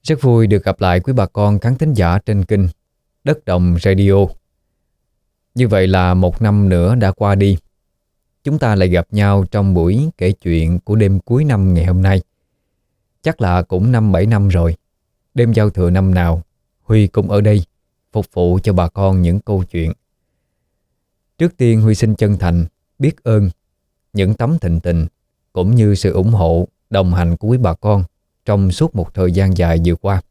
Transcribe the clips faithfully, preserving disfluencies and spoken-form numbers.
Rất vui được gặp lại quý bà con khán thính giả trên kênh Đất Đồng Radio. Như vậy là một năm nữa đã qua đi. Chúng ta lại gặp nhau trong buổi kể chuyện của đêm cuối năm ngày hôm nay. Chắc là cũng năm bảy năm rồi. Đêm giao thừa năm nào, Huy cũng ở đây phục vụ cho bà con những câu chuyện. Trước tiên Huy xin chân thành biết ơn những tấm thịnh tình cũng như sự ủng hộ, đồng hành của quý bà con trong suốt một thời gian dài vừa qua.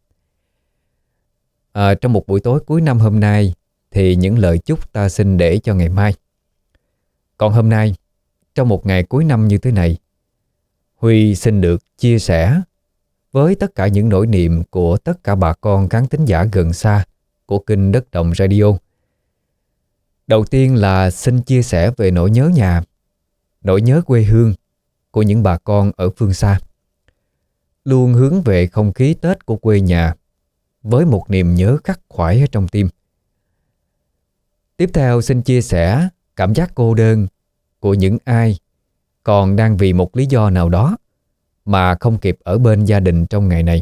À, trong một buổi tối cuối năm hôm nay thì những lời chúc ta xin để cho ngày mai. Còn hôm nay, trong một ngày cuối năm như thế này, Huy xin được chia sẻ với tất cả những nỗi niềm của tất cả bà con khán thính giả gần xa của kênh Đất Đồng Radio. Đầu tiên là xin chia sẻ về nỗi nhớ nhà, nỗi nhớ quê hương của những bà con ở phương xa, luôn hướng về không khí Tết của quê nhà với một niềm nhớ khắc khoải ở trong tim. Tiếp theo xin chia sẻ cảm giác cô đơn của những ai còn đang vì một lý do nào đó mà không kịp ở bên gia đình trong ngày này.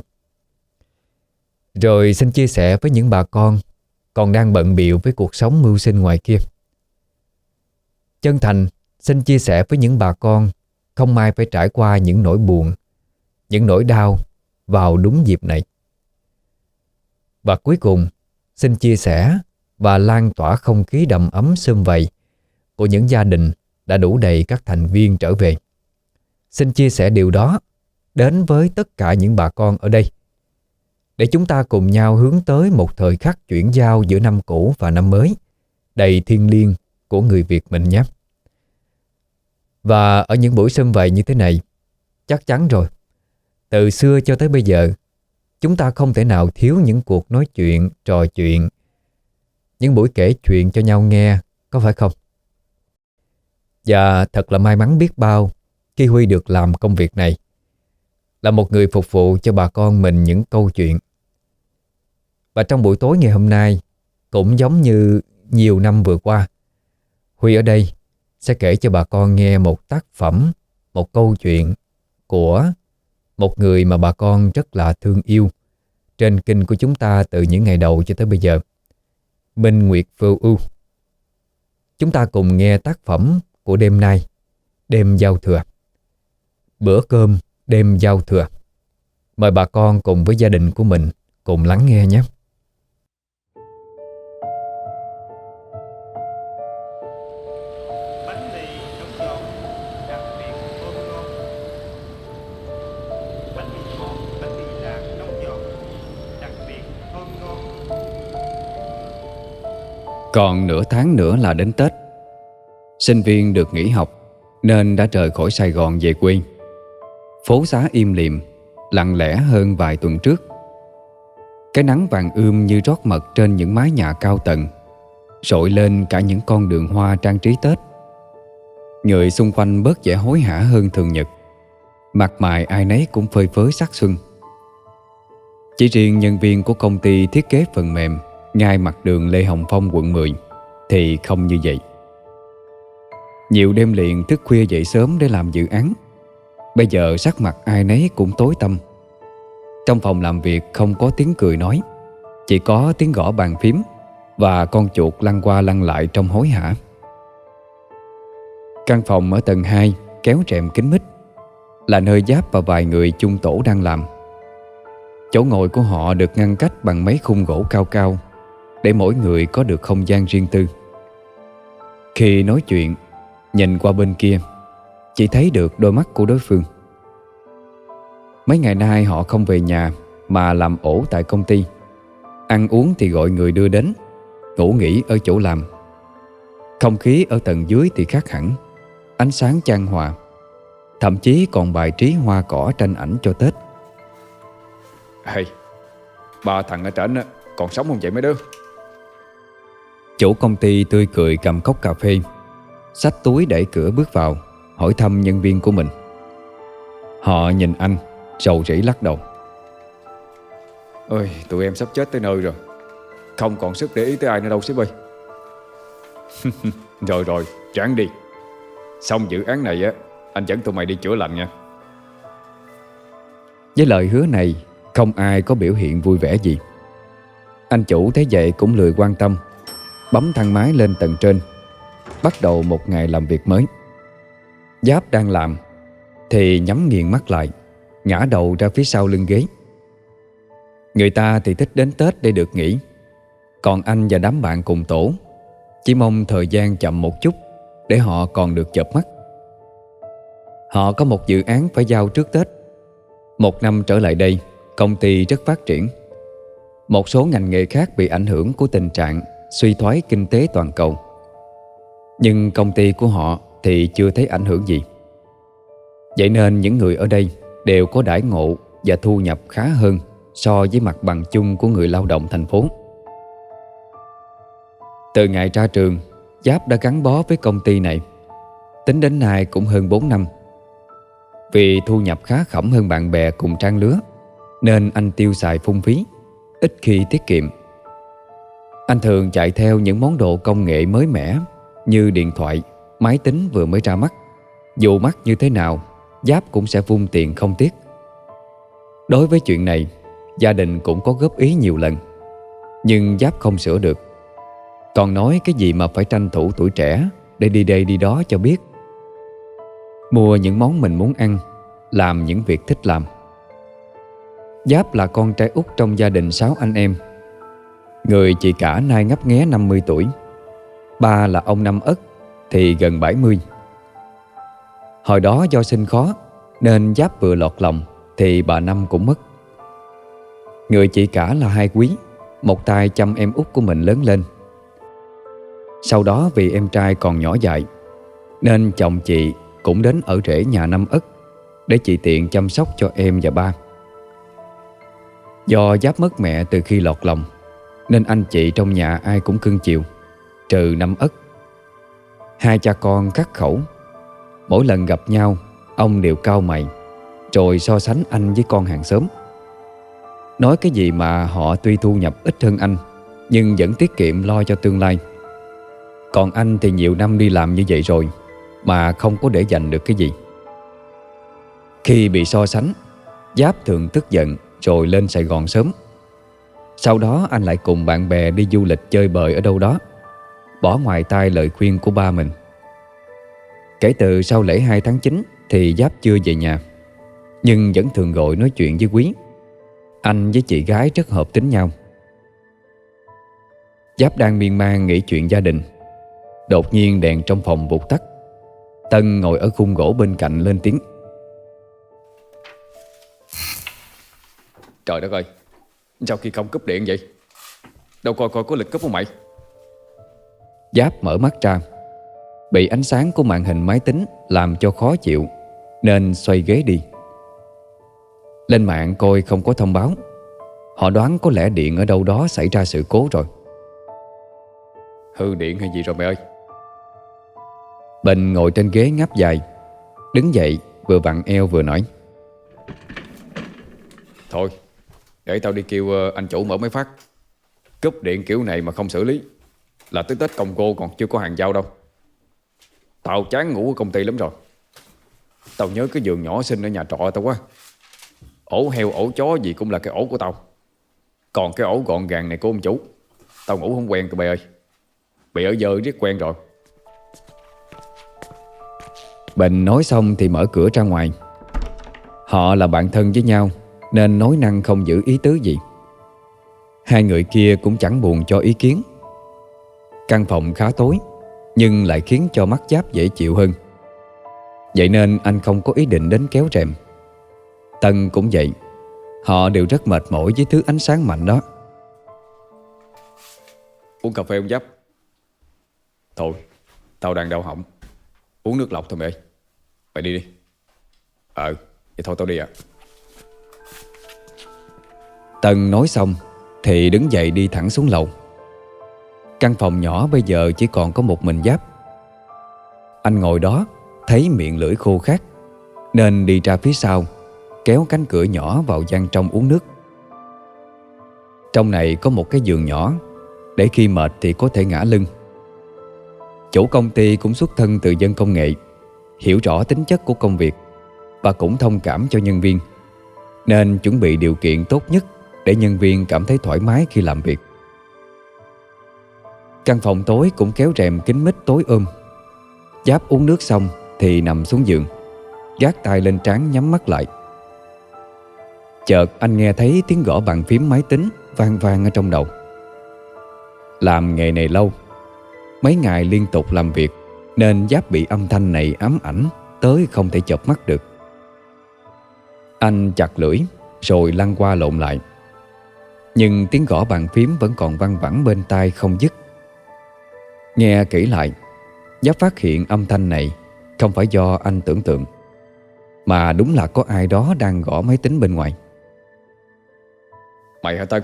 Rồi xin chia sẻ với những bà con còn đang bận bịu với cuộc sống mưu sinh ngoài kia. Chân thành xin chia sẻ với những bà con không may phải trải qua những nỗi buồn, những nỗi đau vào đúng dịp này. Và cuối cùng, xin chia sẻ và lan tỏa không khí đầm ấm sum vầy của những gia đình đã đủ đầy các thành viên trở về. Xin chia sẻ điều đó đến với tất cả những bà con ở đây, để chúng ta cùng nhau hướng tới một thời khắc chuyển giao giữa năm cũ và năm mới, đầy thiêng liêng của người Việt mình nhé. Và ở những buổi sum vầy như thế này, chắc chắn rồi, từ xưa cho tới bây giờ, chúng ta không thể nào thiếu những cuộc nói chuyện, trò chuyện, những buổi kể chuyện cho nhau nghe, có phải không? Và thật là may mắn biết bao khi Huy được làm công việc này, là một người phục vụ cho bà con mình những câu chuyện. Và trong buổi tối ngày hôm nay, cũng giống như nhiều năm vừa qua, Huy ở đây sẽ kể cho bà con nghe một tác phẩm, một câu chuyện của một người mà bà con rất là thương yêu trên kênh của chúng ta từ những ngày đầu cho tới bây giờ, Minh Nguyệt Vô Ưu. Chúng ta cùng nghe tác phẩm của đêm nay, đêm giao thừa, bữa cơm đêm giao thừa. Mời bà con cùng với gia đình của mình cùng lắng nghe nhé. Bánh mì nóng giòn, đặc biệt thơm ngon. Bánh mì ngon, bánh mì lạc nóng giòn, đặc biệt thơm ngon. Còn nửa tháng nữa là đến Tết. Sinh viên được nghỉ học nên đã rời khỏi Sài Gòn về quê. Phố xá im lìm, lặng lẽ hơn vài tuần trước. Cái nắng vàng ươm như rót mật trên những mái nhà cao tầng, rọi lên cả những con đường hoa trang trí Tết. Người xung quanh bớt vẻ hối hả hơn thường nhật, mặt mày ai nấy cũng phơi phới sắc xuân. Chỉ riêng nhân viên của công ty thiết kế phần mềm ngay mặt đường Lê Hồng Phong quận mười thì không như vậy. Nhiều đêm liền thức khuya dậy sớm để làm dự án. Bây giờ sắc mặt ai nấy cũng tối tăm. Trong phòng làm việc không có tiếng cười nói, chỉ có tiếng gõ bàn phím và con chuột lăn qua lăn lại trong hối hả. Căn phòng ở tầng hai kéo rèm kín mít, là nơi Giáp và vài người chung tổ đang làm. Chỗ ngồi của họ được ngăn cách bằng mấy khung gỗ cao cao, để mỗi người có được không gian riêng tư. Khi nói chuyện, nhìn qua bên kia, chỉ thấy được đôi mắt của đối phương. Mấy ngày nay họ không về nhà mà làm ổ tại công ty. Ăn uống thì gọi người đưa đến, ngủ nghỉ ở chỗ làm. Không khí ở tầng dưới thì khác hẳn, ánh sáng chan hòa, thậm chí còn bài trí hoa cỏ tranh ảnh cho Tết. Hey, ba thằng ở trển còn sống không vậy mấy đứa? Chủ công ty tươi cười cầm cốc cà phê, xách túi đẩy cửa bước vào, hỏi thăm nhân viên của mình. Họ nhìn anh, rầu rĩ lắc đầu. Ôi, tụi em sắp chết tới nơi rồi, không còn sức để ý tới ai nữa đâu sếp ơi. Rồi rồi, ráng đi. Xong dự án này á, anh dẫn tụi mày đi chữa lành nha. Với lời hứa này, Không ai có biểu hiện vui vẻ gì. Anh chủ thấy vậy cũng lười quan tâm, bấm thang máy lên tầng trên, bắt đầu một ngày làm việc mới. Giáp đang làm thì nhắm nghiền mắt lại, ngã đầu ra phía sau lưng ghế. Người ta thì thích đến Tết để được nghỉ, còn anh và đám bạn cùng tổ chỉ mong thời gian chậm một chút để họ còn được chợp mắt. Họ có một dự án phải giao trước Tết. Một năm trở lại đây, công ty rất phát triển. Một số ngành nghề khác bị ảnh hưởng của tình trạng suy thoái kinh tế toàn cầu, nhưng công ty của họ thì chưa thấy ảnh hưởng gì. Vậy nên những người ở đây đều có đãi ngộ và thu nhập khá hơn so với mặt bằng chung của người lao động thành phố. Từ ngày ra trường, Giáp đã gắn bó với công ty này. Tính đến nay cũng hơn bốn năm. Vì thu nhập khá khẩm hơn bạn bè cùng trang lứa, nên anh tiêu xài phung phí, ít khi tiết kiệm. Anh thường chạy theo những món đồ công nghệ mới mẻ như điện thoại, máy tính vừa mới ra mắt. Dù mắc như thế nào, Giáp cũng sẽ vung tiền không tiếc. Đối với chuyện này, gia đình cũng có góp ý nhiều lần, nhưng Giáp không sửa được. Còn nói cái gì mà phải tranh thủ tuổi trẻ để đi đây đi đó cho biết. Mua những món mình muốn ăn, làm những việc thích làm. Giáp là con trai út trong gia đình sáu anh em. Người chị cả nay ngấp nghé năm mươi tuổi. Ba là ông Năm Ất thì gần bảy mươi. Hồi đó do sinh khó nên Giáp vừa lọt lòng thì bà Năm cũng mất. Người chị cả là Hai Quý, một tay chăm em út của mình lớn lên. Sau đó vì em trai còn nhỏ dại nên chồng chị cũng đến ở rễ nhà Năm Ất để chị tiện chăm sóc cho em và ba. Do Giáp mất mẹ từ khi lọt lòng nên anh chị trong nhà ai cũng cưng chiều, trừ Năm Ất. Hai cha con khắc khẩu. Mỗi lần gặp nhau, ông đều cau mày rồi so sánh anh với con hàng xóm. Nói cái gì mà họ tuy thu nhập ít hơn anh nhưng vẫn tiết kiệm lo cho tương lai. Còn anh thì nhiều năm đi làm như vậy rồi mà không có để dành được cái gì. Khi bị so sánh, Giáp thường tức giận rồi lên Sài Gòn sớm. Sau đó anh lại cùng bạn bè đi du lịch chơi bời ở đâu đó, bỏ ngoài tai lời khuyên của ba mình. Kể từ sau lễ hai tháng chín thì Giáp chưa về nhà, nhưng vẫn thường gọi nói chuyện với Quý. Anh với chị gái rất hợp tính nhau. Giáp đang miên man nghĩ chuyện gia đình, đột nhiên đèn trong phòng vụt tắt. Tân ngồi ở khung gỗ bên cạnh lên tiếng: Trời đất ơi, sao khi không cúp điện vậy? Đâu coi coi có lịch cúp không mày? Giáp mở mắt ra. Bị ánh sáng của màn hình máy tính làm cho khó chịu nên xoay ghế đi. Lên mạng coi không có thông báo. Họ đoán có lẽ điện ở đâu đó xảy ra sự cố rồi. Hư điện hay gì rồi mày ơi? Bình ngồi trên ghế ngáp dài, đứng dậy vừa vặn eo vừa nói: Thôi, để tao đi kêu anh chủ mở máy phát. Cúp điện kiểu này mà không xử lý là tới Tết công cô còn chưa có hàng giao đâu. Tao chán ngủ ở công ty lắm rồi. Tao nhớ cái giường nhỏ xinh ở nhà trọ tao quá. Ổ heo ổ chó gì cũng là cái ổ của tao. Còn cái ổ gọn gàng này của ông chủ tao ngủ không quen tụi bay ơi. Bị ở dơ riết quen rồi. Bình nói xong thì mở cửa ra ngoài. Họ là bạn thân với nhau nên nói năng không giữ ý tứ gì. Hai người kia cũng chẳng buồn cho ý kiến. Căn phòng khá tối nhưng lại khiến cho mắt Giáp dễ chịu hơn. Vậy nên anh không có ý định đến kéo rèm. Tân cũng vậy. Họ đều rất mệt mỏi với thứ ánh sáng mạnh đó. Uống cà phê không Giáp? Thôi, tao đang đau họng. Uống nước lọc thôi mày ơi. Mày đi đi. Ờ, vậy thôi tao đi à. Tân nói xong thì đứng dậy đi thẳng xuống lầu. Căn phòng nhỏ bây giờ chỉ còn có một mình Giáp. Anh ngồi đó thấy miệng lưỡi khô khát nên đi ra phía sau, kéo cánh cửa nhỏ vào gian trong uống nước. Trong này có một cái giường nhỏ để khi mệt thì có thể ngả lưng. Chủ công ty cũng xuất thân từ dân công nghệ, hiểu rõ tính chất của công việc và cũng thông cảm cho nhân viên, nên chuẩn bị điều kiện tốt nhất để nhân viên cảm thấy thoải mái khi làm việc. Căn phòng tối cũng kéo rèm kín mít tối ôm. Giáp uống nước xong thì nằm xuống giường, gác tay lên trán nhắm mắt lại. Chợt anh nghe thấy tiếng gõ bàn phím máy tính vang vang ở trong đầu. Làm nghề này lâu, mấy ngày liên tục làm việc, nên Giáp bị âm thanh này ám ảnh tới không thể chợp mắt được. Anh chặt lưỡi rồi lăn qua lộn lại, nhưng tiếng gõ bàn phím vẫn còn văng vẳng bên tai không dứt. Nghe kỹ lại, Giáp phát hiện âm thanh này không phải do anh tưởng tượng, mà đúng là có ai đó đang gõ máy tính bên ngoài. Mày hả Tân?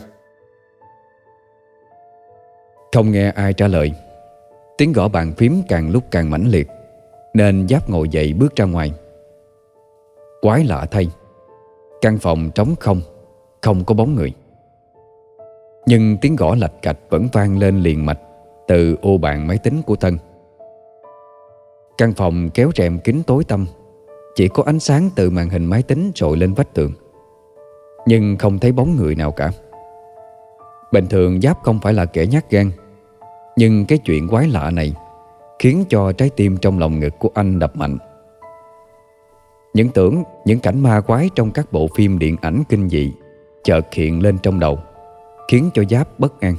Không nghe ai trả lời, tiếng gõ bàn phím càng lúc càng mãnh liệt, nên Giáp ngồi dậy bước ra ngoài. Quái lạ thay, căn phòng trống không, không có bóng người. Nhưng tiếng gõ lạch cạch vẫn vang lên liền mạch từ ô bàn máy tính của Tân. Căn phòng kéo rèm kín tối tăm, chỉ có ánh sáng từ màn hình máy tính rọi lên vách tường, nhưng không thấy bóng người nào cả. Bình thường Giáp không phải là kẻ nhát gan, nhưng cái chuyện quái lạ này khiến cho trái tim trong lòng ngực của anh đập mạnh. Những tưởng, những cảnh ma quái trong các bộ phim điện ảnh kinh dị chợt hiện lên trong đầu, khiến cho Giáp bất an.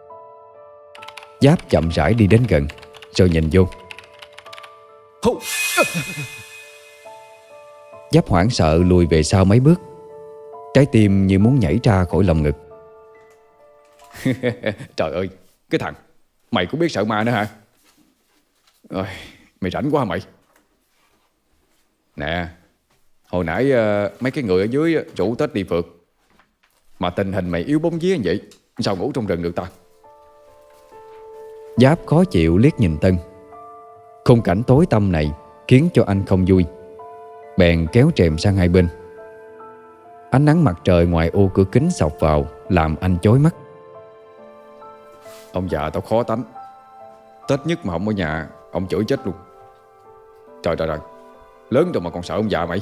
Giáp chậm rãi đi đến gần, rồi nhìn vô. Giáp hoảng sợ lùi về sau mấy bước, trái tim như muốn nhảy ra khỏi lồng ngực. Trời ơi, cái thằng, mày cũng biết sợ ma nữa hả? Ôi, mày rảnh quá hả mày? Nè, hồi nãy uh, mấy cái người ở dưới uh, rủ Tết đi phượt, mà tình hình mày yếu bóng vía như vậy, sao ngủ trong rừng được ta? Giáp khó chịu liếc nhìn Tân. Khung cảnh tối tăm này khiến cho anh không vui, bèn kéo rèm sang hai bên. Ánh nắng mặt trời ngoài ô cửa kính xộc vào làm anh chói mắt. Ông già tao khó tánh, Tết nhất mà không ở nhà, ông chửi chết luôn. Trời trời trời, lớn rồi mà còn sợ ông già mày.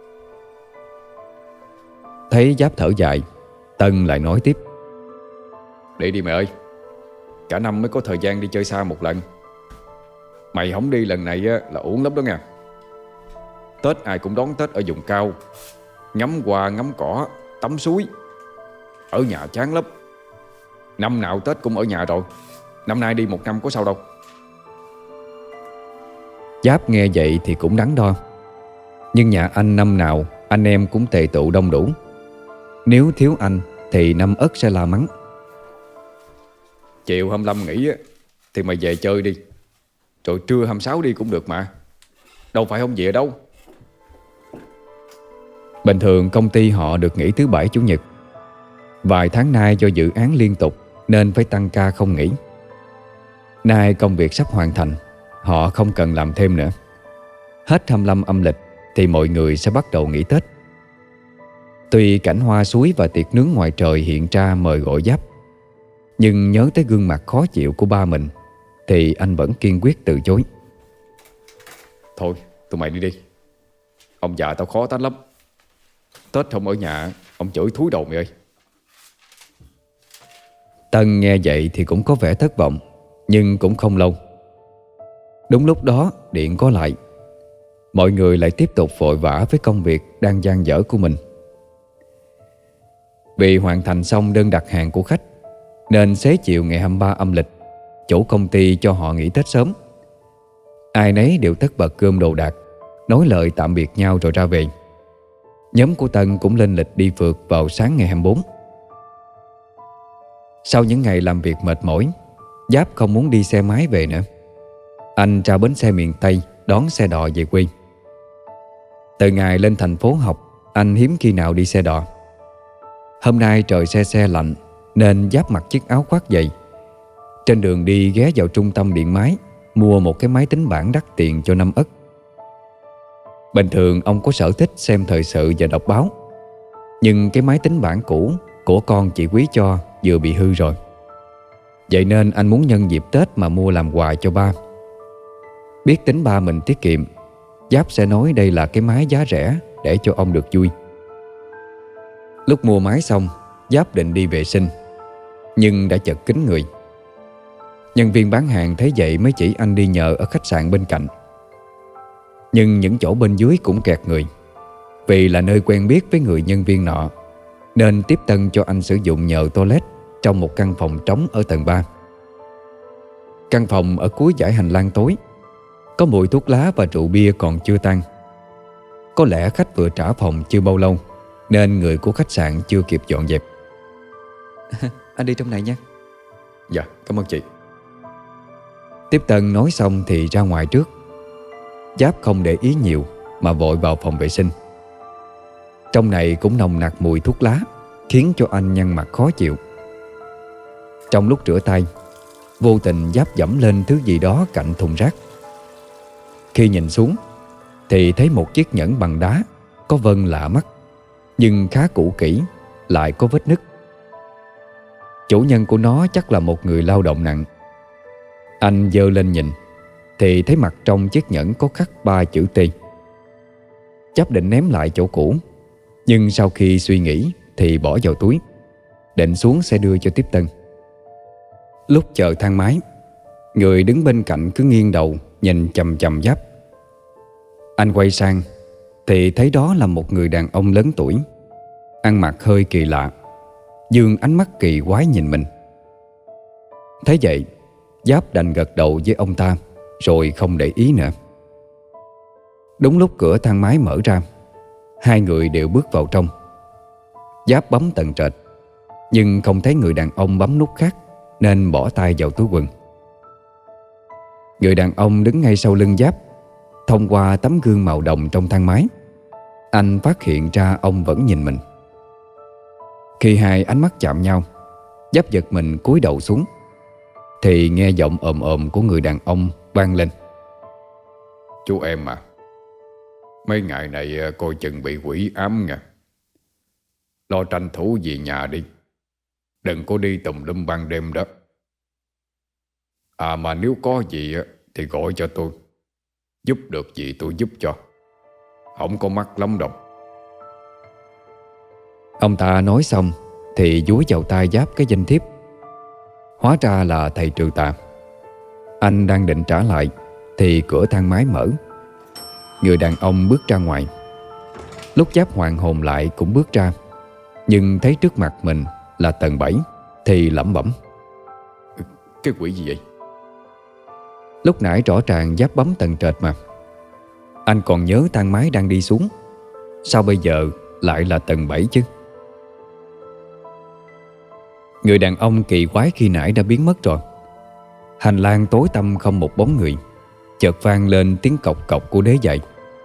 Thấy Giáp thở dài, Tân lại nói tiếp. Đi đi mày ơi, cả năm mới có thời gian đi chơi xa một lần. Mày không đi lần này á, là uổng lắm đó nha. Tết ai cũng đón Tết ở vùng cao, ngắm hoa ngắm cỏ, tắm suối. Ở nhà chán lắm. Năm nào Tết cũng ở nhà rồi, năm nay đi một năm có sao đâu. Giáp nghe vậy thì cũng đắn đo. Nhưng nhà anh năm nào anh em cũng tề tụ đông đủ, nếu thiếu anh thì năm Ất sẽ la mắng. Chiều hai mươi lăm nghỉ á, thì mày về chơi đi, rồi trưa hai mươi sáu đi cũng được mà. Đâu phải không về đâu. Bình thường công ty họ được nghỉ thứ bảy chủ nhật. Vài tháng nay do dự án liên tục nên phải tăng ca không nghỉ. Nay công việc sắp hoàn thành, họ không cần làm thêm nữa. Hết hai mươi lăm âm lịch thì mọi người sẽ bắt đầu nghỉ Tết. Tuy cảnh hoa suối và tiệc nướng ngoài trời hiện ra mời gọi Giáp, nhưng nhớ tới gương mặt khó chịu của ba mình thì anh vẫn kiên quyết từ chối. Thôi tụi mày đi đi, ông già tao khó tánh lắm. Tết không ở nhà, ông chửi thúi đầu mày ơi. Tân nghe vậy thì cũng có vẻ thất vọng, nhưng cũng không lâu. Đúng lúc đó điện có lại. Mọi người lại tiếp tục vội vã với công việc đang dang dở của mình. Vì hoàn thành xong đơn đặt hàng của khách, nên xế chiều ngày hai mươi ba âm lịch, chủ công ty cho họ nghỉ Tết sớm. Ai nấy đều tất bật gom đồ đạc, nói lời tạm biệt nhau rồi ra về. Nhóm của Tân cũng lên lịch đi phượt vào sáng ngày hai mươi bốn. Sau những ngày làm việc mệt mỏi, Giáp không muốn đi xe máy về nữa. Anh ra bến xe miền Tây đón xe đò về quê. Từ ngày lên thành phố học, anh hiếm khi nào đi xe đò. Hôm nay trời se se lạnh nên Giáp mặc chiếc áo khoác dày. Trên đường đi ghé vào trung tâm điện máy, mua một cái máy tính bảng đắt tiền cho năm Ất. Bình thường ông có sở thích xem thời sự và đọc báo, nhưng cái máy tính bảng cũ của con chị Quý cho vừa bị hư rồi. Vậy nên anh muốn nhân dịp Tết mà mua làm quà cho ba. Biết tính ba mình tiết kiệm, Giáp sẽ nói đây là cái máy giá rẻ để cho ông được vui. Lúc mua máy xong, Giáp định đi vệ sinh, nhưng đã chật kín người. Nhân viên bán hàng thấy vậy mới chỉ anh đi nhờ ở khách sạn bên cạnh. Nhưng những chỗ bên dưới cũng kẹt người, vì là nơi quen biết với người nhân viên nọ, nên tiếp tân cho anh sử dụng nhờ toilet trong một căn phòng trống ở tầng ba. Căn phòng ở cuối dãy hành lang tối, có mùi thuốc lá và rượu bia còn chưa tan. Có lẽ khách vừa trả phòng chưa bao lâu, nên người của khách sạn chưa kịp dọn dẹp. Anh đi trong này nha. Dạ, cảm ơn chị. Tiếp tân nói xong thì ra ngoài trước. Giáp không để ý nhiều mà vội vào phòng vệ sinh. Trong này cũng nồng nặc mùi thuốc lá, khiến cho anh nhăn mặt khó chịu. Trong lúc rửa tay, vô tình Giáp dẫm lên thứ gì đó cạnh thùng rác. Khi nhìn xuống thì thấy một chiếc nhẫn bằng đá có vân lạ mắt, nhưng khá cũ kỹ, lại có vết nứt. Chủ nhân của nó chắc là một người lao động nặng. Anh giơ lên nhìn thì thấy mặt trong chiếc nhẫn có khắc ba chữ T. Giáp định ném lại chỗ cũ, nhưng sau khi suy nghĩ thì bỏ vào túi, định xuống sẽ đưa cho tiếp tân. Lúc chờ thang máy, người đứng bên cạnh cứ nghiêng đầu nhìn chằm chằm Giáp. Anh quay sang thì thấy đó là một người đàn ông lớn tuổi, ăn mặc hơi kỳ lạ, dương ánh mắt kỳ quái nhìn mình. Thấy vậy, Giáp đành gật đầu với ông ta, rồi không để ý nữa. Đúng lúc cửa thang máy mở ra, hai người đều bước vào trong. Giáp bấm tầng trệt, nhưng không thấy người đàn ông bấm nút khác, nên bỏ tay vào túi quần. Người đàn ông đứng ngay sau lưng Giáp. Thông qua tấm gương màu đồng trong thang máy, anh phát hiện ra ông vẫn nhìn mình. Khi hai ánh mắt chạm nhau, Giáp giật mình cúi đầu xuống, thì nghe giọng ồm ồm của người đàn ông vang lên. Chú em à, mấy ngày này coi chừng bị quỷ ám nha. Lo tranh thủ về nhà đi, đừng có đi tùm lum ban đêm đó. À mà nếu có gì thì gọi cho tôi, giúp được gì tôi giúp cho, không có mắc lắm đâu. Ông ta nói xong thì dúi vào tay Giáp cái danh thiếp. Hóa ra là thầy trừ tà. Anh đang định trả lại thì cửa thang máy mở. Người đàn ông bước ra ngoài. Lúc Giáp hoàn hồn lại cũng bước ra, nhưng thấy trước mặt mình là tầng bảy thì lẩm bẩm: Cái quỷ gì vậy? Lúc nãy rõ ràng Giáp bấm tầng trệt mà. Anh còn nhớ thang máy đang đi xuống, sao bây giờ lại là tầng bảy chứ? Người đàn ông kỳ quái khi nãy đã biến mất rồi. Hành lang tối tăm không một bóng người. Chợt vang lên tiếng cộc cộc của đế giày.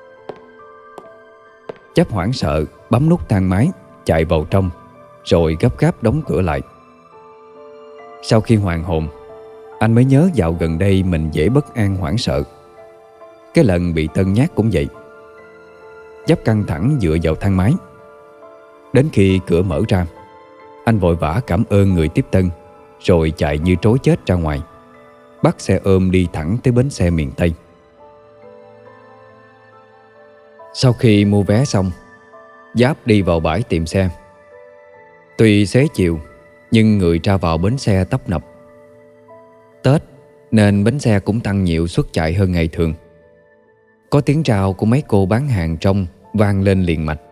Giáp hoảng sợ bấm nút thang máy, chạy vào trong, rồi gấp gáp đóng cửa lại. Sau khi hoàn hồn, anh mới nhớ dạo gần đây mình dễ bất an hoảng sợ. Cái lần bị Tân nhát cũng vậy. Giáp căng thẳng dựa vào thang máy. Đến khi cửa mở ra, anh vội vã cảm ơn người tiếp tân, rồi chạy như trối chết ra ngoài, bắt xe ôm đi thẳng tới bến xe miền Tây. Sau khi mua vé xong, Giáp đi vào bãi tìm xe. Tuy xế chiều, nhưng người ra vào bến xe tấp nập. Tết nên bến xe cũng tăng nhiều suất chạy hơn ngày thường. Có tiếng rao của mấy cô bán hàng trong vang lên liền mạch.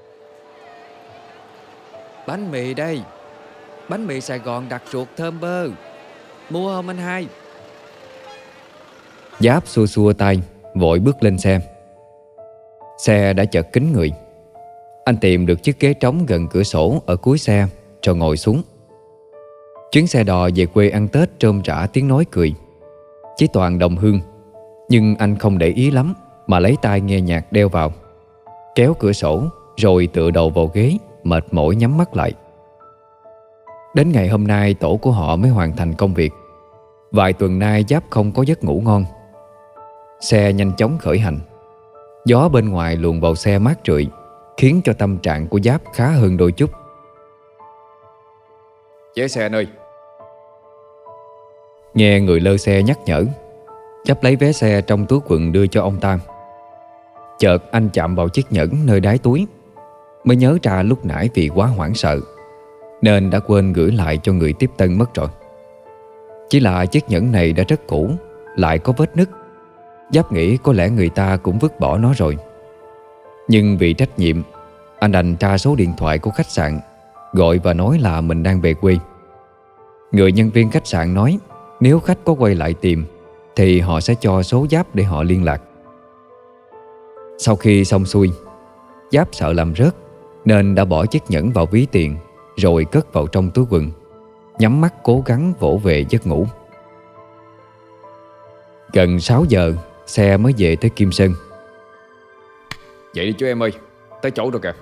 Bánh mì đây, bánh mì Sài Gòn đặc ruột thơm bơ, mua không anh hai? Giáp xua xua tay, vội bước lên xe. Xe đã chật kín người. Anh tìm được chiếc ghế trống gần cửa sổ ở cuối xe, rồi ngồi xuống. Chuyến xe đò về quê ăn Tết rôm rã tiếng nói cười. Chỉ toàn đồng hương, nhưng anh không để ý lắm mà lấy tai nghe nhạc đeo vào, kéo cửa sổ rồi tựa đầu vào ghế, mệt mỏi nhắm mắt lại. Đến ngày hôm nay tổ của họ mới hoàn thành công việc. Vài tuần nay Giáp không có giấc ngủ ngon. Xe nhanh chóng khởi hành. Gió bên ngoài luồn vào xe mát rượi, khiến cho tâm trạng của Giáp khá hơn đôi chút. Vé xe anh ơi. Nghe người lơ xe nhắc nhở, Giáp lấy vé xe trong túi quần đưa cho ông ta. Chợt anh chạm vào chiếc nhẫn nơi đáy túi. mới nhớ ra lúc nãy vì quá hoảng sợ nên đã quên gửi lại cho người tiếp tân mất rồi. Chỉ là chiếc nhẫn này đã rất cũ, lại có vết nứt. Giáp nghĩ có lẽ người ta cũng vứt bỏ nó rồi. Nhưng vì trách nhiệm, anh đành tra số điện thoại của khách sạn, gọi và nói là mình đang về quê. Người nhân viên khách sạn nói nếu khách có quay lại tìm thì họ sẽ cho số Giáp để họ liên lạc. Sau khi xong xuôi, Giáp sợ làm rớt nên đã bỏ chiếc nhẫn vào ví tiền rồi cất vào trong túi quần, nhắm mắt cố gắng vỗ về giấc ngủ. Gần sáu giờ xe mới về tới Kim Sơn. Vậy đi chú em ơi, tới chỗ rồi kìa.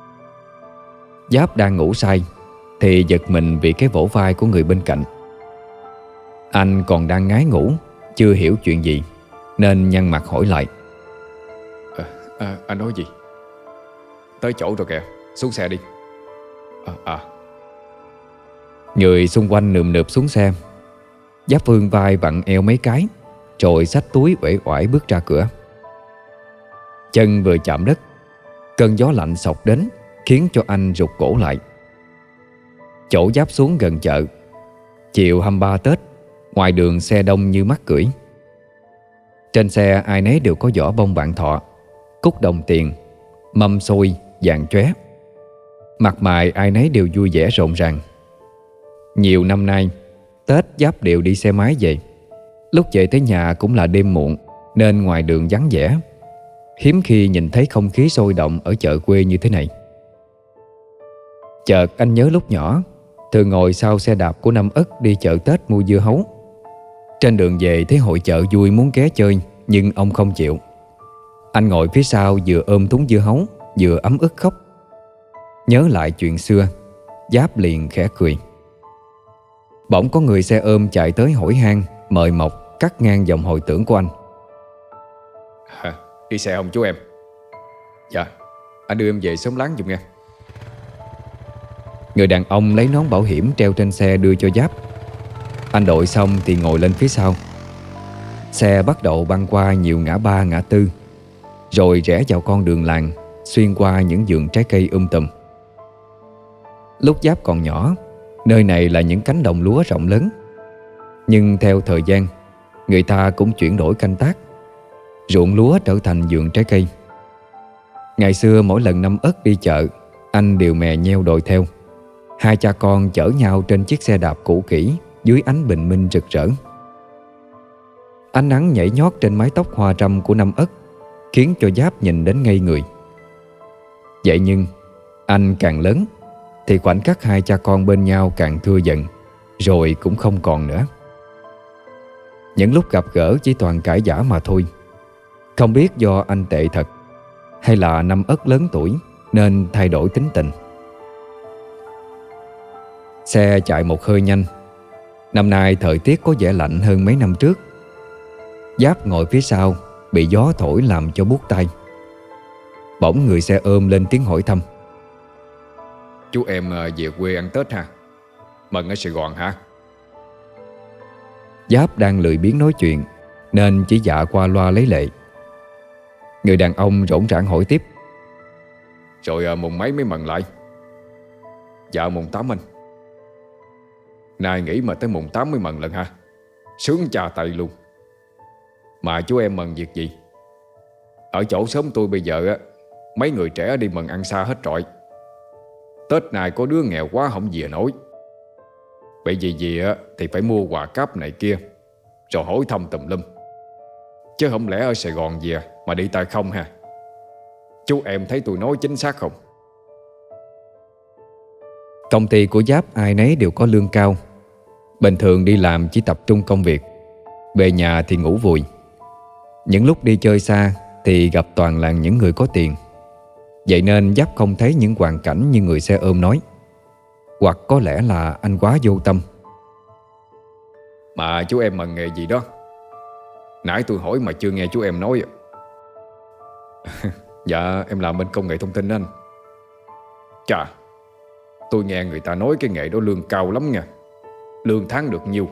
Giáp đang ngủ say thì giật mình vì cái vỗ vai của người bên cạnh. Anh còn đang ngái ngủ, chưa hiểu chuyện gì nên nhăn mặt hỏi lại. à, à, Anh nói gì? Tới chỗ rồi kìa, xuống xe đi. À, à. Người xung quanh nườm nượp xuống xe. Giáp vươn vai vặn eo mấy cái rồi xách túi uể oải bước ra cửa. Chân vừa chạm đất, cơn gió lạnh xộc đến khiến cho anh rụt cổ lại. Chỗ Giáp xuống gần chợ. Chiều hai mươi ba Tết, ngoài đường xe đông như mắc cưỡi. Trên xe ai nấy đều có giỏ bông bạn thọ, cúc đồng tiền, mâm xôi, vàng chóe. Mặt mày ai nấy đều vui vẻ rộn ràng. Nhiều năm nay Tết Giáp đều đi xe máy về. Lúc về tới nhà cũng là đêm muộn nên ngoài đường vắng vẻ. Hiếm khi nhìn thấy không khí sôi động ở chợ quê như thế này. Chợt anh nhớ lúc nhỏ thường ngồi sau xe đạp của Năm Ất đi chợ Tết mua dưa hấu. Trên đường về thấy hội chợ vui muốn ghé chơi, nhưng ông không chịu. Anh ngồi phía sau vừa ôm thúng dưa hấu vừa ấm ức khóc. Nhớ lại chuyện xưa, Giáp liền khẽ cười. Bỗng có người xe ôm chạy tới hỏi han, mời mọc, cắt ngang dòng hồi tưởng của anh. à, Đi xe không chú em? Dạ, anh đưa em về sớm láng giùm nghe. Người đàn ông lấy nón bảo hiểm treo trên xe đưa cho Giáp. Anh đội xong thì ngồi lên phía sau. Xe bắt đầu băng qua nhiều ngã ba ngã tư, rồi rẽ vào con đường làng, xuyên qua những vườn trái cây um tùm. Lúc Giáp còn nhỏ, nơi này là những cánh đồng lúa rộng lớn. Nhưng theo thời gian, người ta cũng chuyển đổi canh tác, ruộng lúa trở thành vườn trái cây. Ngày xưa mỗi lần Năm Ất đi chợ, anh đều mè nheo đòi theo. Hai cha con chở nhau trên chiếc xe đạp cũ kỹ dưới ánh bình minh rực rỡ. Ánh nắng nhảy nhót trên mái tóc hoa râm của Năm Ất khiến cho Giáp nhìn đến ngây người. Vậy nhưng anh càng lớn thì khoảnh khắc hai cha con bên nhau càng thưa dần, rồi cũng không còn nữa. Những lúc gặp gỡ chỉ toàn cãi vã mà thôi. Không biết do anh tệ thật hay là Năm Ất lớn tuổi nên thay đổi tính tình. Xe chạy một hơi nhanh. Năm nay thời tiết có vẻ lạnh hơn mấy năm trước. Giáp ngồi phía sau bị gió thổi làm cho buốt tay. Bỗng người xe ôm lên tiếng hỏi thăm. Chú em về quê ăn Tết ha? Mừng ở Sài Gòn hả? Giáp đang lười biếng nói chuyện nên chỉ dạ qua loa lấy lệ. Người đàn ông rỗn rãng hỏi tiếp. Rồi mùng mấy mới mừng lại? Dạ mùng tám anh. Nay nghỉ mà tới mùng tám mới mừng lần ha. Sướng cha tay luôn. Mà chú em mừng việc gì? Ở chỗ xóm tôi bây giờ á, mấy người trẻ đi mừng ăn xa hết trọi. Tết này có đứa nghèo quá không về nổi. Bởi vì gì á thì phải mua quà cáp này kia, rồi hỏi thăm tùm lum. Chứ không lẽ ở Sài Gòn về mà đi tay không ha? Chú em thấy tôi nói chính xác không? Công ty của Giáp ai nấy đều có lương cao. Bình thường đi làm chỉ tập trung công việc, về nhà thì ngủ vùi. Những lúc đi chơi xa thì gặp toàn là những người có tiền. Vậy nên Giáp không thấy những hoàn cảnh như người xe ôm nói. Hoặc có lẽ là anh quá vô tâm. Mà chú em mừng nghề gì đó? Nãy tôi hỏi mà chưa nghe chú em nói. Dạ em làm bên công nghệ thông tin đó anh. Chà, tôi nghe người ta nói cái nghề đó lương cao lắm nha. Lương tháng được nhiêu?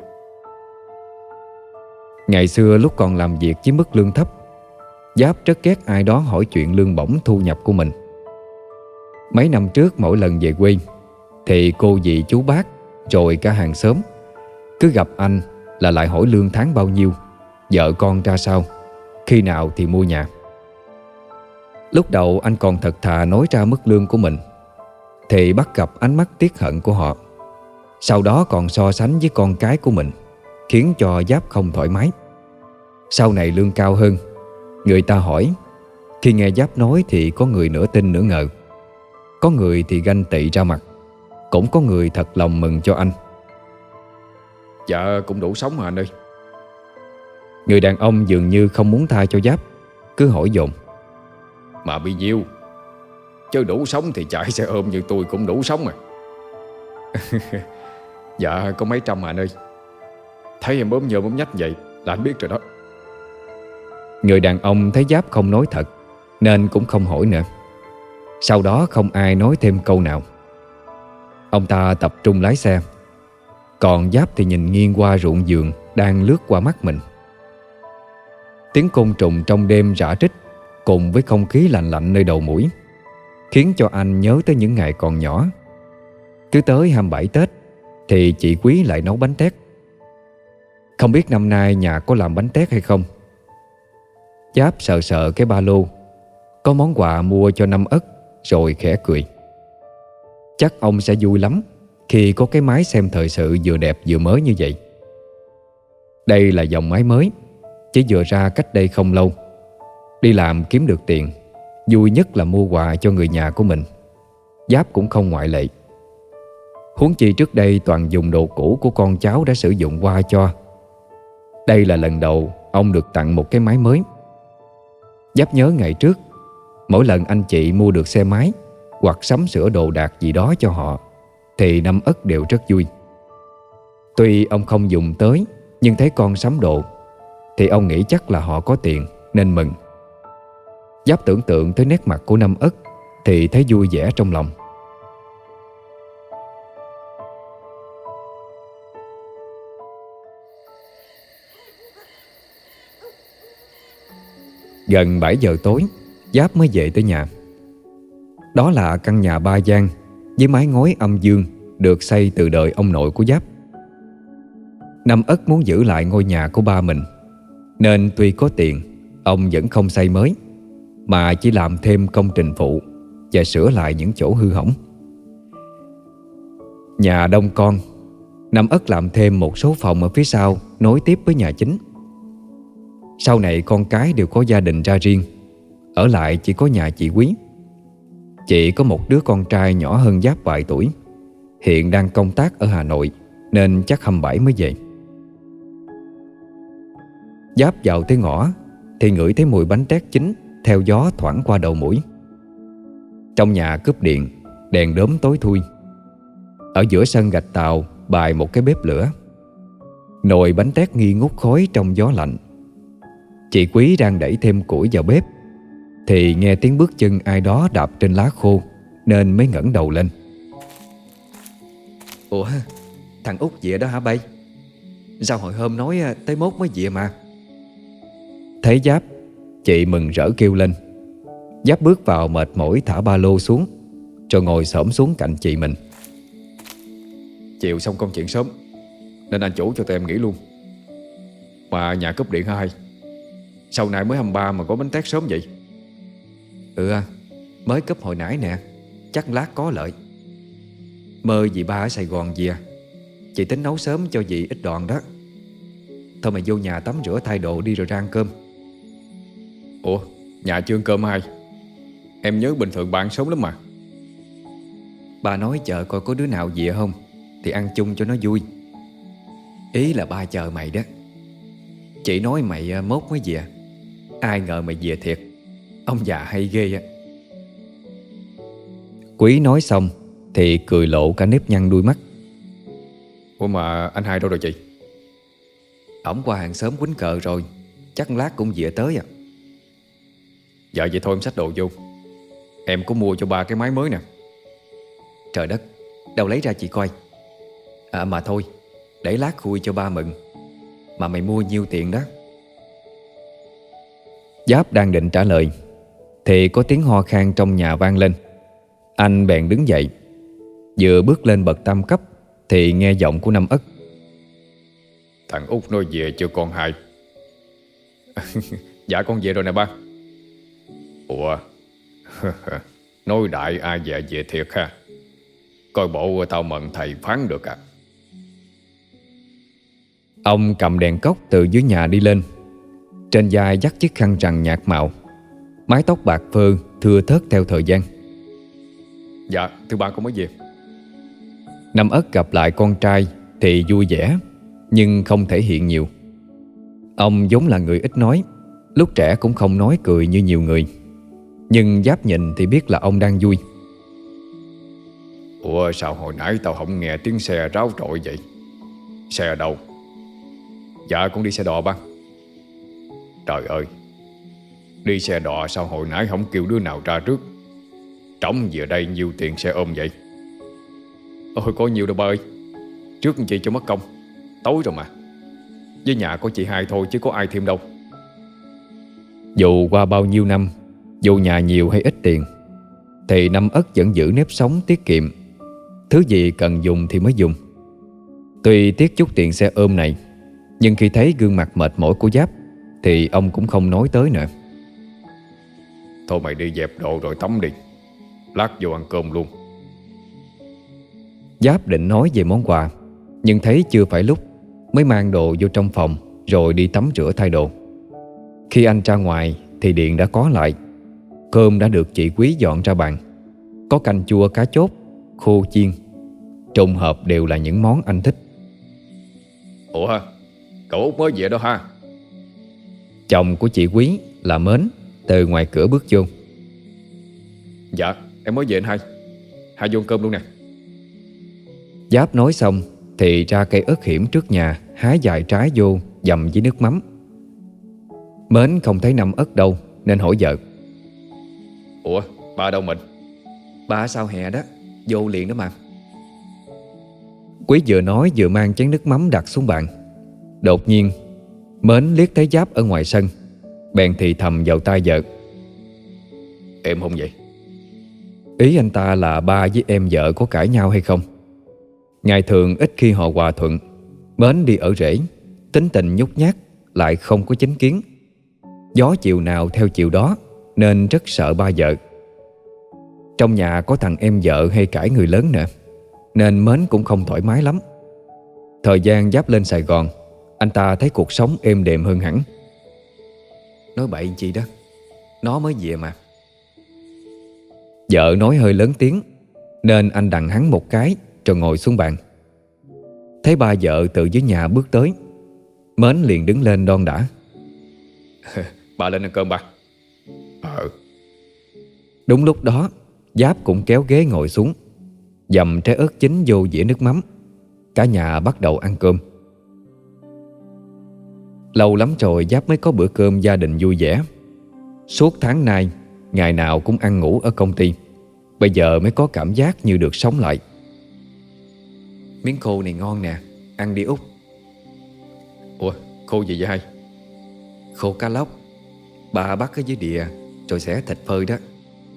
Ngày xưa lúc còn làm việc với mức lương thấp, Giáp rất ghét ai đó hỏi chuyện lương bổng thu nhập của mình. Mấy năm trước mỗi lần về quê thì cô dì chú bác rồi cả hàng xóm cứ gặp anh là lại hỏi lương tháng bao nhiêu, vợ con ra sao, khi nào thì mua nhà. Lúc đầu anh còn thật thà nói ra mức lương của mình, thì bắt gặp ánh mắt tiếc hận của họ. Sau đó còn so sánh với con cái của mình, khiến cho Giáp không thoải mái. Sau này lương cao hơn, người ta hỏi, khi nghe Giáp nói thì có người nửa tin nửa ngờ. Có người thì ganh tị ra mặt, cũng có người thật lòng mừng cho anh. Dạ cũng đủ sống mà anh ơi. Người đàn ông dường như không muốn tha cho Giáp, cứ hỏi dồn. Mà bao nhiêu? Chứ đủ sống thì chạy xe ôm như tôi cũng đủ sống mà. Dạ có mấy trăm mà anh ơi. Thấy em bốm nhơ bốm nhách vậy là anh biết rồi đó. Người đàn ông thấy Giáp không nói thật nên cũng không hỏi nữa. Sau đó không ai nói thêm câu nào. Ông ta tập trung lái xe, còn Giáp thì nhìn nghiêng qua ruộng vườn đang lướt qua mắt mình. Tiếng côn trùng trong đêm rã rít cùng với không khí lạnh lạnh nơi đầu mũi khiến cho anh nhớ tới những ngày còn nhỏ. Cứ tới hai mươi bảy Tết thì chị Quý lại nấu bánh tét. Không biết năm nay nhà có làm bánh tét hay không. Giáp sờ sờ cái ba lô, có món quà mua cho năm Ất, rồi khẽ cười. Chắc ông sẽ vui lắm khi có cái máy xem thời sự vừa đẹp vừa mới như vậy. Đây là dòng máy mới, chỉ vừa ra cách đây không lâu. Đi làm kiếm được tiền, vui nhất là mua quà cho người nhà của mình. Giáp cũng không ngoại lệ. Huống chi trước đây toàn dùng đồ cũ của con cháu đã sử dụng qua cho. Đây là lần đầu ông được tặng một cái máy mới. Giáp nhớ ngày trước, mỗi lần anh chị mua được xe máy hoặc sắm sửa đồ đạc gì đó cho họ thì năm Ất đều rất vui. Tuy ông không dùng tới, nhưng thấy con sắm đồ thì ông nghĩ chắc là họ có tiền nên mừng. Giáp tưởng tượng tới nét mặt của năm Ất thì thấy vui vẻ trong lòng. Gần bảy giờ tối, Giáp mới về tới nhà. Đó là căn nhà ba gian với mái ngói âm dương được xây từ đời ông nội của Giáp. Năm Ất muốn giữ lại ngôi nhà của ba mình, nên tuy có tiền, ông vẫn không xây mới, mà chỉ làm thêm công trình phụ và sửa lại những chỗ hư hỏng. Nhà đông con, Năm Ất làm thêm một số phòng ở phía sau nối tiếp với nhà chính. Sau này con cái đều có gia đình ra riêng, ở lại chỉ có nhà chị Quý. Chị có một đứa con trai nhỏ hơn Giáp vài tuổi, hiện đang công tác ở Hà Nội nên chắc hai mươi bảy mới về. Giáp vào tới ngõ thì ngửi thấy mùi bánh tét chín theo gió thoảng qua đầu mũi. Trong nhà cúp điện, đèn đốm tối thui. Ở giữa sân gạch tàu bày một cái bếp lửa. Nồi bánh tét nghi ngút khói trong gió lạnh. Chị Quý đang đẩy thêm củi vào bếp thì nghe tiếng bước chân ai đó đạp trên lá khô nên mới ngẩng đầu lên. Ủa, thằng Út về đó hả bay? Sao hồi hôm nói tới mốt mới về mà? Thấy Giáp, chị mừng rỡ kêu lên. Giáp bước vào mệt mỏi thả ba lô xuống, rồi ngồi xổm xuống cạnh chị mình. Chiều xong công chuyện sớm nên anh chủ cho tụi em nghỉ luôn. Mà nhà cúp điện hả hay? Sau này mới hai mươi ba mà có bánh tét sớm vậy? Ừ à, mới cúp hồi nãy nè, chắc lát có lợi. Mơ dì ba ở Sài Gòn về, chị tính nấu sớm cho dì ít đòn đó. Thôi mày vô nhà tắm rửa thay đồ đi rồi ra ăn cơm. Ủa, nhà chưa ăn cơm hay? Em nhớ bình thường bạn sớm lắm mà. Ba nói chờ coi có đứa nào về không thì ăn chung cho nó vui. Ý là ba chờ mày đó. Chị nói mày mốt mới về, ai ngờ mày về thiệt. Ông già hay ghê á. Quý nói xong thì cười lộ cả nếp nhăn đuôi mắt. Ủa mà anh hai đâu rồi chị? Ổng qua hàng xóm quýnh cờ rồi, chắc lát cũng về tới à. Dạ vậy thôi em xách đồ vô. Em có mua cho ba cái máy mới nè. Trời đất, đâu lấy ra chị coi. À mà thôi, để lát khui cho ba mừng. Mà mày mua nhiêu tiền đó? Giáp đang định trả lời thì có tiếng ho khan trong nhà vang lên. Anh bèn đứng dậy. Vừa bước lên bậc tam cấp thì nghe giọng của Năm Ất. Thằng Út nói về chưa con hai? Dạ con về rồi nè ba. Ủa, nói đại ai về về thiệt ha. Coi bộ tao mận thầy phán được à. Ông cầm đèn cốc từ dưới nhà đi lên. Trên vai dắt chiếc khăn rằn nhạt màu, mái tóc bạc phơ thưa thớt theo thời gian. Dạ thưa ba con mới về. Năm Ất gặp lại con trai thì vui vẻ, nhưng không thể hiện nhiều. Ông vốn là người ít nói, lúc trẻ cũng không nói cười như nhiều người. Nhưng Giáp nhìn thì biết là ông đang vui. Ủa sao hồi nãy tao không nghe tiếng xe ráo trội vậy? Xe đâu? Dạ con đi xe đò ba. Trời ơi, đi xe đò sao hồi nãy không kêu đứa nào ra trước? Trống về đây nhiều tiền xe ôm vậy? Ôi có nhiều đâu ba ơi. Trước chị cho mất công. Tối rồi mà. Với nhà có chị hai thôi chứ có ai thêm đâu. Dù qua bao nhiêu năm, dù nhà nhiều hay ít tiền, thì Năm Ất vẫn giữ nếp sống tiết kiệm. Thứ gì cần dùng thì mới dùng. Tuy tiếc chút tiền xe ôm này, nhưng khi thấy gương mặt mệt mỏi của Giáp thì ông cũng không nói tới nữa. Thôi mày đi dẹp đồ rồi tắm đi. Lát vô ăn cơm luôn. Giáp định nói về món quà, nhưng thấy chưa phải lúc, mới mang đồ vô trong phòng rồi đi tắm rửa thay đồ. Khi anh ra ngoài thì điện đã có lại. Cơm đã được chị Quý dọn ra bàn. Có canh chua cá chốt, khô chiên. Trùng hợp đều là những món anh thích. Ủa ha, cậu Út mới về đó ha? Chồng của chị Quý là Mến từ ngoài cửa bước vô. Dạ em mới về anh hai. Hai vô ăn cơm luôn nè. Giáp nói xong thì ra cây ớt hiểm trước nhà, hái vài trái vô dầm với nước mắm. Mến không thấy Năm Ất đâu nên hỏi vợ. Ủa ba đâu mình? Ba sao hè đó, vô liền đó mà. Quý vừa nói vừa mang chén nước mắm đặt xuống bàn. Đột nhiên Mến liếc thấy Giáp ở ngoài sân, bèn thì thầm vào tai vợ. Em không vậy? Ý anh ta là ba với em vợ có cãi nhau hay không. Ngày thường ít khi họ hòa thuận. Mến đi ở rễ, tính tình nhút nhát, lại không có chính kiến. Gió chiều nào theo chiều đó, nên rất sợ ba vợ. Trong nhà có thằng em vợ hay cãi người lớn nữa, nên Mến cũng không thoải mái lắm. Thời gian Giáp lên Sài Gòn, anh ta thấy cuộc sống êm đềm hơn hẳn. Nói bậy chi đó, nó mới về mà. Vợ nói hơi lớn tiếng, nên anh đằng hắn một cái rồi ngồi xuống bàn. Thấy ba vợ từ dưới nhà bước tới, Mến liền đứng lên đon đả. Ba lên ăn cơm ba. Ờ. Đúng lúc đó, Giáp cũng kéo ghế ngồi xuống, dầm trái ớt chín vô dĩa nước mắm. Cả nhà bắt đầu ăn cơm. Lâu lắm rồi Giáp mới có bữa cơm gia đình vui vẻ. Suốt tháng nay, ngày nào cũng ăn ngủ ở công ty, bây giờ mới có cảm giác như được sống lại. Miếng khô này ngon nè, ăn đi Út. Ủa khô gì vậy hai? Khô cá lóc, bà bắt ở dưới đìa rồi xẻ thịt phơi đó.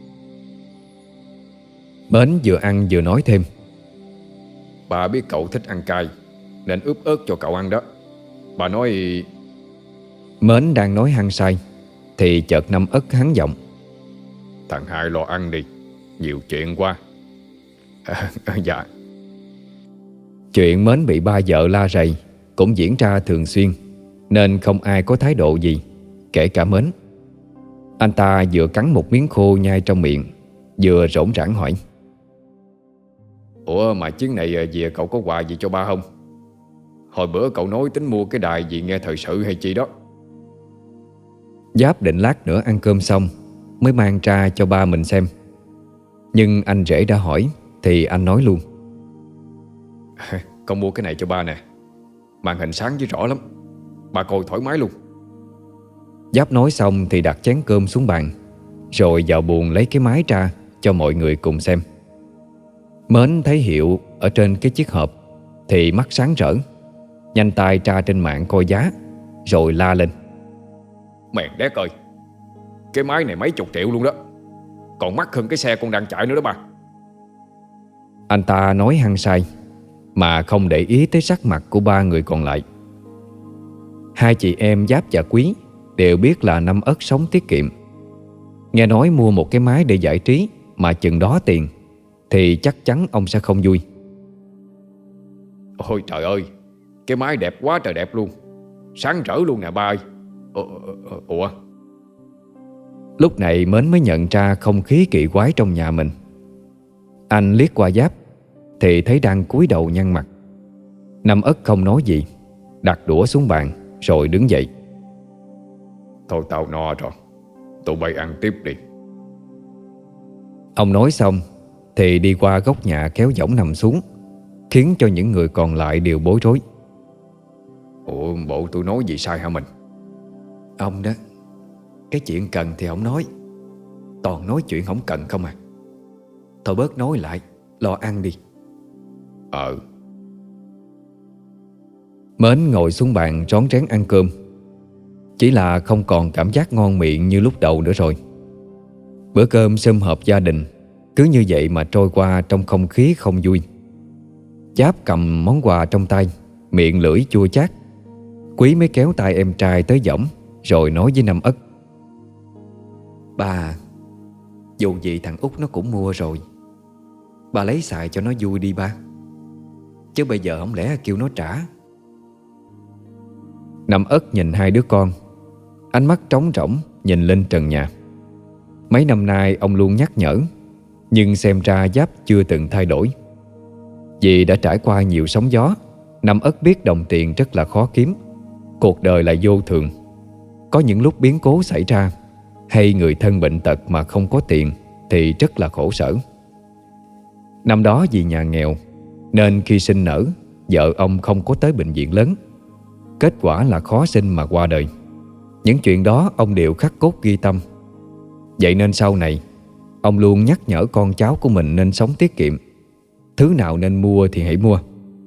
Mến vừa ăn vừa nói thêm. Bà biết cậu thích ăn cay nên ướp ớt cho cậu ăn đó. Bà nói... Mến đang nói hăng say thì chợt Năm Ất hắn giọng. Thằng hai lo ăn đi, nhiều chuyện quá. À, dạ. Chuyện Mến bị ba vợ la rầy cũng diễn ra thường xuyên, nên không ai có thái độ gì, kể cả Mến. Anh ta vừa cắn một miếng khô nhai trong miệng, vừa rỗng rãng hỏi. Ủa mà chuyến này về cậu có quà gì cho ba không? Hồi bữa cậu nói tính mua cái đài gì nghe thời sự hay chi đó. Giáp định lát nữa ăn cơm xong mới mang ra cho ba mình xem. Nhưng anh rể đã hỏi thì anh nói luôn. Con mua cái này cho ba nè, màn hình sáng với rõ lắm, ba coi thoải mái luôn. Giáp nói xong thì đặt chén cơm xuống bàn, rồi vào buồng lấy cái máy ra cho mọi người cùng xem. Mến thấy hiệu ở trên cái chiếc hộp thì mắt sáng rỡ, nhanh tay tra trên mạng coi giá, rồi la lên. Mèn đét ơi, cái máy này mấy chục triệu luôn đó, còn mắc hơn cái xe con đang chạy nữa đó ba. Anh ta nói hăng say mà không để ý tới sắc mặt của ba người còn lại. Hai chị em Giáp và Quý đều biết là Năm Ất sống tiết kiệm. Nghe nói mua một cái máy để giải trí mà chừng đó tiền thì chắc chắn ông sẽ không vui. Ôi trời ơi, cái máy đẹp quá trời đẹp luôn, sáng rỡ luôn nè ba ơi. Ủa, ủa? Lúc này Mến mới nhận ra không khí kỳ quái trong nhà mình. Anh liếc qua Giáp thì thấy đang cúi đầu nhăn mặt. Năm Ất không nói gì, đặt đũa xuống bàn rồi đứng dậy. Thôi tao no rồi, tụi bay ăn tiếp đi. Ông nói xong thì đi qua góc nhà kéo võng nằm xuống, khiến cho những người còn lại đều bối rối. Ủa, bộ tôi nói gì sai hả mình? Ông đó, cái chuyện cần thì ông nói, toàn nói chuyện không cần không à. Thôi bớt nói lại, lo ăn đi. Ờ. Mến ngồi xuống bàn rón rén ăn cơm. Chỉ là không còn cảm giác ngon miệng như lúc đầu nữa rồi. Bữa cơm sum họp gia đình cứ như vậy mà trôi qua trong không khí không vui. Giáp cầm món quà trong tay, miệng lưỡi chua chát. Quý mới kéo tay em trai tới võng rồi nói với Năm Ất: Ba, dù gì thằng Út nó cũng mua rồi, ba lấy xài cho nó vui đi ba, chứ bây giờ không lẽ kêu nó trả. Năm Ất nhìn hai đứa con, ánh mắt trống rỗng nhìn lên trần nhà. Mấy năm nay ông luôn nhắc nhở, nhưng xem ra Giáp chưa từng thay đổi. Vì đã trải qua nhiều sóng gió, Năm Ất biết đồng tiền rất là khó kiếm. Cuộc đời là vô thường. Có những lúc biến cố xảy ra, hay người thân bệnh tật mà không có tiền thì rất là khổ sở. Năm đó vì nhà nghèo nên khi sinh nở, vợ ông không có tới bệnh viện lớn. Kết quả là khó sinh mà qua đời. Những chuyện đó ông đều khắc cốt ghi tâm. Vậy nên sau này ông luôn nhắc nhở con cháu của mình nên sống tiết kiệm. Thứ nào nên mua thì hãy mua.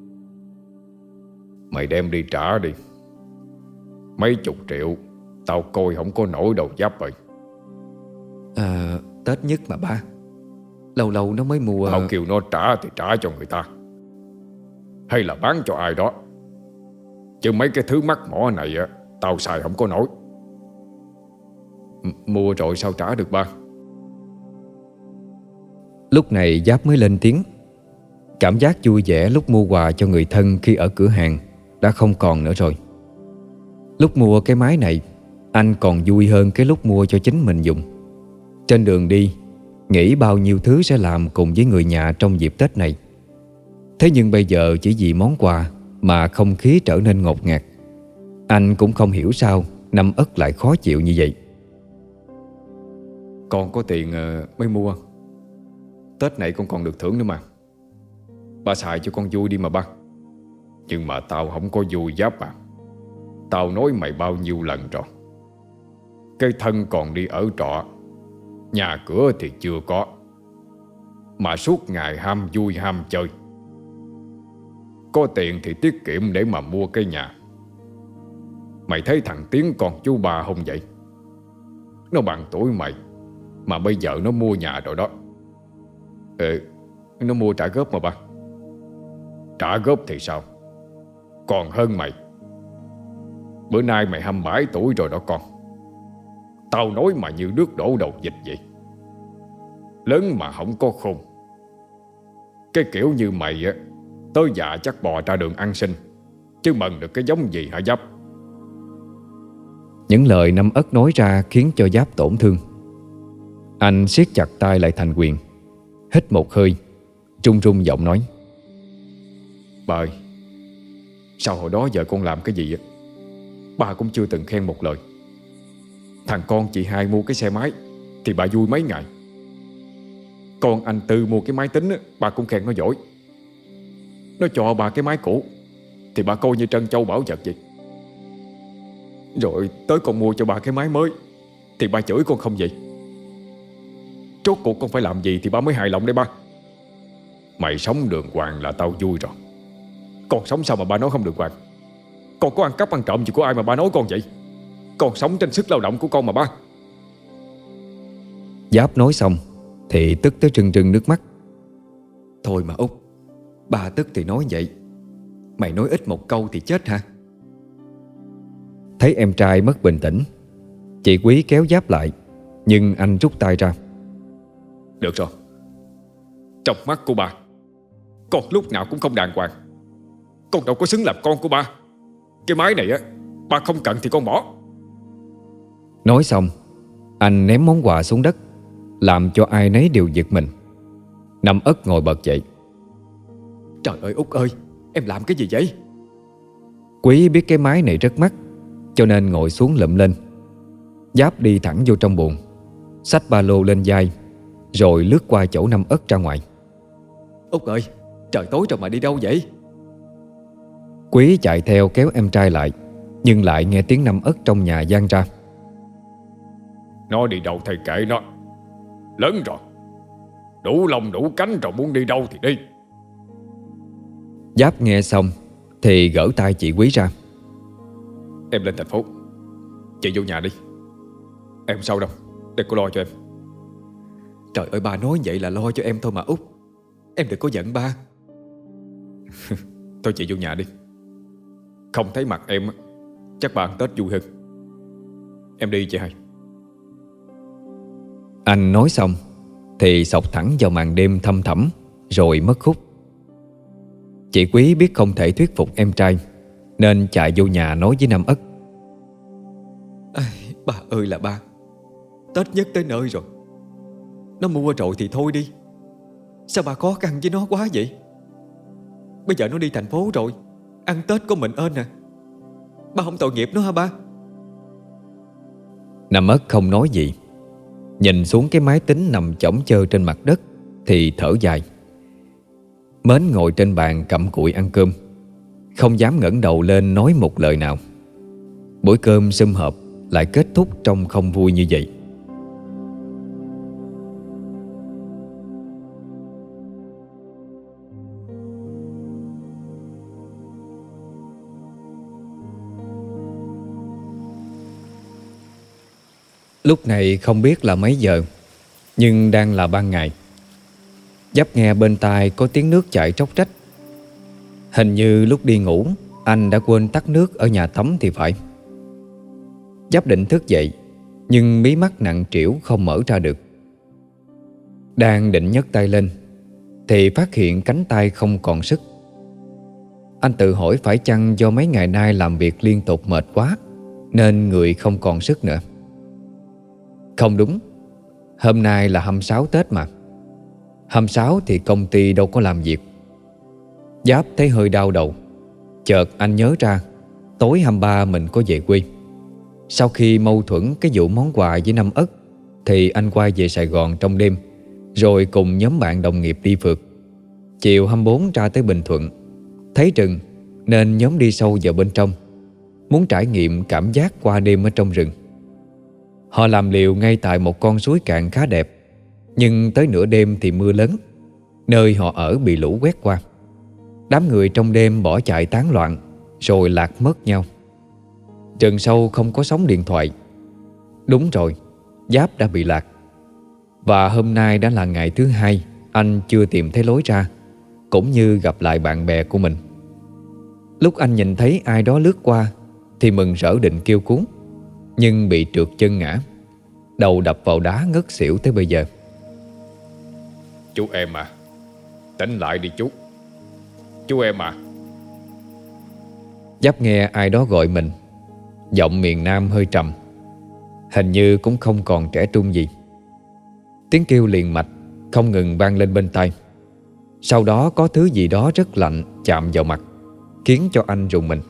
Mày đem đi trả đi. Mấy chục triệu tao coi không có nổi đầu Giáp rồi. À, Tết nhất mà ba, lâu lâu nó mới mua. Tao kêu nó trả thì trả cho người ta, hay là bán cho ai đó, chứ mấy cái thứ mắc mỏ này á tao xài không có nổi. M- Mua rồi sao trả được ba? Lúc này Giáp mới lên tiếng. Cảm giác vui vẻ lúc mua quà cho người thân khi ở cửa hàng đã không còn nữa rồi. Lúc mua cái máy này, anh còn vui hơn cái lúc mua cho chính mình dùng. Trên đường đi, nghĩ bao nhiêu thứ sẽ làm cùng với người nhà trong dịp Tết này. Thế nhưng bây giờ chỉ vì món quà mà không khí trở nên ngột ngạt. Anh cũng không hiểu sao Năm Ất lại khó chịu như vậy. Con có tiền mới mua. Tết này con còn được thưởng nữa mà. Ba xài cho con vui đi mà ba. Nhưng mà tao không có vui Giáp à. Tao nói mày bao nhiêu lần rồi, cái thân còn đi ở trọ, nhà cửa thì chưa có, mà suốt ngày ham vui ham chơi. Có tiền thì tiết kiệm để mà mua cái nhà. Mày thấy thằng Tiến con chú ba không vậy? Nó bằng tuổi mày mà bây giờ nó mua nhà rồi đó. Ừ, nó mua trả góp mà ba. Trả góp thì sao, còn hơn mày. Bữa nay mày hai mươi bảy tuổi rồi đó con. Tao nói mà như nước đổ đầu vịt vậy. Lớn mà không có khôn. Cái kiểu như mày á, tới già chắc bò ra đường ăn xin, chứ mần được cái giống gì hả Giáp? Những lời Năm Ất nói ra khiến cho Giáp tổn thương. Anh siết chặt tay lại thành quyền, hít một hơi, trung trung giọng nói: Bà ơi, sao hồi đó giờ con làm cái gì á, bà cũng chưa từng khen một lời. Thằng con chị hai mua cái xe máy thì bà vui mấy ngày. Con anh Tư mua cái máy tính á, bà cũng khen nó giỏi. Nó cho bà cái máy cũ thì bà coi như trân châu bảo vật vậy. Rồi tới con mua cho bà cái máy mới thì bà chửi con không vậy. Rốt cuộc con phải làm gì thì bà mới hài lòng đây ba? Mày sống đường hoàng là tao vui rồi. Con sống sao mà ba nói không đường hoàng? Con có ăn cắp ăn trộm gì của ai mà ba nói con vậy? Con sống trên sức lao động của con mà ba. Giáp nói xong thì tức tới trừng trừng nước mắt. Thôi mà Út, ba tức thì nói vậy. Mày nói ít một câu thì chết hả? Thấy em trai mất bình tĩnh, chị Quý kéo Giáp lại, nhưng anh rút tay ra. Được rồi, trong mắt của ba, con lúc nào cũng không đàng hoàng. Con đâu có xứng làm con của ba. Cái máy này á, ba không cần thì con bỏ. Nói xong, anh ném món quà xuống đất, làm cho ai nấy đều giật mình. Năm Ất ngồi bật dậy. Trời ơi Út ơi, em làm cái gì vậy? Quý biết cái máy này rất mắc, cho nên ngồi xuống lụm lên. Giáp đi thẳng vô trong buồng, xách ba lô lên vai, rồi lướt qua chỗ Năm Ất ra ngoài. Út ơi, trời tối rồi mà đi đâu vậy? Quý chạy theo kéo em trai lại, nhưng lại nghe tiếng Năm Ất trong nhà vang ra. Nó đi đâu thầy kệ nó. Lớn rồi, đủ lông đủ cánh rồi, muốn đi đâu thì đi. Giáp nghe xong thì gỡ tay chị Quý ra. Em lên thành phố, chị vô nhà đi. Em không sao đâu, để cô lo cho em. Trời ơi, ba nói vậy là lo cho em thôi mà Út. Em đừng có giận ba. Thôi chị vô nhà đi. Không thấy mặt em chắc ba ăn Tết vui hơn. Em đi chị hai. Anh nói xong thì xộc thẳng vào màn đêm thăm thẳm, rồi mất hút. Chị Quý biết không thể thuyết phục em trai, nên chạy vô nhà nói với Năm Ất. À, ba ơi là ba, Tết nhất tới nơi rồi. Nó mua rồi thì thôi đi. Sao ba khó khăn với nó quá vậy? Bây giờ nó đi thành phố rồi, ăn Tết có mình ơn à. Ba không tội nghiệp nó hả ba? Năm Ất không nói gì, nhìn xuống cái máy tính nằm chõng chơ trên mặt đất thì thở dài. Mến ngồi trên bàn cặm cụi ăn cơm, không dám ngẩng đầu lên nói một lời nào. Bữa cơm sum họp lại kết thúc trong không vui như vậy. Lúc này không biết là mấy giờ, nhưng đang là ban ngày. Giáp nghe bên tai có tiếng nước chảy róc rách. Hình như lúc đi ngủ anh đã quên tắt nước ở nhà tắm thì phải. Giáp định thức dậy, nhưng mí mắt nặng trĩu không mở ra được. Đang định nhấc tay lên thì phát hiện cánh tay không còn sức. Anh tự hỏi phải chăng do mấy ngày nay làm việc liên tục mệt quá nên người không còn sức nữa. Không đúng, hôm nay là hai mươi sáu Tết mà. hai mươi sáu thì công ty đâu có làm việc. Giáp thấy hơi đau đầu. Chợt anh nhớ ra tối hai mươi ba mình có về quê. Sau khi mâu thuẫn cái vụ món quà với Năm Ất thì anh quay về Sài Gòn trong đêm, rồi cùng nhóm bạn đồng nghiệp đi phượt. Chiều hai mươi bốn ra tới Bình Thuận. Thấy rừng nên nhóm đi sâu vào bên trong, muốn trải nghiệm cảm giác qua đêm ở trong rừng. Họ làm liều ngay tại một con suối cạn khá đẹp. Nhưng tới nửa đêm thì mưa lớn, nơi họ ở bị lũ quét qua. Đám người trong đêm bỏ chạy tán loạn, rồi lạc mất nhau. Rừng sâu không có sóng điện thoại. Đúng rồi, Giáp đã bị lạc. Và hôm nay đã là ngày thứ hai anh chưa tìm thấy lối ra, cũng như gặp lại bạn bè của mình. Lúc anh nhìn thấy ai đó lướt qua thì mừng rỡ định kêu cứu, nhưng bị trượt chân ngã, đầu đập vào đá ngất xỉu tới bây giờ. Chú em à, tỉnh lại đi chú. Chú em à. Giáp nghe ai đó gọi mình, giọng miền Nam hơi trầm, hình như cũng không còn trẻ trung gì. Tiếng kêu liền mạch không ngừng vang lên bên tai. Sau đó có thứ gì đó rất lạnh chạm vào mặt, khiến cho anh rùng mình.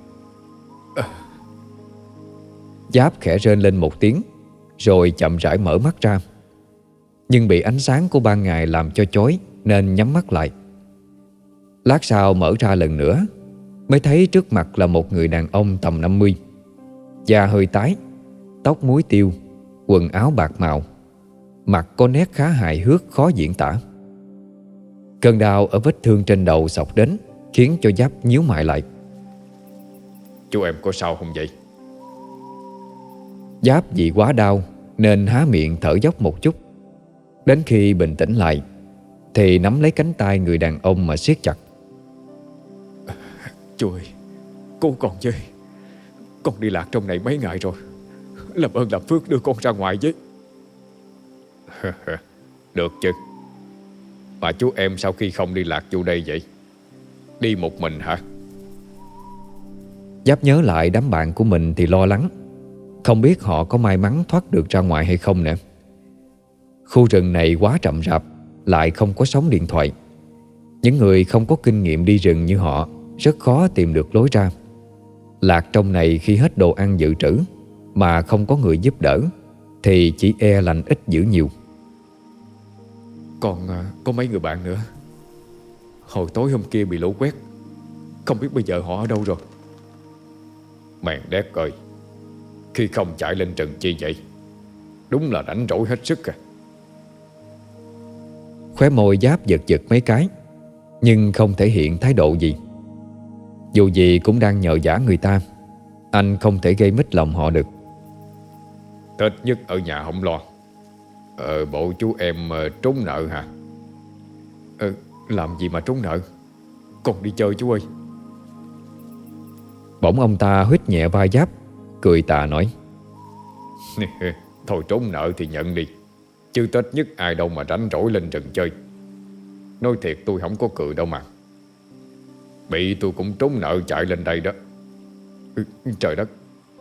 Giáp khẽ rên lên một tiếng, rồi chậm rãi mở mắt ra. Nhưng bị ánh sáng của ban ngày làm cho chói nên nhắm mắt lại. Lát sau mở ra lần nữa, mới thấy trước mặt là một người đàn ông tầm năm mươi, da hơi tái, tóc muối tiêu, quần áo bạc màu, mặt có nét khá hài hước khó diễn tả. Cơn đau ở vết thương trên đầu xộc đến, khiến cho Giáp nhíu mày lại. Chú em có sao không vậy? Giáp vì quá đau nên há miệng thở dốc một chút. Đến khi bình tĩnh lại thì nắm lấy cánh tay người đàn ông mà siết chặt. Chú ơi, cứu con với. Con đi lạc trong này mấy ngày rồi. Làm ơn làm phước đưa con ra ngoài với. Được chứ. Mà chú em sau khi không đi lạc vô đây vậy? Đi một mình hả? Giáp nhớ lại đám bạn của mình thì lo lắng, không biết họ có may mắn thoát được ra ngoài hay không nữa. Khu rừng này quá rậm rạp, lại không có sóng điện thoại. Những người không có kinh nghiệm đi rừng như họ rất khó tìm được lối ra. Lạc trong này khi hết đồ ăn dự trữ mà không có người giúp đỡ thì chỉ e lành ít dữ nhiều. Còn à, có mấy người bạn nữa. Hồi tối hôm kia bị lũ quét, không biết bây giờ họ ở đâu rồi. Mèn đét ơi, khi không chạy lên rừng chi vậy? Đúng là rảnh rỗi hết sức à. Khóe môi Giáp giật giật mấy cái, nhưng không thể hiện thái độ gì. Dù gì cũng đang nhờ vả người ta, anh không thể gây mít lòng họ được. Tết nhất ở nhà không lo. Ờ, bộ chú em uh, trốn nợ hả? Ờ, làm gì mà trốn nợ? Con đi chơi chú ơi. Bỗng ông ta huýt nhẹ vai Giáp, cười tà nói: Thôi trốn nợ thì nhận đi, chứ Tết nhất ai đâu mà rảnh rỗi lên rừng chơi. Nói thiệt tôi không có cười đâu mà. Bị tôi cũng trốn nợ chạy lên đây đó. Ừ, trời đất.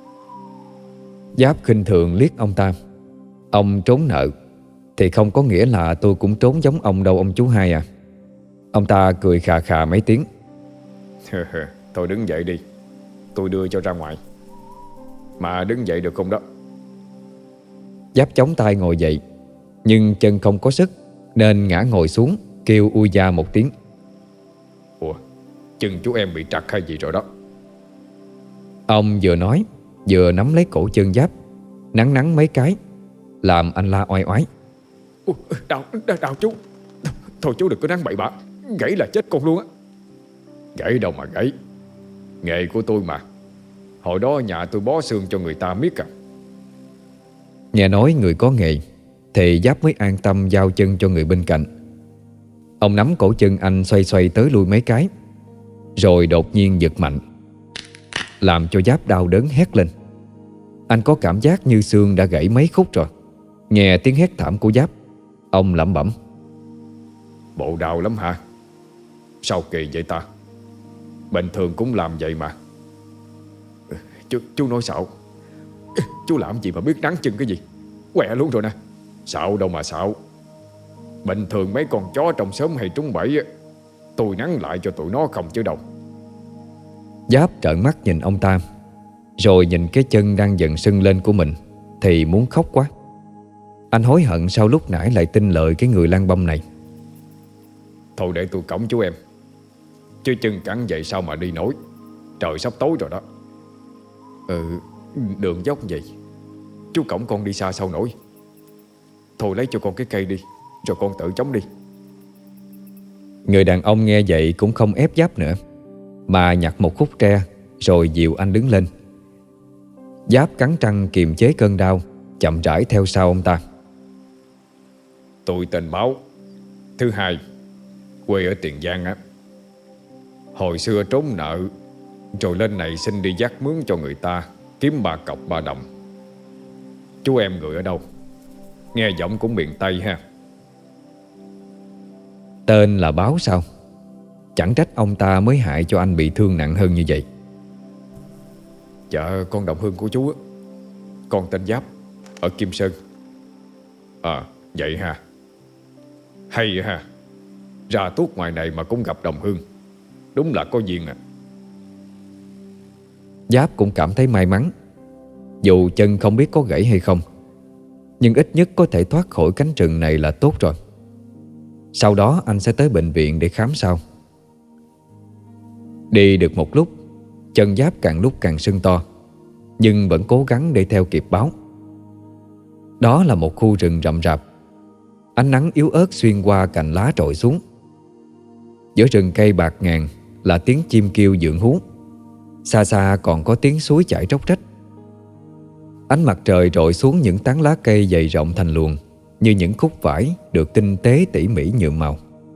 Giáp khinh thường liếc ông ta. Ông trốn nợ thì không có nghĩa là tôi cũng trốn giống ông đâu ông chú hai à. Ông ta cười khà khà mấy tiếng. Thôi đứng dậy đi, tôi đưa cho ra ngoài. Mà đứng dậy được không đó? Giáp chống tay ngồi dậy, nhưng chân không có sức nên ngã ngồi xuống, kêu ui da một tiếng. Ủa, chân chú em bị trật hay gì rồi đó? Ông vừa nói vừa nắm lấy cổ chân Giáp, nắn nắn mấy cái, làm anh la oai oái. Ủa, đau, đau, đau chú. Thôi chú đừng có nắn bậy bạ, gãy là chết con luôn á. Gãy đâu mà gãy, nghề của tôi mà. Hồi đó nhà tôi bó xương cho người ta miết à. Nghe nói người có nghề thì Giáp mới an tâm giao chân cho người bên cạnh. Ông nắm cổ chân anh xoay xoay tới lui mấy cái, rồi đột nhiên giật mạnh, làm cho Giáp đau đớn hét lên. Anh có cảm giác như xương đã gãy mấy khúc rồi. Nghe tiếng hét thảm của Giáp, ông lẩm bẩm: Bộ đau lắm hả? Sao kỳ vậy ta? Bình thường cũng làm vậy mà. Chú, chú nói xạo. Chú làm gì mà biết nắn chân cái gì? Quẹ luôn rồi nè. Xạo đâu mà xạo. Bình thường mấy con chó trong xóm hay trúng bẫy, tôi nắn lại cho tụi nó không chứ đâu. Giáp trợn mắt nhìn ông ta, rồi nhìn cái chân đang dần sưng lên của mình thì muốn khóc quá. Anh hối hận sau lúc nãy lại tin lời cái người lang băm này. Thôi để tôi cõng chú em, chứ chân cẳng vậy sao mà đi nổi. Trời sắp tối rồi đó. Ừ, đường dốc vậy, chú cõng con đi xa sao nổi. Thôi lấy cho con cái cây đi, rồi con tự chống đi. Người đàn ông nghe vậy cũng không ép Giáp nữa, mà nhặt một khúc tre rồi dìu anh đứng lên. Giáp cắn răng kiềm chế cơn đau, chậm rãi theo sau ông ta. Tôi tên Báo, thứ hai, quê ở Tiền Giang á. Hồi xưa trốn nợ, rồi lên này xin đi vác mướn cho người ta, kiếm ba cọc ba đồng. Chú em người ở đâu? Nghe giọng cũng miền Tây ha. Tên là Báo sao? Chẳng trách ông ta mới hại cho anh bị thương nặng hơn như vậy. Dạ con đồng hương của chú á. Con tên Giáp, ở Kim Sơn. À vậy ha. Hay ha. Ra tuốt ngoài này mà cũng gặp đồng hương. Đúng là có duyên à. Giáp cũng cảm thấy may mắn. Dù chân không biết có gãy hay không, nhưng ít nhất có thể thoát khỏi cánh rừng này là tốt rồi. Sau đó anh sẽ tới bệnh viện để khám sau. Đi được một lúc, chân Giáp càng lúc càng sưng to, nhưng vẫn cố gắng để theo kịp Báo. Đó là một khu rừng rậm rạp. Ánh nắng yếu ớt xuyên qua cành lá trội xuống. Giữa rừng cây bạc ngàn là tiếng chim kêu dượng hú. Xa xa còn có tiếng suối chảy róc rách. Ánh mặt trời rọi xuống những tán lá cây dày rộng thành luồng, như những khúc vải được tinh tế tỉ mỉ nhuộm màu.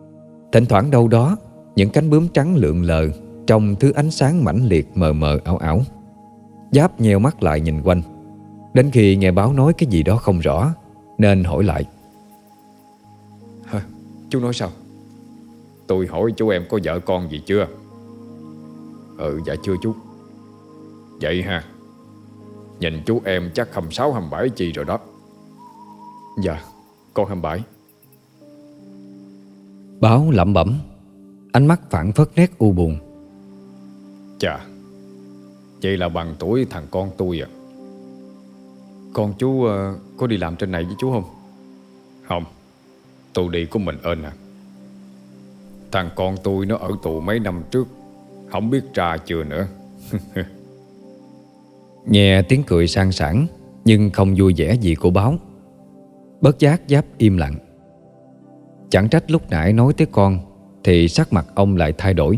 Thỉnh thoảng đâu đó những cánh bướm trắng lượn lờ trong thứ ánh sáng mãnh liệt mờ mờ ảo ảo. Giáp nheo mắt lại nhìn quanh, đến khi nghe Báo nói cái gì đó không rõ nên hỏi lại. Hả? Chú nói sao? Tôi hỏi chú em có vợ con gì chưa? Ừ, dạ chưa chú. Vậy ha, nhìn chú em chắc hầm sáu hầm bảy chi rồi đó. Dạ, con hầm bảy. Báo lẩm bẩm, ánh mắt phảng phất nét u buồn. Chà, vậy là bằng tuổi thằng con tôi à. Con chú uh, có đi làm trên này với chú không? Không, tôi đi của mình ơn à. Thằng con tôi nó ở tù mấy năm trước, không biết ra chưa nữa. Nghe tiếng cười sang sảng nhưng không vui vẻ gì của Báo. Bất giác Giáp im lặng. Chẳng trách lúc nãy nói tới con thì sắc mặt ông lại thay đổi.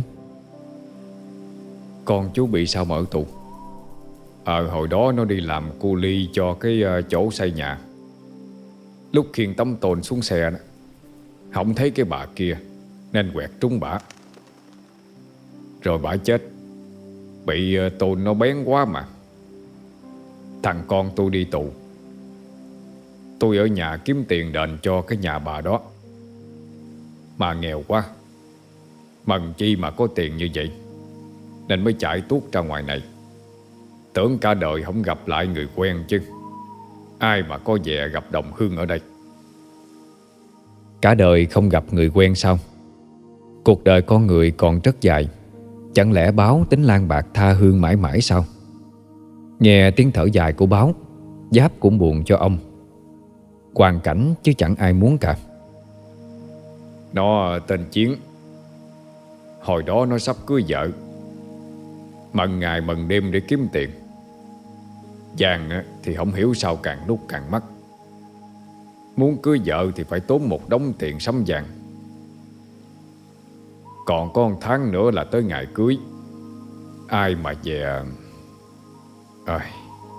Con chú bị sao mà ở tù? Ờ, hồi đó nó đi làm cu ly cho cái uh, chỗ xây nhà. Lúc khiêng tấm tôn xuống xe đó, không thấy cái bà kia nên quẹt trúng bả. Rồi bả chết. Bị uh, tôn nó bén quá mà. Thằng con tôi đi tù, tôi ở nhà kiếm tiền đền cho cái nhà bà đó. Mà nghèo quá, mần chi mà có tiền như vậy, nên mới chạy tuốt ra ngoài này. Tưởng cả đời không gặp lại người quen chứ. Ai mà có vẻ gặp đồng hương ở đây. Cả đời không gặp người quen sao? Cuộc đời con người còn rất dài, chẳng lẽ Báo tính lang bạc tha hương mãi mãi sao? Nghe tiếng thở dài của Báo, Giáp cũng buồn cho ông. Hoàn cảnh chứ chẳng ai muốn cả. Nó tên Chiến. Hồi đó nó sắp cưới vợ, mần ngày mần đêm để kiếm tiền. Vàng thì không hiểu sao càng lúc càng mắc. Muốn cưới vợ thì phải tốn một đống tiền sắm vàng. Còn có một tháng nữa là tới ngày cưới. Ai mà về... À...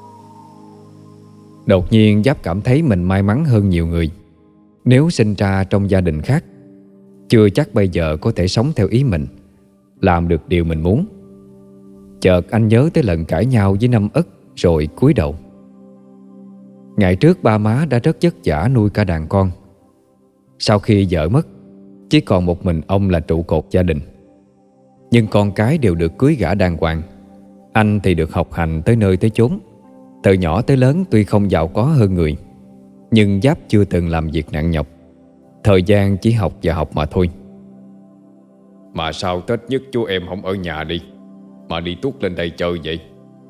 Đột nhiên Giáp cảm thấy mình may mắn hơn nhiều người. Nếu sinh ra trong gia đình khác, chưa chắc bây giờ có thể sống theo ý mình, làm được điều mình muốn. Chợt anh nhớ tới lần cãi nhau với Năm Ất rồi cúi đầu. Ngày trước ba má đã rất vất vả nuôi cả đàn con. Sau khi vợ mất, chỉ còn một mình ông là trụ cột gia đình. Nhưng con cái đều được cưới gả đàng hoàng. Anh thì được học hành tới nơi tới chốn. Từ nhỏ tới lớn tuy không giàu có hơn người, nhưng Giáp chưa từng làm việc nặng nhọc. Thời gian chỉ học và học mà thôi. Mà sao Tết nhất chú em không ở nhà đi, mà đi tuốt lên đây chơi vậy?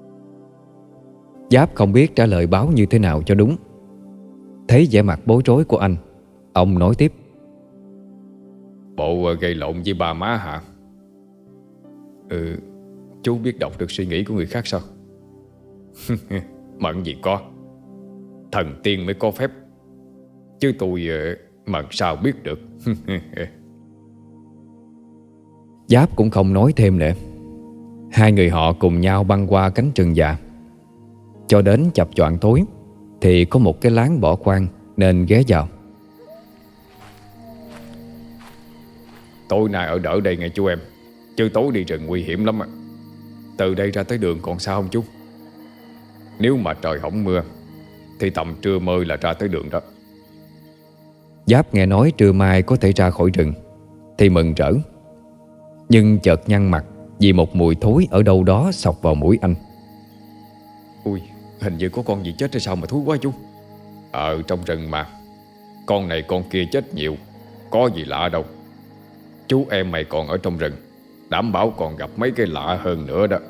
Giáp không biết trả lời Báo như thế nào cho đúng. Thấy vẻ mặt bối rối của anh, ông nói tiếp. Bộ gây lộn với ba má hả? Ừ, chú biết đọc được suy nghĩ của người khác sao? Mận gì có, thần tiên mới có phép, chứ tôi mận sao biết được. Giáp cũng không nói thêm nữa. Hai người họ cùng nhau băng qua cánh rừng già. Cho đến chập choạng tối thì có một cái láng bỏ khoang nên ghé vào. Tối nay ở đỡ đây nghe chú em, chứ tối đi rừng nguy hiểm lắm à. Từ đây ra tới đường còn xa không chú? Nếu mà trời không mưa thì tầm trưa mơi là ra tới đường đó. Giáp nghe nói trưa mai có thể ra khỏi rừng thì mừng rỡ, nhưng chợt nhăn mặt vì một mùi thối ở đâu đó xộc vào mũi anh. Ui, hình như có con gì chết hay sao mà thúi quá chú. Ờ, trong rừng mà, con này con kia chết nhiều, có gì lạ đâu. Chú em mày còn ở trong rừng, đảm bảo còn gặp mấy cái lạ hơn nữa đó.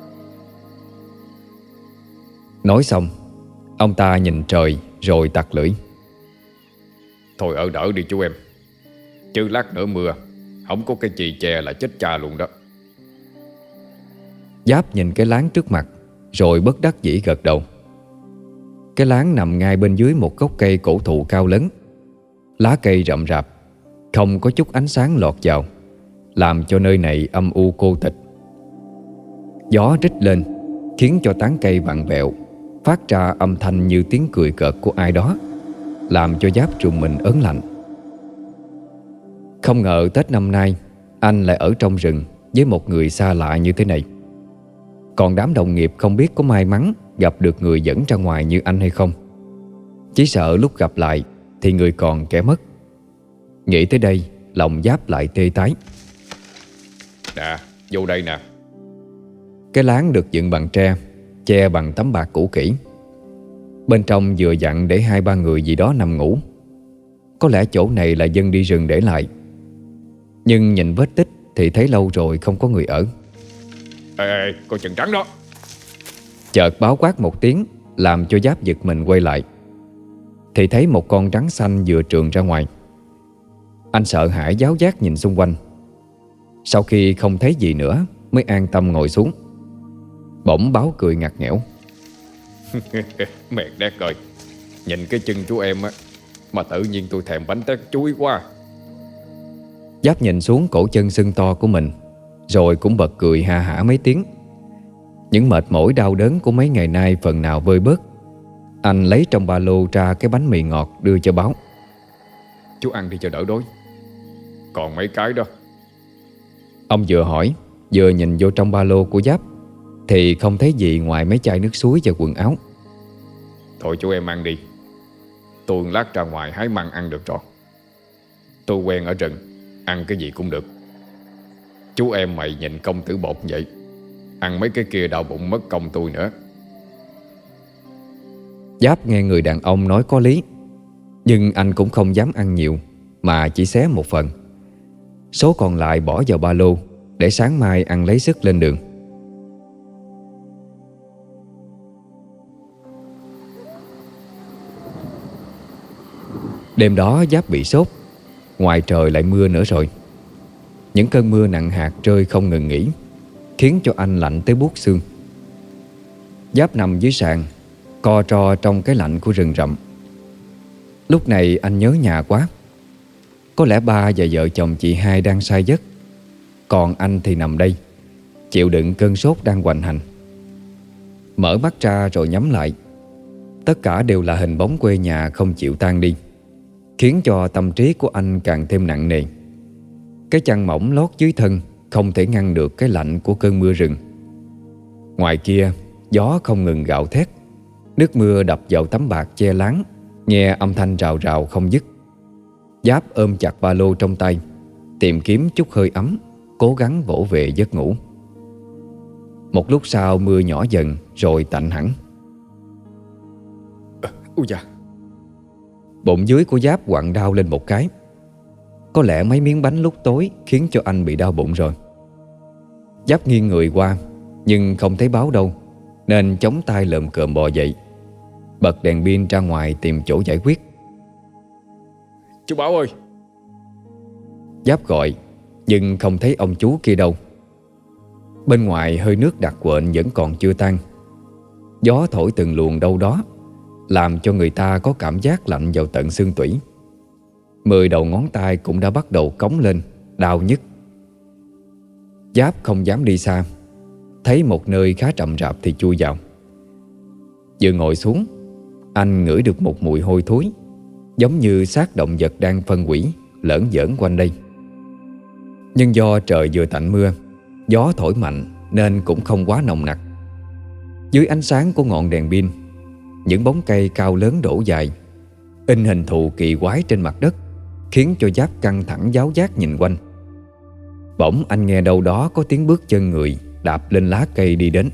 Nói xong, ông ta nhìn trời rồi tặc lưỡi. Thôi ở đỡ đi chú em, chứ lát nữa mưa, không có cái chì chè là chết cha luôn đó. Giáp nhìn cái láng trước mặt rồi bất đắc dĩ gật đầu. Cái láng nằm ngay bên dưới một gốc cây cổ thụ cao lớn. Lá cây rậm rạp, không có chút ánh sáng lọt vào, làm cho nơi này âm u cô tịch. Gió rít lên khiến cho tán cây vặn vẹo, phát ra âm thanh như tiếng cười cợt của ai đó, làm cho Giáp rùng mình ớn lạnh. Không ngờ Tết năm nay anh lại ở trong rừng với một người xa lạ như thế này. Còn đám đồng nghiệp không biết có may mắn gặp được người dẫn ra ngoài như anh hay không. Chỉ sợ lúc gặp lại thì người còn kẻ mất. Nghĩ tới đây, lòng Giáp lại tê tái. Nè, vô đây nè. Cái láng được dựng bằng tre, che bằng tấm bạc cũ kỹ. Bên trong vừa dặn để hai ba người gì đó nằm ngủ. Có lẽ chỗ này là dân đi rừng để lại. Nhưng nhìn vết tích thì thấy lâu rồi không có người ở. Ê, ê, coi chừng trắng đó. Chợt báo quát một tiếng làm cho Giáp giật mình quay lại. Thì thấy một con rắn xanh vừa trườn ra ngoài. Anh sợ hãi giáo giác nhìn xung quanh. Sau khi không thấy gì nữa mới an tâm ngồi xuống. Bỗng Báo cười ngặt nghẽo. Mệt đét rồi. Nhìn cái chân chú em á, mà tự nhiên tôi thèm bánh tét chuối quá. Giáp nhìn xuống cổ chân sưng to của mình, rồi cũng bật cười ha hả mấy tiếng. Những mệt mỏi đau đớn của mấy ngày nay phần nào vơi bớt. Anh lấy trong ba lô ra cái bánh mì ngọt đưa cho Báo. Chú ăn đi cho đỡ đói. Còn mấy cái đó. Ông vừa hỏi vừa nhìn vô trong ba lô của Giáp thì không thấy gì ngoài mấy chai nước suối và quần áo. Thôi chú em ăn đi. Tôi lát ra ngoài hái măng ăn được rồi. Tôi quen ở rừng, ăn cái gì cũng được. Chú em mày nhìn công tử bột vậy, ăn mấy cái kia đau bụng mất công tôi nữa. Giáp nghe người đàn ông nói có lý, nhưng anh cũng không dám ăn nhiều, mà chỉ xé một phần. Số còn lại bỏ vào ba lô để sáng mai ăn lấy sức lên đường. Đêm đó Giáp bị sốt. Ngoài trời lại mưa nữa rồi. Những cơn mưa nặng hạt rơi không ngừng nghỉ, khiến cho anh lạnh tới buốt xương. Giáp nằm dưới sàn, co ro trong cái lạnh của rừng rậm. Lúc này anh nhớ nhà quá. Có lẽ ba và vợ chồng chị hai đang say giấc, còn anh thì nằm đây, chịu đựng cơn sốt đang hoành hành. Mở mắt ra rồi nhắm lại. Tất cả đều là hình bóng quê nhà không chịu tan đi, khiến cho tâm trí của anh càng thêm nặng nề. Cái chăn mỏng lót dưới thân không thể ngăn được cái lạnh của cơn mưa rừng. Ngoài kia, gió không ngừng gào thét. Nước mưa đập vào tấm bạc che láng, nghe âm thanh rào rào không dứt. Giáp ôm chặt ba lô trong tay, tìm kiếm chút hơi ấm, cố gắng vỗ về giấc ngủ. Một lúc sau mưa nhỏ dần rồi tạnh hẳn. Ui da. Bụng dưới của Giáp quặn đau lên một cái. Có lẽ mấy miếng bánh lúc tối khiến cho anh bị đau bụng rồi. Giáp nghiêng người qua, nhưng không thấy Báo đâu, nên chống tay lợm cợm bò dậy, bật đèn pin ra ngoài tìm chỗ giải quyết. Chú Báo ơi. Giáp gọi, nhưng không thấy ông chú kia đâu. Bên ngoài hơi nước đặc quện vẫn còn chưa tan. Gió thổi từng luồng đâu đó, làm cho người ta có cảm giác lạnh vào tận xương tủy. Mười đầu ngón tay cũng đã bắt đầu cống lên, đau nhức. Giáp không dám đi xa, thấy một nơi khá rậm rạp thì chui vào. Vừa ngồi xuống, anh ngửi được một mùi hôi thối, giống như xác động vật đang phân hủy lởn vởn quanh đây. Nhưng do trời vừa tạnh mưa, gió thổi mạnh nên cũng không quá nồng nặc. Dưới ánh sáng của ngọn đèn pin, những bóng cây cao lớn đổ dài, in hình thù kỳ quái trên mặt đất, khiến cho Giáp căng thẳng giáo giác nhìn quanh. Bỗng anh nghe đâu đó có tiếng bước chân người đạp lên lá cây đi đến.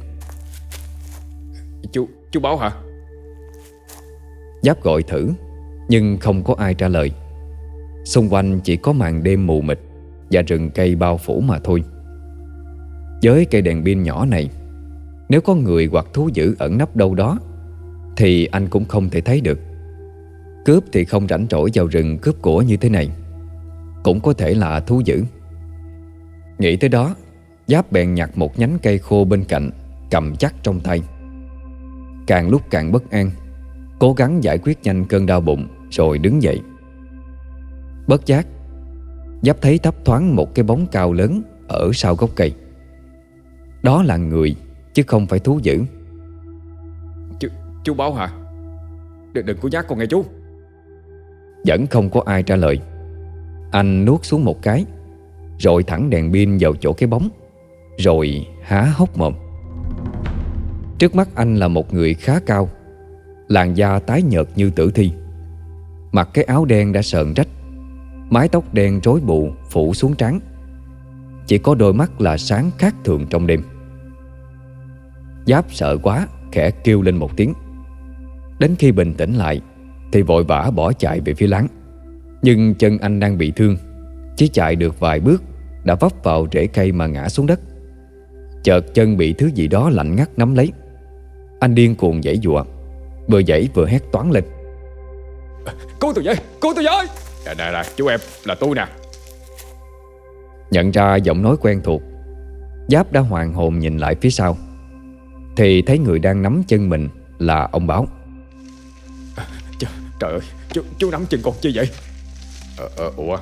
Chú, chú Báo hả? Giáp gọi thử, nhưng không có ai trả lời. Xung quanh chỉ có màn đêm mù mịt và rừng cây bao phủ mà thôi. Với cây đèn pin nhỏ này, nếu có người hoặc thú dữ ẩn nấp đâu đó thì anh cũng không thể thấy được. Cướp thì không rảnh rỗi vào rừng cướp của như thế này, cũng có thể là thú dữ. Nghĩ tới đó, Giáp bèn nhặt một nhánh cây khô bên cạnh, cầm chắc trong tay. Càng lúc càng bất an, cố gắng giải quyết nhanh cơn đau bụng rồi đứng dậy. Bất giác, Giáp thấy thấp thoáng một cái bóng cao lớn ở sau gốc cây. Đó là người, chứ không phải thú dữ. Chú, chú Báo hả? Đừng, đừng có nhát con nghe chú. Vẫn không có ai trả lời. Anh nuốt xuống một cái, rồi thẳng đèn pin vào chỗ cái bóng, rồi há hốc mồm. Trước mắt anh là một người khá cao, làn da tái nhợt như tử thi, mặc cái áo đen đã sờn rách, mái tóc đen rối bù phủ xuống trán. Chỉ có đôi mắt là sáng khác thường trong đêm. Giáp sợ quá, khẽ kêu lên một tiếng. Đến khi bình tĩnh lại thì vội vã bỏ chạy về phía láng. Nhưng chân anh đang bị thương, chỉ chạy được vài bước đã vấp vào rễ cây mà ngã xuống đất. Chợt chân bị thứ gì đó lạnh ngắt nắm lấy. Anh điên cuồng giãy giụa, vừa giãy vừa hét toáng lên: Cứu tôi với, cứu tôi với! Nè nè nè, chú em, là tôi nè. Nhận ra giọng nói quen thuộc, Giáp đã hoàn hồn nhìn lại phía sau, thì thấy người đang nắm chân mình là ông Báo. Trời, trời ơi, chú, chú nắm chân con chi vậy? Ờ, ờ, ủa?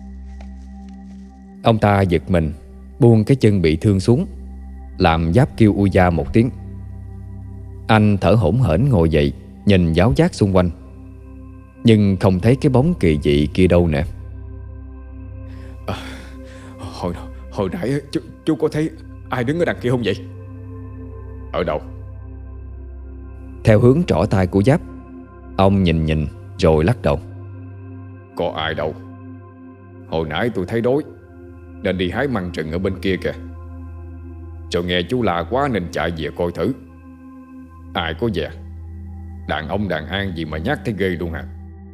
Ông ta giật mình, buông cái chân bị thương xuống, làm Giáp kêu ui da một tiếng. Anh thở hổn hển ngồi dậy, nhìn giáo giác xung quanh, nhưng không thấy cái bóng kỳ dị kia đâu nè. À, hồi, hồi nãy chú, chú có thấy ai đứng ở đằng kia không vậy? Ở đâu? Theo hướng trỏ tay của Giáp, ông nhìn nhìn rồi lắc đầu. Có ai đâu. Hồi nãy tôi thấy đói nên đi hái măng rừng ở bên kia kìa, rồi nghe chú la quá nên chạy về coi thử. Ai có về. Đàn ông đàn an gì mà nhát thấy ghê luôn hả?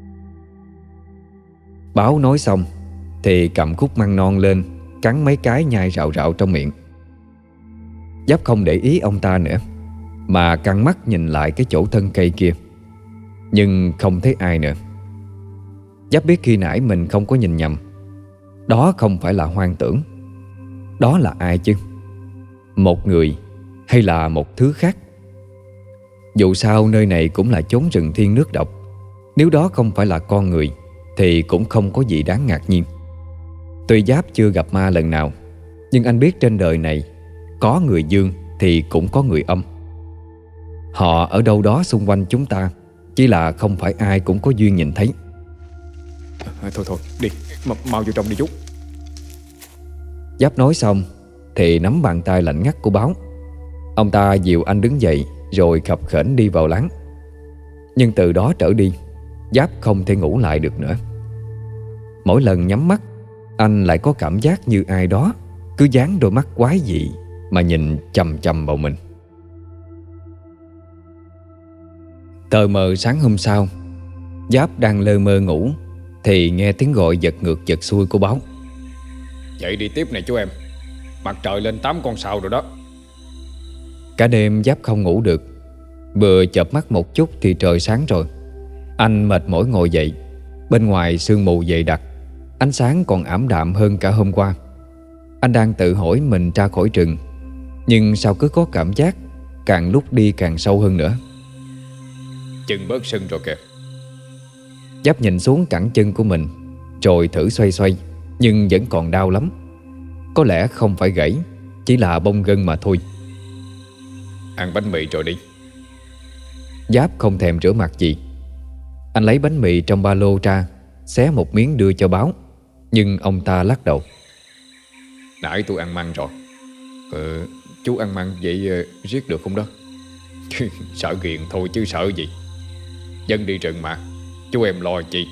Báo nói xong thì cầm khúc măng non lên, cắn mấy cái nhai rạo rạo trong miệng. Giáp không để ý ông ta nữa, mà căng mắt nhìn lại cái chỗ thân cây kia, nhưng không thấy ai nữa. Giáp biết khi nãy mình không có nhìn nhầm. Đó không phải là hoang tưởng. Đó là ai chứ? Một người hay là một thứ khác? Dù sao nơi này cũng là chốn rừng thiên nước độc. Nếu đó không phải là con người thì cũng không có gì đáng ngạc nhiên. Tuy Giáp chưa gặp ma lần nào, nhưng anh biết trên đời này có người dương thì cũng có người âm. Họ ở đâu đó xung quanh chúng ta, chỉ là không phải ai cũng có duyên nhìn thấy. à, Thôi thôi, đi, M mau vô trong đi chú. Giáp nói xong thì nắm bàn tay lạnh ngắt của Báo. Ông ta dìu anh đứng dậy rồi khập khểnh đi vào láng. Nhưng từ đó trở đi, Giáp không thể ngủ lại được nữa. Mỗi lần nhắm mắt, anh lại có cảm giác như ai đó cứ dán đôi mắt quái dị mà nhìn chằm chằm vào mình. Tờ mờ sáng hôm sau, Giáp đang lơ mơ ngủ thì nghe tiếng gọi giật ngược giật xuôi của Báo. Dậy đi tiếp này chú em. Mặt trời lên tám con sao rồi đó. Cả đêm Giáp không ngủ được. Vừa chợp mắt một chút thì trời sáng rồi. Anh mệt mỏi ngồi dậy. Bên ngoài sương mù dày đặc, ánh sáng còn ảm đạm hơn cả hôm qua. Anh đang tự hỏi mình ra khỏi rừng, nhưng sao cứ có cảm giác càng lúc đi càng sâu hơn nữa. Chân bớt sưng rồi kìa. Giáp nhìn xuống cẳng chân của mình, rồi thử xoay xoay, nhưng vẫn còn đau lắm. Có lẽ không phải gãy, chỉ là bong gân mà thôi. Ăn bánh mì rồi đi. Giáp không thèm rửa mặt gì. Anh lấy bánh mì trong ba lô ra, xé một miếng đưa cho Báo, nhưng ông ta lắc đầu. Nãy tôi ăn măng rồi. ờ, Chú ăn măng vậy uh, riết được không đó? Sợ ghiền thôi chứ sợ gì. Dân đi rừng mà, chú em lo chi.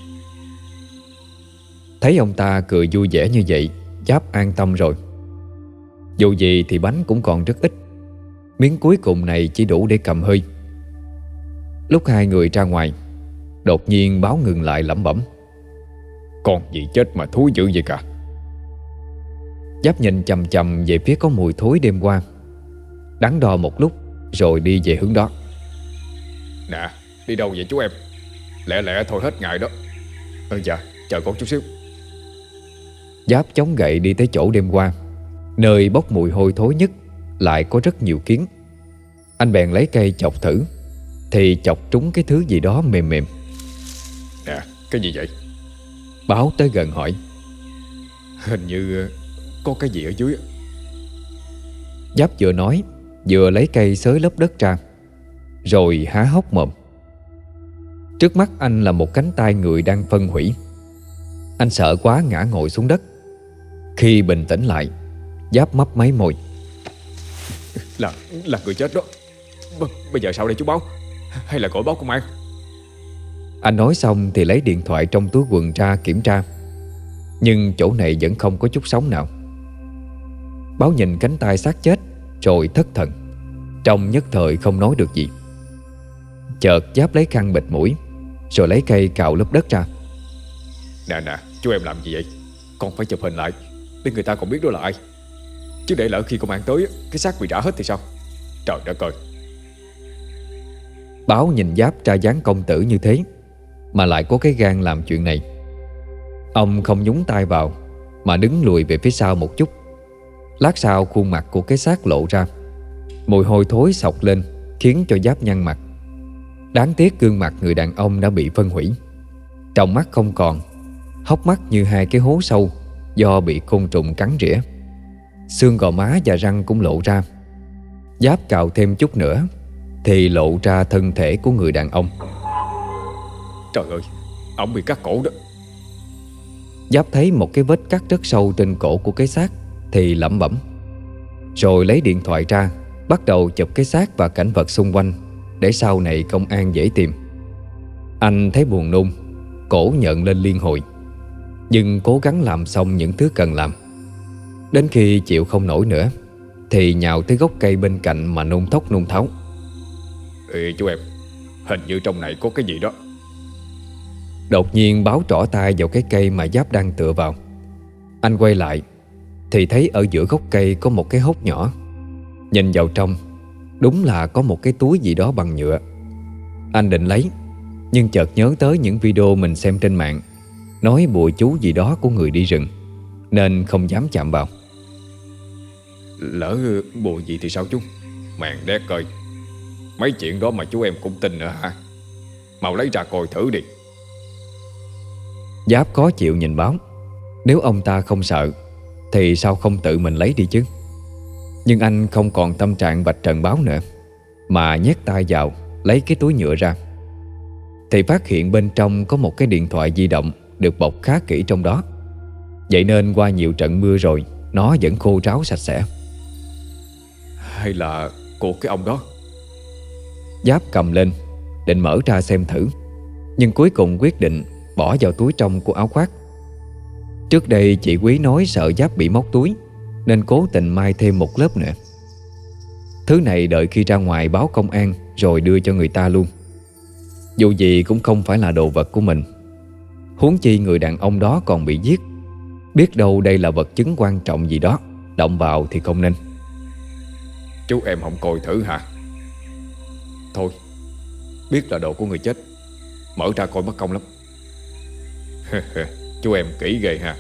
Thấy ông ta cười vui vẻ như vậy, Giáp an tâm rồi. Dù gì thì bánh cũng còn rất ít. Miếng cuối cùng này chỉ đủ để cầm hơi. Lúc hai người ra ngoài, đột nhiên Báo ngừng lại lẩm bẩm. Con gì chết mà thúi dữ vậy cả. Giáp nhìn chằm chằm về phía có mùi thối đêm qua, đắn đo một lúc rồi đi về hướng đó. Nè, đi đâu vậy chú em? Lẹ lẹ thôi hết ngày đó. Ơ dạ, chờ con chút xíu. Giáp chống gậy đi tới chỗ đêm qua, nơi bốc mùi hôi thối nhất, lại có rất nhiều kiến. Anh bèn lấy cây chọc thử, thì chọc trúng cái thứ gì đó mềm mềm. Nè, cái gì vậy? Báo tới gần hỏi. Hình như có cái gì ở dưới. Giáp vừa nói vừa lấy cây xới lấp đất ra, rồi há hốc mồm. Trước mắt anh là một cánh tay người đang phân hủy. Anh sợ quá ngã ngồi xuống đất. Khi bình tĩnh lại, Giáp mấp máy môi. Là là người chết đó. B Bây giờ sao đây chú Báo? Hay là gọi báo công an? Anh nói xong thì lấy điện thoại trong túi quần ra kiểm tra, nhưng chỗ này vẫn không có chút sóng nào. Báo nhìn cánh tay xác chết rồi thất thần, trong nhất thời không nói được gì. Chợt Giáp lấy khăn bịt mũi, rồi lấy cây cạo lớp đất ra. Nè nè, chú em làm gì vậy? Con phải chụp hình lại để người ta còn biết đó là ai. Chứ để lỡ khi công an tới, cái xác bị rã hết thì sao? Trời đất ơi. Báo nhìn Giáp ra dáng công tử như thế mà lại có cái gan làm chuyện này. Ông không nhúng tay vào mà đứng lùi về phía sau một chút. Lát sau khuôn mặt của cái xác lộ ra, mùi hôi thối xộc lên khiến cho Giáp nhăn mặt. Đáng tiếc gương mặt người đàn ông đã bị phân hủy. Trong mắt không còn, hốc mắt như hai cái hố sâu do bị côn trùng cắn rỉa. Xương gò má và răng cũng lộ ra. Giáp cạo thêm chút nữa thì lộ ra thân thể của người đàn ông. Trời ơi, ông bị cắt cổ đó. Giáp thấy một cái vết cắt rất sâu trên cổ của cái xác thì lẩm bẩm, rồi lấy điện thoại ra, bắt đầu chụp cái xác và cảnh vật xung quanh để sau này công an dễ tìm. Anh thấy buồn nôn, cổ nhận lên liên hồi, nhưng cố gắng làm xong những thứ cần làm. Đến khi chịu không nổi nữa thì nhào tới gốc cây bên cạnh mà nôn thốc nôn tháo. Ê chú em, hình như trong này có cái gì đó. Đột nhiên Báo trỏ tay vào cái cây mà Giáp đang tựa vào. Anh quay lại thì thấy ở giữa gốc cây có một cái hốc nhỏ. Nhìn vào trong, đúng là có một cái túi gì đó bằng nhựa. Anh định lấy, nhưng chợt nhớ tới những video mình xem trên mạng nói bùa chú gì đó của người đi rừng, nên không dám chạm vào. Lỡ bùa gì thì sao chú? Màn đét coi. Mấy chuyện đó mà chú em cũng tin nữa hả? Mau lấy ra coi thử đi. Giáp khó chịu nhìn Báo. Nếu ông ta không sợ thì sao không tự mình lấy đi chứ? Nhưng anh không còn tâm trạng vạch trần Báo nữa, mà nhét tay vào lấy cái túi nhựa ra thì phát hiện bên trong có một cái điện thoại di động được bọc khá kỹ trong đó. Vậy nên qua nhiều trận mưa rồi nó vẫn khô ráo sạch sẽ. Hay là của cái ông đó? Giáp cầm lên định mở ra xem thử, nhưng cuối cùng quyết định bỏ vào túi trong của áo khoác. Trước đây chị Quý nói sợ Giáp bị móc túi nên cố tình may thêm một lớp nữa. Thứ này đợi khi ra ngoài báo công an rồi đưa cho người ta luôn. Dù gì cũng không phải là đồ vật của mình. Huống chi người đàn ông đó còn bị giết, biết đâu đây là vật chứng quan trọng gì đó, động vào thì không nên. Chú em không coi thử hả? Thôi, biết là đồ của người chết, mở ra coi mất công lắm. Chú em kỹ ghê ha.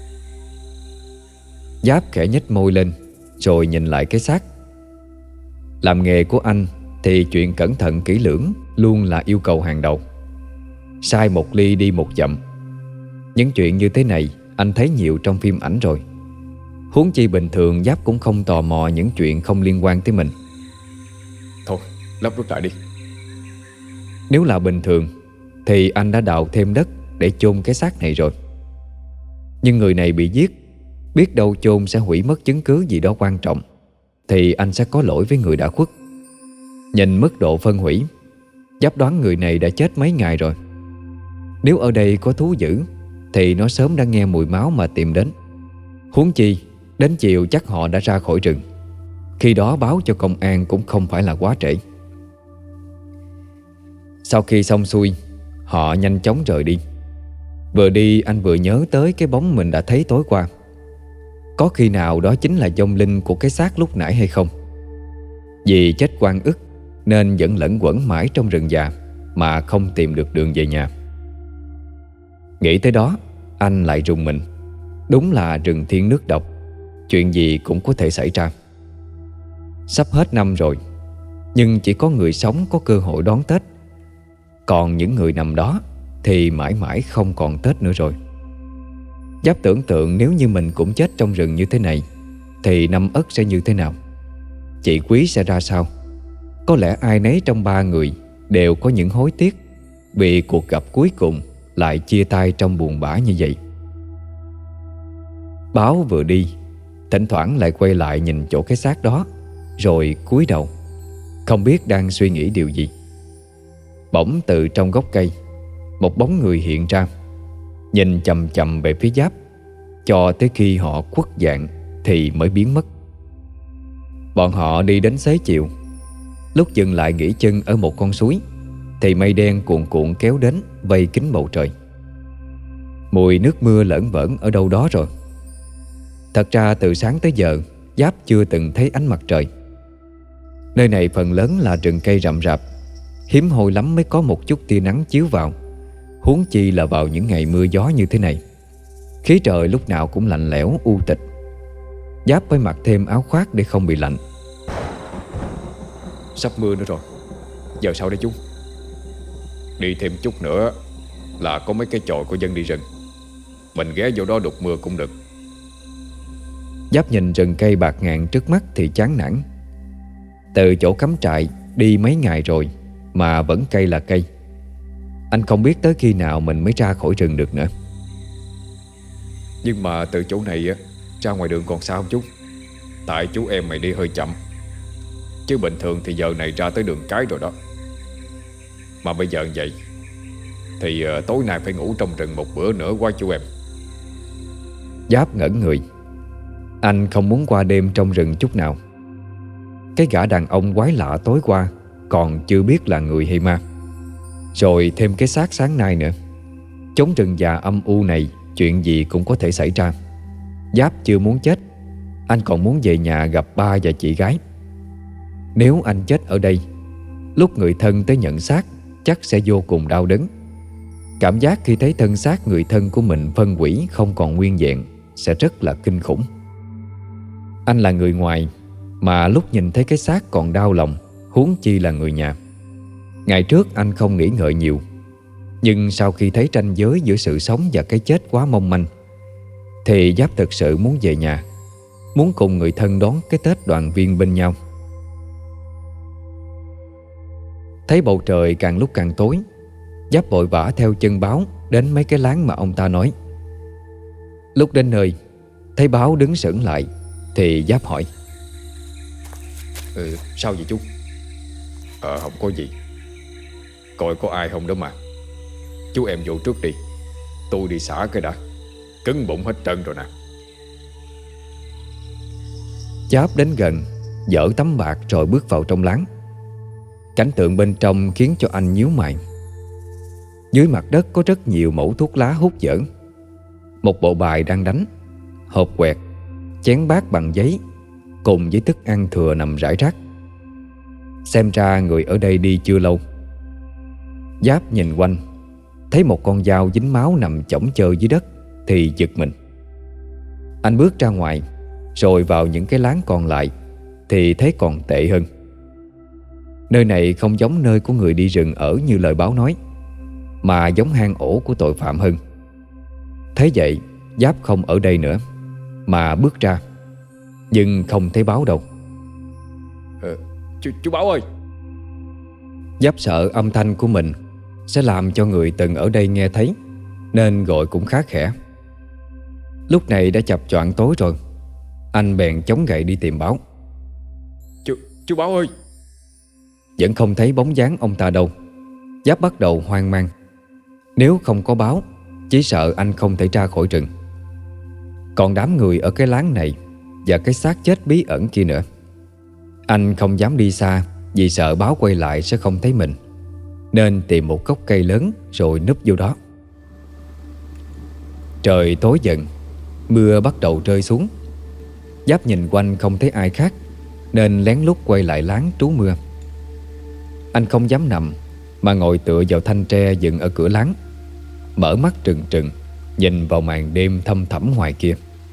Giáp khẽ nhếch môi lên rồi nhìn lại cái xác. Làm nghề của anh thì chuyện cẩn thận kỹ lưỡng luôn là yêu cầu hàng đầu. Sai một ly đi một dặm. Những chuyện như thế này anh thấy nhiều trong phim ảnh rồi. Huống chi bình thường Giáp cũng không tò mò những chuyện không liên quan tới mình. Thôi, lấp rút lại đi. Nếu là bình thường thì anh đã đào thêm đất để chôn cái xác này rồi. Nhưng người này bị giết, biết đâu chôn sẽ hủy mất chứng cứ gì đó quan trọng, thì anh sẽ có lỗi với người đã khuất. Nhìn mức độ phân hủy, Giáp đoán người này đã chết mấy ngày rồi. Nếu ở đây có thú dữ thì nó sớm đã nghe mùi máu mà tìm đến. Huống chi đến chiều chắc họ đã ra khỏi rừng. Khi đó báo cho công an cũng không phải là quá trễ. Sau khi xong xuôi, họ nhanh chóng rời đi. Vừa đi anh vừa nhớ tới cái bóng mình đã thấy tối qua. Có khi nào đó chính là vong linh của cái xác lúc nãy hay không? Vì chết oan ức nên vẫn lẫn quẩn mãi trong rừng già mà không tìm được đường về nhà. Nghĩ tới đó, anh lại rùng mình. Đúng là rừng thiên nước độc, chuyện gì cũng có thể xảy ra. Sắp hết năm rồi, nhưng chỉ có người sống có cơ hội đón Tết. Còn những người nằm đó thì mãi mãi không còn Tết nữa rồi. Giáp tưởng tượng nếu như mình cũng chết trong rừng như thế này thì năm Ất sẽ như thế nào? Chị Quý sẽ ra sao? Có lẽ ai nấy trong ba người đều có những hối tiếc vì cuộc gặp cuối cùng lại chia tay trong buồn bã như vậy. Báo vừa đi, thỉnh thoảng lại quay lại nhìn chỗ cái xác đó, rồi cúi đầu, không biết đang suy nghĩ điều gì. Bỗng từ trong gốc cây, một bóng người hiện ra, nhìn chầm chầm về phía Giáp, cho tới khi họ khuất dạng thì mới biến mất. Bọn họ đi đến xế chiều. Lúc dừng lại nghỉ chân ở một con suối thì mây đen cuồn cuộn kéo đến, vây kín bầu trời. Mùi nước mưa lởn vởn ở đâu đó rồi. Thật ra từ sáng tới giờ Giáp chưa từng thấy ánh mặt trời. Nơi này phần lớn là rừng cây rậm rạp, hiếm hoi lắm mới có một chút tia nắng chiếu vào, huống chi là vào những ngày mưa gió như thế này. Khí trời lúc nào cũng lạnh lẽo u tịch. Giáp phải mặc thêm áo khoác để không bị lạnh. Sắp mưa nữa rồi, giờ sao đây chú? Đi thêm chút nữa là có mấy cái chòi của dân đi rừng, mình ghé vô đó đục mưa cũng được. Giáp nhìn rừng cây bạc ngàn trước mắt thì chán nản. Từ chỗ cắm trại đi mấy ngày rồi mà vẫn cây là cây. Anh không biết tới khi nào mình mới ra khỏi rừng được nữa. Nhưng mà từ chỗ này á ra ngoài đường còn xa không chú? Tại chú em mày đi hơi chậm, chứ bình thường thì giờ này ra tới đường cái rồi đó. Mà bây giờ vậy thì uh, tối nay phải ngủ trong rừng một bữa nữa quá chú em. Giáp ngẩn người. Anh không muốn qua đêm trong rừng chút nào. Cái gã đàn ông quái lạ tối qua còn chưa biết là người hay ma, rồi thêm cái xác sáng nay nữa. Chốn rừng già âm u này chuyện gì cũng có thể xảy ra. Giáp chưa muốn chết, anh còn muốn về nhà gặp ba và chị gái. Nếu anh chết ở đây, lúc người thân tới nhận xác chắc sẽ vô cùng đau đớn. Cảm giác khi thấy thân xác người thân của mình phân hủy không còn nguyên vẹn sẽ rất là kinh khủng. Anh là người ngoài, mà lúc nhìn thấy cái xác còn đau lòng, huống chi là người nhà. Ngày trước anh không nghĩ ngợi nhiều, nhưng sau khi thấy ranh giới giữa sự sống và cái chết quá mong manh, thì Giáp thực sự muốn về nhà, muốn cùng người thân đón cái Tết đoàn viên bên nhau. Thấy bầu trời càng lúc càng tối, Giáp vội vã theo chân Báo đến mấy cái láng mà ông ta nói. Lúc đến nơi, thấy Báo đứng sững lại thì Giáp hỏi: Ừ, sao vậy chú? Ờ không có gì, coi có ai không đó mà. Chú em vô trước đi, tôi đi xả cái đã, cứng bụng hết trơn rồi nè. Giáp đến gần, dỡ tấm bạc rồi bước vào trong láng. Cảnh tượng bên trong khiến cho anh nhíu mày. Dưới mặt đất có rất nhiều mẩu thuốc lá hút dở, một bộ bài đang đánh, hộp quẹt, chén bát bằng giấy, cùng với thức ăn thừa nằm rải rác. Xem ra người ở đây đi chưa lâu. Giáp nhìn quanh, thấy một con dao dính máu nằm chõng chơ dưới đất thì giật mình. Anh bước ra ngoài, rồi vào những cái láng còn lại thì thấy còn tệ hơn. Nơi này không giống nơi của người đi rừng ở như lời Báo nói, mà giống hang ổ của tội phạm hơn. Thế vậy Giáp không ở đây nữa, mà bước ra, nhưng không thấy Báo đâu. ờ, chú, chú Báo ơi! Giáp sợ âm thanh của mình sẽ làm cho người từng ở đây nghe thấy, nên gọi cũng khá khẽ. Lúc này đã chập choạng tối rồi, anh bèn chống gậy đi tìm Báo. Chú, chú Báo ơi! Vẫn không thấy bóng dáng ông ta đâu. Giáp bắt đầu hoang mang. Nếu không có Báo, chỉ sợ anh không thể ra khỏi rừng. Còn đám người ở cái láng này và cái xác chết bí ẩn kia nữa. Anh không dám đi xa vì sợ Báo quay lại sẽ không thấy mình, nên tìm một gốc cây lớn rồi núp vô đó. Trời tối dần, mưa bắt đầu rơi xuống. Giáp nhìn quanh không thấy ai khác, nên lén lút quay lại láng trú mưa. Anh không dám nằm, mà ngồi tựa vào thanh tre dựng ở cửa láng, mở mắt trừng trừng nhìn vào màn đêm thâm thẳm ngoài kia.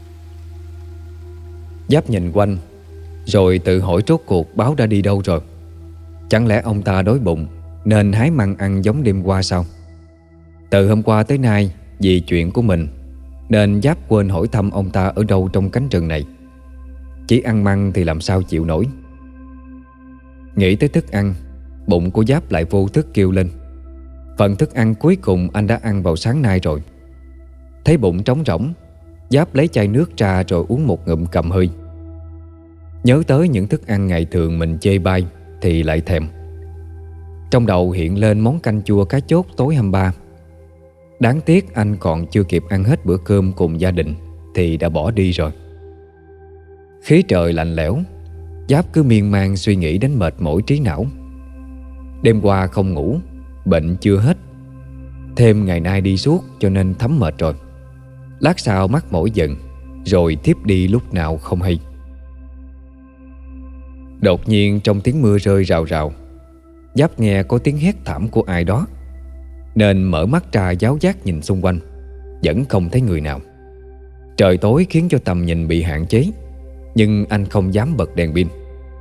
Giáp nhìn quanh, rồi tự hỏi rốt cuộc Báo đã đi đâu rồi. Chẳng lẽ ông ta đói bụng nên hái măng ăn giống đêm qua sao? Từ hôm qua tới nay, vì chuyện của mình nên Giáp quên hỏi thăm ông ta ở đâu trong cánh rừng này. Chỉ ăn măng thì làm sao chịu nổi. Nghĩ tới thức ăn, bụng của Giáp lại vô thức kêu lên. Phần thức ăn cuối cùng anh đã ăn vào sáng nay rồi. Thấy bụng trống rỗng, Giáp lấy chai nước ra rồi uống một ngụm cầm hơi. Nhớ tới những thức ăn ngày thường mình chê bai thì lại thèm. Trong đầu hiện lên món canh chua cá chốt tối hôm ba. Đáng tiếc anh còn chưa kịp ăn hết bữa cơm cùng gia đình thì đã bỏ đi rồi. Khí trời lạnh lẽo, Giáp cứ miên man suy nghĩ đến mệt mỏi trí não. Đêm qua không ngủ, bệnh chưa hết, thêm ngày nay đi suốt cho nên thấm mệt rồi. Lát sau mắt mỏi dần, rồi thiếp đi lúc nào không hay. Đột nhiên trong tiếng mưa rơi rào rào, Giáp nghe có tiếng hét thảm của ai đó, nên mở mắt ra giáo giác nhìn xung quanh. Vẫn không thấy người nào. Trời tối khiến cho tầm nhìn bị hạn chế, nhưng anh không dám bật đèn pin.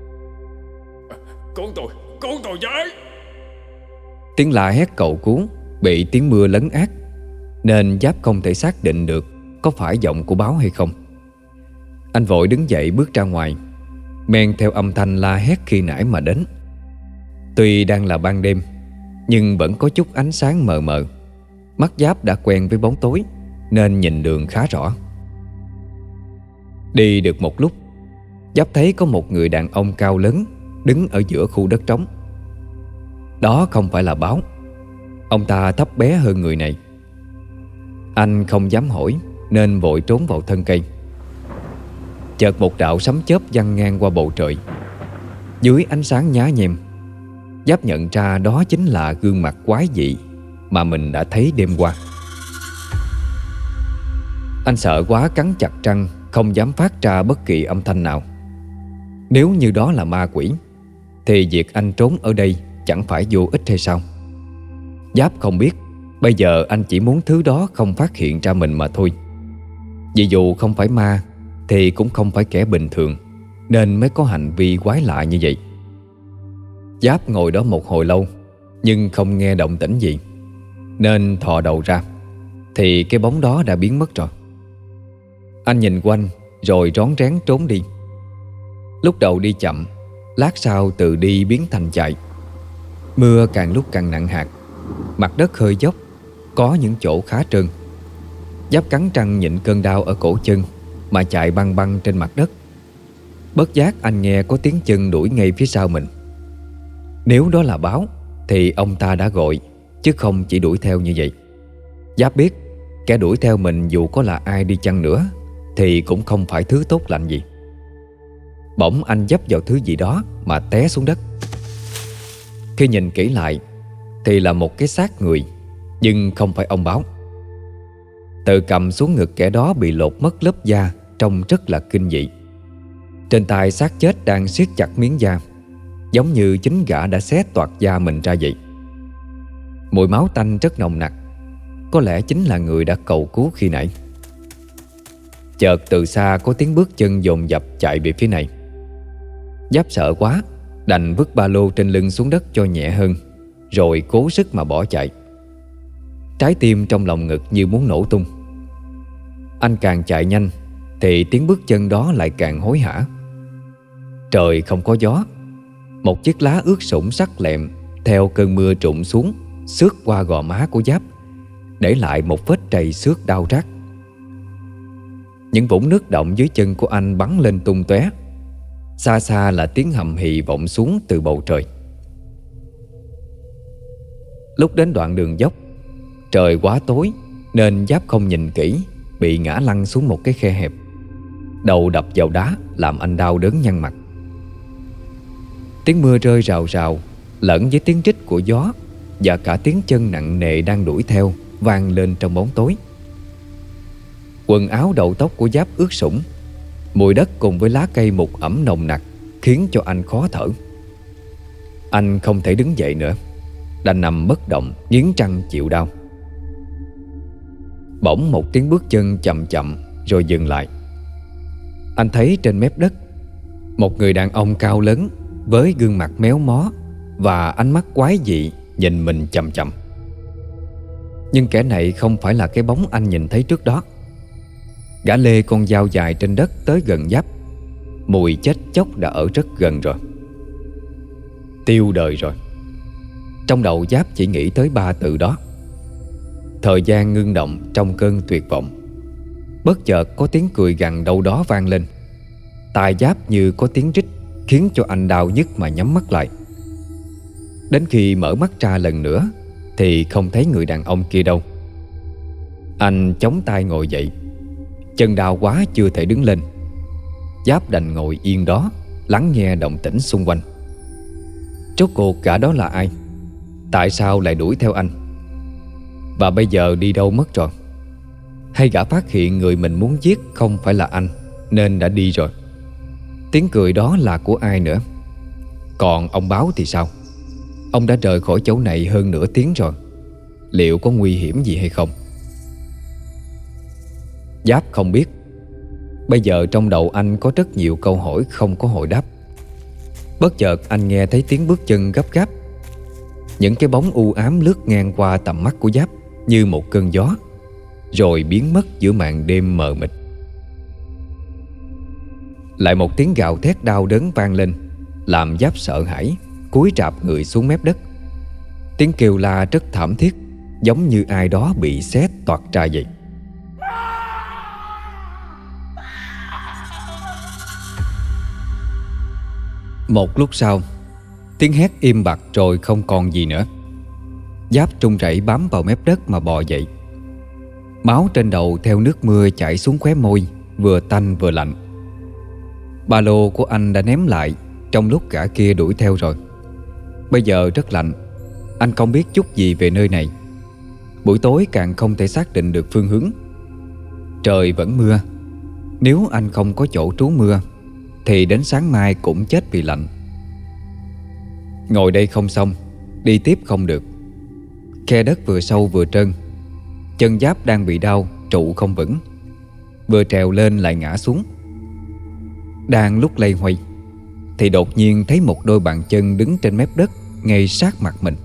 Con tôi, con tôi với. Tiếng la hét cầu cứu bị tiếng mưa lấn át, nên Giáp không thể xác định được có phải giọng của báo hay không. Anh vội đứng dậy bước ra ngoài, men theo âm thanh la hét khi nãy mà đến. Tuy đang là ban đêm, nhưng vẫn có chút ánh sáng mờ mờ. Mắt Giáp đã quen với bóng tối, nên nhìn đường khá rõ. Đi được một lúc, Giáp thấy có một người đàn ông cao lớn đứng ở giữa khu đất trống. Đó không phải là báo. Ông ta thấp bé hơn người này. Anh không dám hỏi, nên vội trốn vào thân cây. Chợt một đạo sấm chớp văng ngang qua bầu trời. Dưới ánh sáng nhá nhem, Giáp nhận ra đó chính là gương mặt quái dị mà mình đã thấy đêm qua. Anh sợ quá cắn chặt răng, không dám phát ra bất kỳ âm thanh nào. Nếu như đó là ma quỷ, thì việc anh trốn ở đây chẳng phải vô ích hay sao? Giáp không biết bây giờ anh chỉ muốn thứ đó không phát hiện ra mình mà thôi. Vì dù không phải ma thì cũng không phải kẻ bình thường, nên mới có hành vi quái lạ như vậy. Giáp ngồi đó một hồi lâu, nhưng không nghe động tĩnh gì, nên thò đầu ra thì cái bóng đó đã biến mất rồi. Anh nhìn quanh rồi rón rén trốn đi. Lúc đầu đi chậm, lát sau từ đi biến thành chạy. Mưa càng lúc càng nặng hạt, mặt đất hơi dốc, có những chỗ khá trơn. Giáp cắn răng nhịn cơn đau ở cổ chân mà chạy băng băng trên mặt đất. Bất giác anh nghe có tiếng chân đuổi ngay phía sau mình. Nếu đó là báo thì ông ta đã gọi, chứ không chỉ đuổi theo như vậy. Giáp biết kẻ đuổi theo mình dù có là ai đi chăng nữa thì cũng không phải thứ tốt lành gì. Bỗng anh dấp vào thứ gì đó mà té xuống đất. Khi nhìn kỹ lại thì là một cái xác người, nhưng không phải ông báo. Từ cầm xuống ngực kẻ đó bị lột mất lớp da, trông rất là kinh dị. Trên tay xác chết đang siết chặt miếng da, giống như chính gã đã xé toạc da mình ra vậy. Mùi máu tanh rất nồng nặc, có lẽ chính là người đã cầu cứu khi nãy. Chợt từ xa có tiếng bước chân dồn dập chạy về phía này. Giáp sợ quá, đành vứt ba lô trên lưng xuống đất cho nhẹ hơn, rồi cố sức mà bỏ chạy. Trái tim trong lòng ngực như muốn nổ tung. Anh càng chạy nhanh thì tiếng bước chân đó lại càng hối hả. Trời không có gió, một chiếc lá ướt sũng sắc lẹm theo cơn mưa trụng xuống, xước qua gò má của Giáp, để lại một vết trầy xước đau rát. Những vũng nước động dưới chân của anh bắn lên tung tóe. Xa xa là tiếng hầm hì vọng xuống từ bầu trời. Lúc đến đoạn đường dốc, trời quá tối nên Giáp không nhìn kỹ, bị ngã lăn xuống một cái khe hẹp. Đầu đập vào đá làm anh đau đớn nhăn mặt. Tiếng mưa rơi rào rào lẫn với tiếng rít của gió và cả tiếng chân nặng nề đang đuổi theo vang lên trong bóng tối. Quần áo đầu tóc của Giáp ướt sũng. Mùi đất cùng với lá cây mục ẩm nồng nặc khiến cho anh khó thở. Anh không thể đứng dậy nữa, đành nằm bất động, nghiến răng chịu đau. Bỗng một tiếng bước chân chậm chậm rồi dừng lại. Anh thấy trên mép đất một người đàn ông cao lớn với gương mặt méo mó và ánh mắt quái dị nhìn mình chằm chằm. Nhưng kẻ này không phải là cái bóng anh nhìn thấy trước đó. Gã lê con dao dài trên đất tới gần Giáp. Mùi chết chóc đã ở rất gần rồi. Tiêu đời rồi. Trong đầu Giáp chỉ nghĩ tới ba từ đó. Thời gian ngưng động trong cơn tuyệt vọng. Bất chợt có tiếng cười gằn đâu đó vang lên. Tai Giáp như có tiếng rít, khiến cho anh đau nhức mà nhắm mắt lại. Đến khi mở mắt ra lần nữa thì không thấy người đàn ông kia đâu. Anh chống tay ngồi dậy. Chân đau quá chưa thể đứng lên. Giáp đành ngồi yên đó, lắng nghe động tĩnh xung quanh. Rốt cuộc cả đó là ai? Tại sao lại đuổi theo anh? Và bây giờ đi đâu mất rồi? Hay gã phát hiện người mình muốn giết không phải là anh nên đã đi rồi? Tiếng cười đó là của ai nữa? Còn ông Báo thì sao? Ông đã rời khỏi chỗ này hơn nửa tiếng rồi. Liệu có nguy hiểm gì hay không? Giáp không biết. Bây giờ trong đầu anh có rất nhiều câu hỏi không có hồi đáp. Bất chợt anh nghe thấy tiếng bước chân gấp gáp. Những cái bóng u ám lướt ngang qua tầm mắt của Giáp như một cơn gió, rồi biến mất giữa màn đêm mờ mịt. Lại một tiếng gào thét đau đớn vang lên, làm Giáp sợ hãi, cúi rạp người xuống mép đất. Tiếng kêu la rất thảm thiết, giống như ai đó bị xé toạc ra vậy. Một lúc sau, tiếng hét im bặt rồi không còn gì nữa. Giáp trung rẩy bám vào mép đất mà bò dậy. Máu trên đầu theo nước mưa chảy xuống khóe môi, vừa tanh vừa lạnh. Ba lô của anh đã ném lại trong lúc gã kia đuổi theo rồi. Bây giờ rất lạnh. Anh không biết chút gì về nơi này. Buổi tối càng không thể xác định được phương hướng. Trời vẫn mưa. Nếu anh không có chỗ trú mưa thì đến sáng mai cũng chết vì lạnh. Ngồi đây không xong, đi tiếp không được. Khe đất vừa sâu vừa trơn. Chân Giáp đang bị đau, trụ không vững. Vừa trèo lên lại ngã xuống. Đang lúc lây hoay thì đột nhiên thấy một đôi bàn chân đứng trên mép đất ngay sát mặt mình.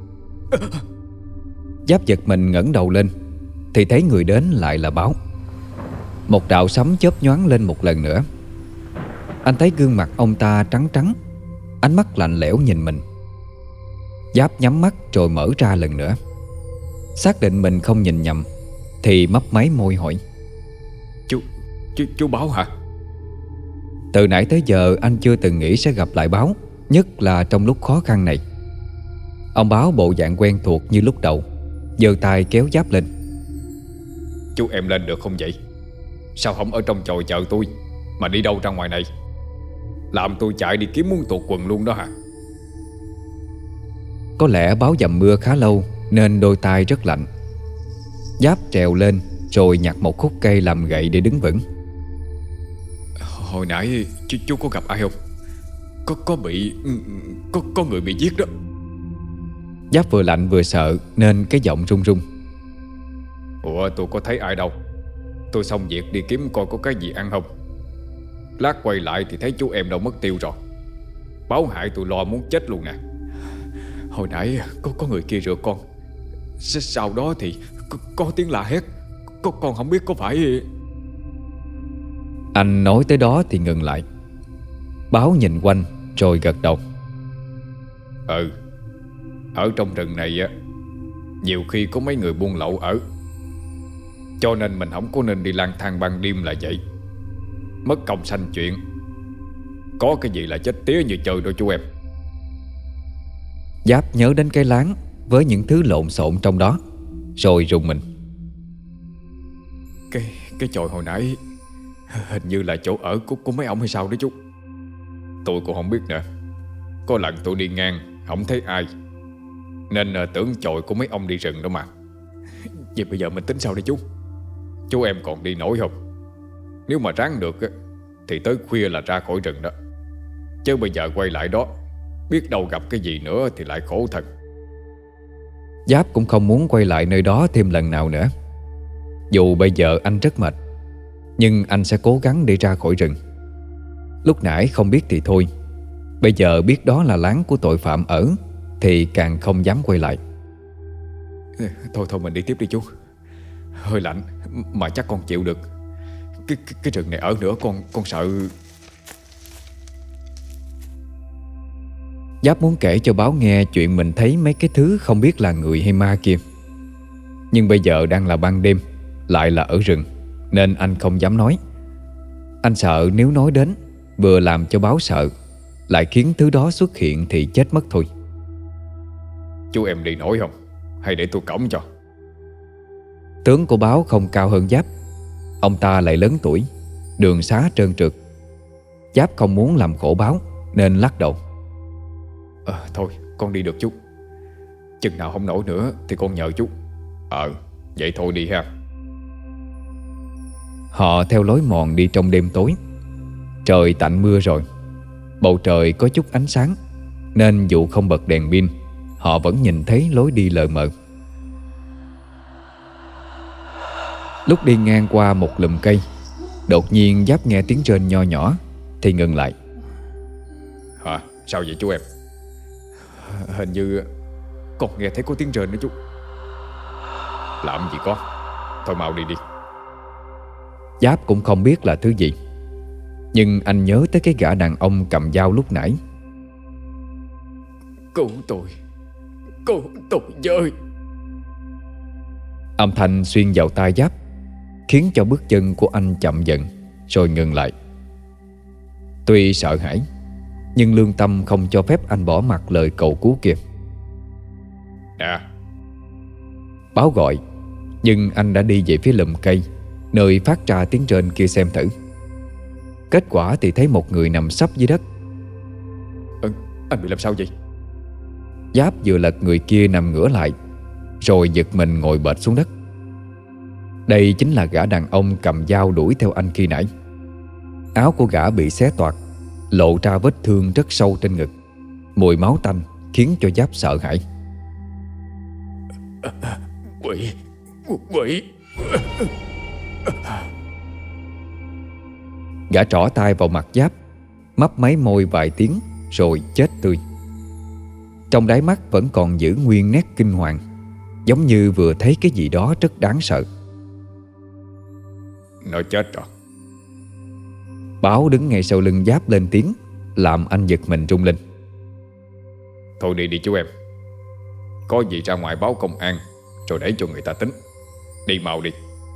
Giáp giật mình ngẩng đầu lên thì thấy người đến lại là Báo. Một đạo sấm chớp nhoáng lên một lần nữa. Anh thấy gương mặt ông ta trắng trắng, ánh mắt lạnh lẽo nhìn mình. Giáp nhắm mắt rồi mở ra lần nữa. Xác định mình không nhìn nhầm thì mấp máy môi hỏi: Chú, chú, chú Báo hả? Từ nãy tới giờ anh chưa từng nghĩ sẽ gặp lại Báo, nhất là trong lúc khó khăn này. Ông Báo bộ dạng quen thuộc như lúc đầu, giơ tay kéo Giáp lên. Chú em lên được không vậy? Sao không ở trong chòi chờ tôi mà đi đâu ra ngoài này? Làm tôi chạy đi kiếm muốn tuột quần luôn đó hả? Có lẽ Báo dầm mưa khá lâu nên đôi tay rất lạnh. Giáp trèo lên rồi nhặt một khúc cây làm gậy để đứng vững. Hồi nãy chú, chú có gặp ai không? Có có bị Có có người bị giết đó. Giáp vừa lạnh vừa sợ nên cái giọng run run. Ủa tôi có thấy ai đâu. Tôi xong việc đi kiếm coi có cái gì ăn không. Lát quay lại thì thấy chú em đâu mất tiêu rồi. Báo hại tôi lo muốn chết luôn nè. Hồi nãy có có người kia rượt con. Sau đó thì có, có tiếng la hét. Có, con không biết có phải... Anh nói tới đó thì ngừng lại. Báo nhìn quanh rồi gật đầu. Ừ, ở trong rừng này á, nhiều khi có mấy người buôn lậu ở. Cho nên mình không có nên đi lang thang ban đêm là vậy. Mất công sanh chuyện. Có cái gì là chết tía như chơi đâu chú em. Giáp nhớ đến cái láng với những thứ lộn xộn trong đó, rồi rùng mình. Cái cái chòi hồi nãy hình như là chỗ ở của, của mấy ông hay sao đó chú. Tôi cũng không biết nữa. Có lần tôi đi ngang không thấy ai, nên uh, tưởng chòi của mấy ông đi rừng đó mà. Vậy bây giờ mình tính sao đây chú? Chú em còn đi nổi không? Nếu mà ráng được thì tới khuya là ra khỏi rừng đó. Chứ bây giờ quay lại đó, biết đâu gặp cái gì nữa thì lại khổ thật. Giáp cũng không muốn quay lại nơi đó thêm lần nào nữa. Dù bây giờ anh rất mệt, nhưng anh sẽ cố gắng để ra khỏi rừng. Lúc nãy không biết thì thôi, bây giờ biết đó là láng của tội phạm ở thì càng không dám quay lại. Thôi thôi mình đi tiếp đi chú. Hơi lạnh mà chắc con chịu được. Cái, cái, cái rừng này ở nữa con con sợ. Giáp muốn kể cho Báo nghe chuyện mình thấy mấy cái thứ không biết là người hay ma kia. Nhưng bây giờ đang là ban đêm, lại là ở rừng, nên anh không dám nói. Anh sợ nếu nói đến, vừa làm cho Báo sợ, lại khiến thứ đó xuất hiện thì chết mất thôi. Chú em đi nổi không? Hay để tôi cõng cho? Tướng của Báo không cao hơn Giáp. Ông ta lại lớn tuổi, đường xá trơn trượt. Giáp không muốn làm khổ Báo nên lắc đầu. à, Thôi con đi được chú. Chừng nào không nổi nữa thì con nhờ chú. Ờ vậy thôi đi ha. Họ theo lối mòn đi trong đêm tối. Trời tạnh mưa rồi, bầu trời có chút ánh sáng, nên dù không bật đèn pin, họ vẫn nhìn thấy lối đi lờ mờ. Lúc đi ngang qua một lùm cây, đột nhiên Giáp nghe tiếng rên nho nhỏ thì ngừng lại. Hả? Sao vậy chú em? Hình như con nghe thấy có tiếng rên nữa chú. Làm gì có. Thôi mau đi đi. Giáp cũng không biết là thứ gì, nhưng anh nhớ tới cái gã đàn ông cầm dao lúc nãy. Cứu tôi, cứu tôi với. Âm thanh xuyên vào tai Giáp, khiến cho bước chân của anh chậm dần rồi ngừng lại. Tuy sợ hãi, nhưng lương tâm không cho phép anh bỏ mặc lời cầu cứu kia. Nè. Báo gọi, nhưng anh đã đi về phía lùm cây nơi phát ra tiếng rên kia xem thử. Kết quả thì thấy một người nằm sấp dưới đất. ừ, Anh bị làm sao vậy? Giáp vừa lật người kia nằm ngửa lại, rồi giật mình ngồi bệt xuống đất. Đây chính là gã đàn ông cầm dao đuổi theo anh khi nãy. Áo của gã bị xé toạc, lộ ra vết thương rất sâu trên ngực. Mùi máu tanh khiến cho Giáp sợ hãi. Quỷ, quỷ. Gã trỏ tay vào mặt Giáp, mấp máy môi vài tiếng rồi chết tươi. Trong đáy mắt vẫn còn giữ nguyên nét kinh hoàng, giống như vừa thấy cái gì đó rất đáng sợ. Nó chết rồi. Báo đứng ngay sau lưng Giáp lên tiếng, làm anh giật mình rung lên. Thôi đi đi chú em. Có gì ra ngoài báo công an, rồi để cho người ta tính. Đi mau đi.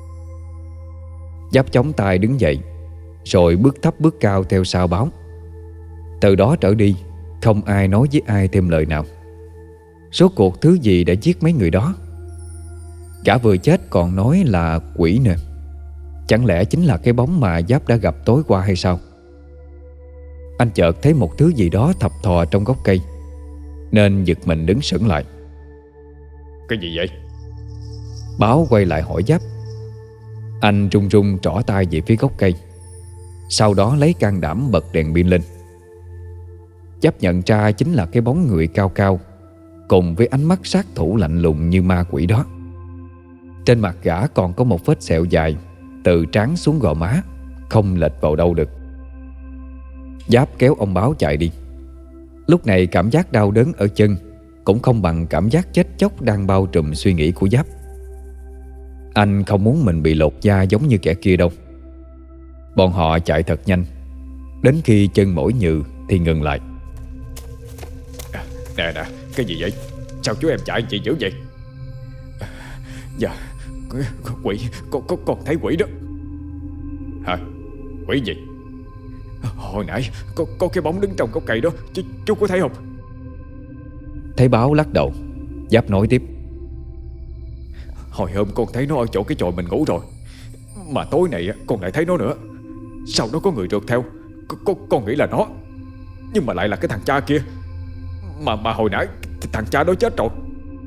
Giáp chống tay đứng dậy, rồi bước thấp bước cao theo sau Báo. Từ đó trở đi, không ai nói với ai thêm lời nào. Rốt cuộc thứ gì đã giết mấy người đó? Gã vừa chết còn nói là quỷ nè. Chẳng lẽ chính là cái bóng mà Giáp đã gặp tối qua hay sao? Anh chợt thấy một thứ gì đó thập thò trong gốc cây, nên giật mình đứng sững lại. Cái gì vậy? Báo quay lại hỏi Giáp. Anh run run trỏ tay về phía gốc cây, sau đó lấy can đảm bật đèn pin lên. Giáp nhận ra chính là cái bóng người cao cao, cùng với ánh mắt sát thủ lạnh lùng như ma quỷ đó. Trên mặt gã còn có một vết sẹo dài từ trán xuống gò má, không lệch vào đâu được. Giáp kéo ông Báo chạy đi. Lúc này cảm giác đau đớn ở chân cũng không bằng cảm giác chết chóc đang bao trùm suy nghĩ của Giáp. Anh không muốn mình bị lột da giống như kẻ kia đâu. Bọn họ chạy thật nhanh, đến khi chân mỏi nhừ thì ngừng lại. à, Nè nè, cái gì vậy? Sao chú em chạy chị dữ vậy? Dạ, quỷ, con, con, con thấy quỷ đó. Hả? Quỷ gì? Hồi nãy có, có cái bóng đứng trong gốc cây đó, chú, chú có thấy không? Thấy Báo lắc đầu, Giáp nói tiếp. Hồi hôm con thấy nó ở chỗ cái chòi mình ngủ rồi, mà tối nay con lại thấy nó nữa. Sau đó có người rượt theo. Con, con, con nghĩ là nó, nhưng mà lại là cái thằng cha kia. Mà mà hồi nãy thằng cha đó chết rồi.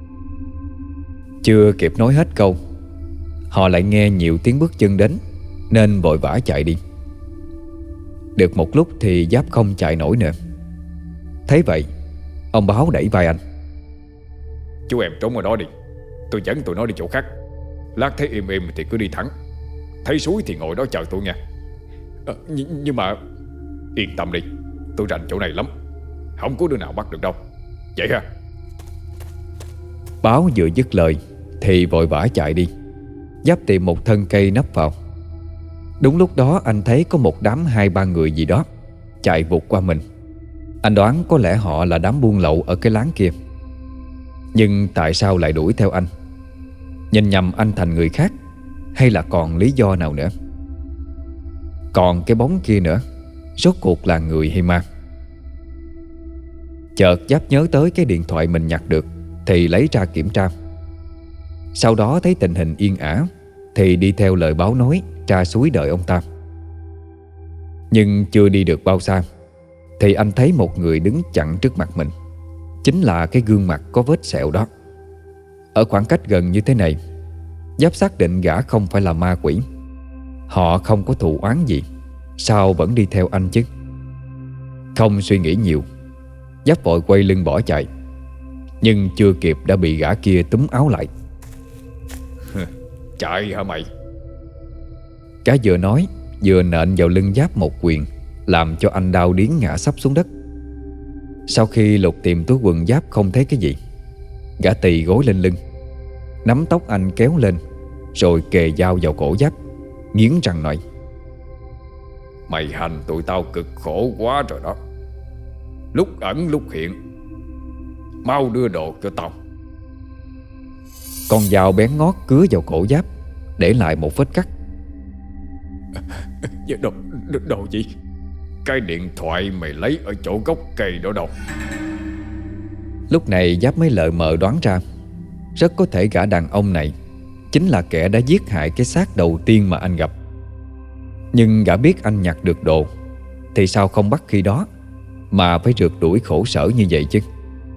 Chưa kịp nói hết câu, họ lại nghe nhiều tiếng bước chân đến, nên vội vã chạy đi. Được một lúc thì Giáp không chạy nổi nữa. Thấy vậy, ông Báo đẩy vai anh. Chú em trốn ở đó đi, tôi dẫn tụi nó đi chỗ khác. Lát thấy im im thì cứ đi thẳng, thấy suối thì ngồi đó chờ tôi nha. à, nh- Nhưng mà yên tâm đi, tôi rành chỗ này lắm, không có đứa nào bắt được đâu. Vậy ha. Báo vừa dứt lời thì vội vã chạy đi. Giáp tìm một thân cây nấp vào. Đúng lúc đó anh thấy có một đám hai ba người gì đó chạy vụt qua mình. Anh đoán có lẽ họ là đám buôn lậu ở cái láng kia. Nhưng tại sao lại đuổi theo anh? Nhìn nhầm anh thành người khác, hay là còn lý do nào nữa? Còn cái bóng kia nữa, rốt cuộc là người hay ma? Chợt Giáp nhớ tới cái điện thoại mình nhặt được thì lấy ra kiểm tra. Sau đó thấy tình hình yên ả thì đi theo lời báo nói ra suối đợi ông ta. Nhưng chưa đi được bao xa thì anh thấy một người đứng chặn trước mặt mình. Chính là cái gương mặt có vết sẹo đó. Ở khoảng cách gần như thế này, Giáp xác định gã không phải là ma quỷ. Họ không có thù oán gì, sao vẫn đi theo anh chứ? Không suy nghĩ nhiều, Giáp vội quay lưng bỏ chạy. Nhưng chưa kịp đã bị gã kia túm áo lại. Chạy hả mày? Gã vừa nói vừa nện vào lưng Giáp một quyền, làm cho anh đau điếng ngã sắp xuống đất. Sau khi lục tìm túi quần Giáp không thấy cái gì, gã tì gối lên lưng, nắm tóc anh kéo lên, rồi kề dao vào cổ Giáp, nghiến răng nói: Mày hành tụi tao cực khổ quá rồi đó. Lúc ẩn lúc hiện, mau đưa đồ cho tao. Con dao bén ngót cứa vào cổ Giáp, để lại một vết cắt. Đồ, đồ, đồ gì? Cái điện thoại mày lấy ở chỗ gốc cây đó đâu? Lúc này Giáp mới lờ mờ đoán ra, rất có thể gã đàn ông này chính là kẻ đã giết hại cái xác đầu tiên mà anh gặp. Nhưng gã biết anh nhặt được đồ thì sao không bắt khi đó, mà phải rượt đuổi khổ sở như vậy chứ?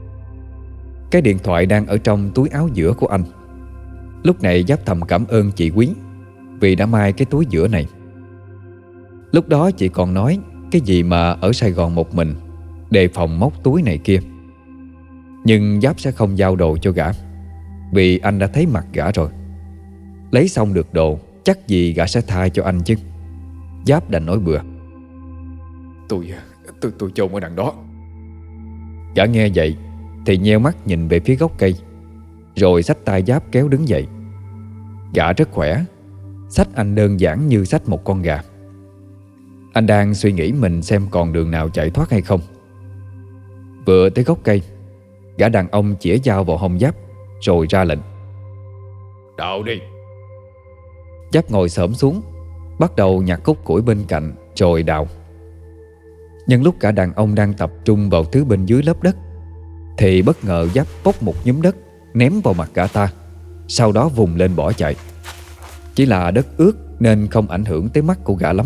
Cái điện thoại đang ở trong túi áo giữa của anh. Lúc này Giáp thầm cảm ơn chị Quý vì đã mai cái túi giữa này. Lúc đó chị còn nói cái gì mà ở Sài Gòn một mình, đề phòng móc túi này kia. Nhưng Giáp sẽ không giao đồ cho gã, vì anh đã thấy mặt gã rồi. Lấy xong được đồ, chắc gì gã sẽ tha cho anh chứ. Giáp đành nói bừa: Tôi tôi tôi chôn ở đằng đó. Gã nghe vậy thì nheo mắt nhìn về phía gốc cây, rồi xách tay Giáp kéo đứng dậy. Gã rất khỏe, xách anh đơn giản như xách một con gà. Anh đang suy nghĩ mình xem còn đường nào chạy thoát hay không. Vừa tới gốc cây, gã đàn ông chĩa dao vào hông Giáp, rồi ra lệnh: Đào đi. Giáp ngồi xổm xuống, bắt đầu nhặt khúc củi bên cạnh rồi đào. Nhưng lúc cả đàn ông đang tập trung vào thứ bên dưới lớp đất thì bất ngờ Giáp bốc một nhúm đất ném vào mặt gã ta, sau đó vùng lên bỏ chạy. Chỉ là đất ướt nên không ảnh hưởng tới mắt của gã lắm.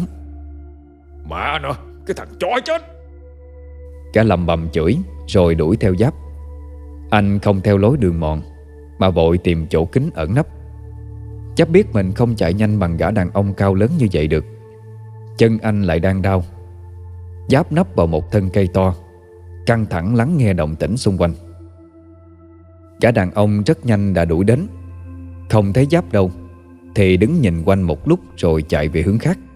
Mẹ nó, cái thằng chó chết! Gã lầm bầm chửi rồi đuổi theo Giáp. Anh không theo lối đường mòn mà vội tìm chỗ kín ẩn nấp. Giáp biết mình không chạy nhanh bằng gã đàn ông cao lớn như vậy được. Chân anh lại đang đau. Giáp nấp vào một thân cây to, căng thẳng lắng nghe động tĩnh xung quanh. Gã đàn ông rất nhanh đã đuổi đến. Không thấy Giáp đâu thì đứng nhìn quanh một lúc rồi chạy về hướng khác.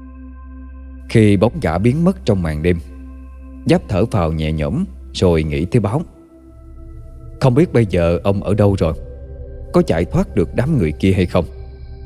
Khi bóng gã biến mất trong màn đêm, Giáp thở phào nhẹ nhõm rồi nghĩ tới Báo. Không biết bây giờ ông ở đâu rồi, có chạy thoát được đám người kia hay không.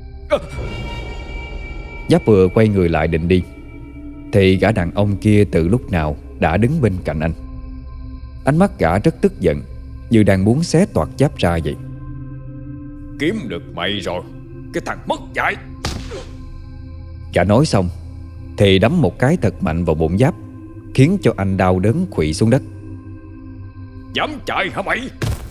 Giáp vừa quay người lại định đi thì gã đàn ông kia từ lúc nào đã đứng bên cạnh anh. Ánh mắt gã rất tức giận, như đang muốn xé toạc Giáp ra vậy. Kiếm được mày rồi, cái thằng mất dạy! Gã nói xong thì đấm một cái thật mạnh vào bụng Giáp, khiến cho anh đau đớn khuỵu xuống đất. Dám chạy hả mày?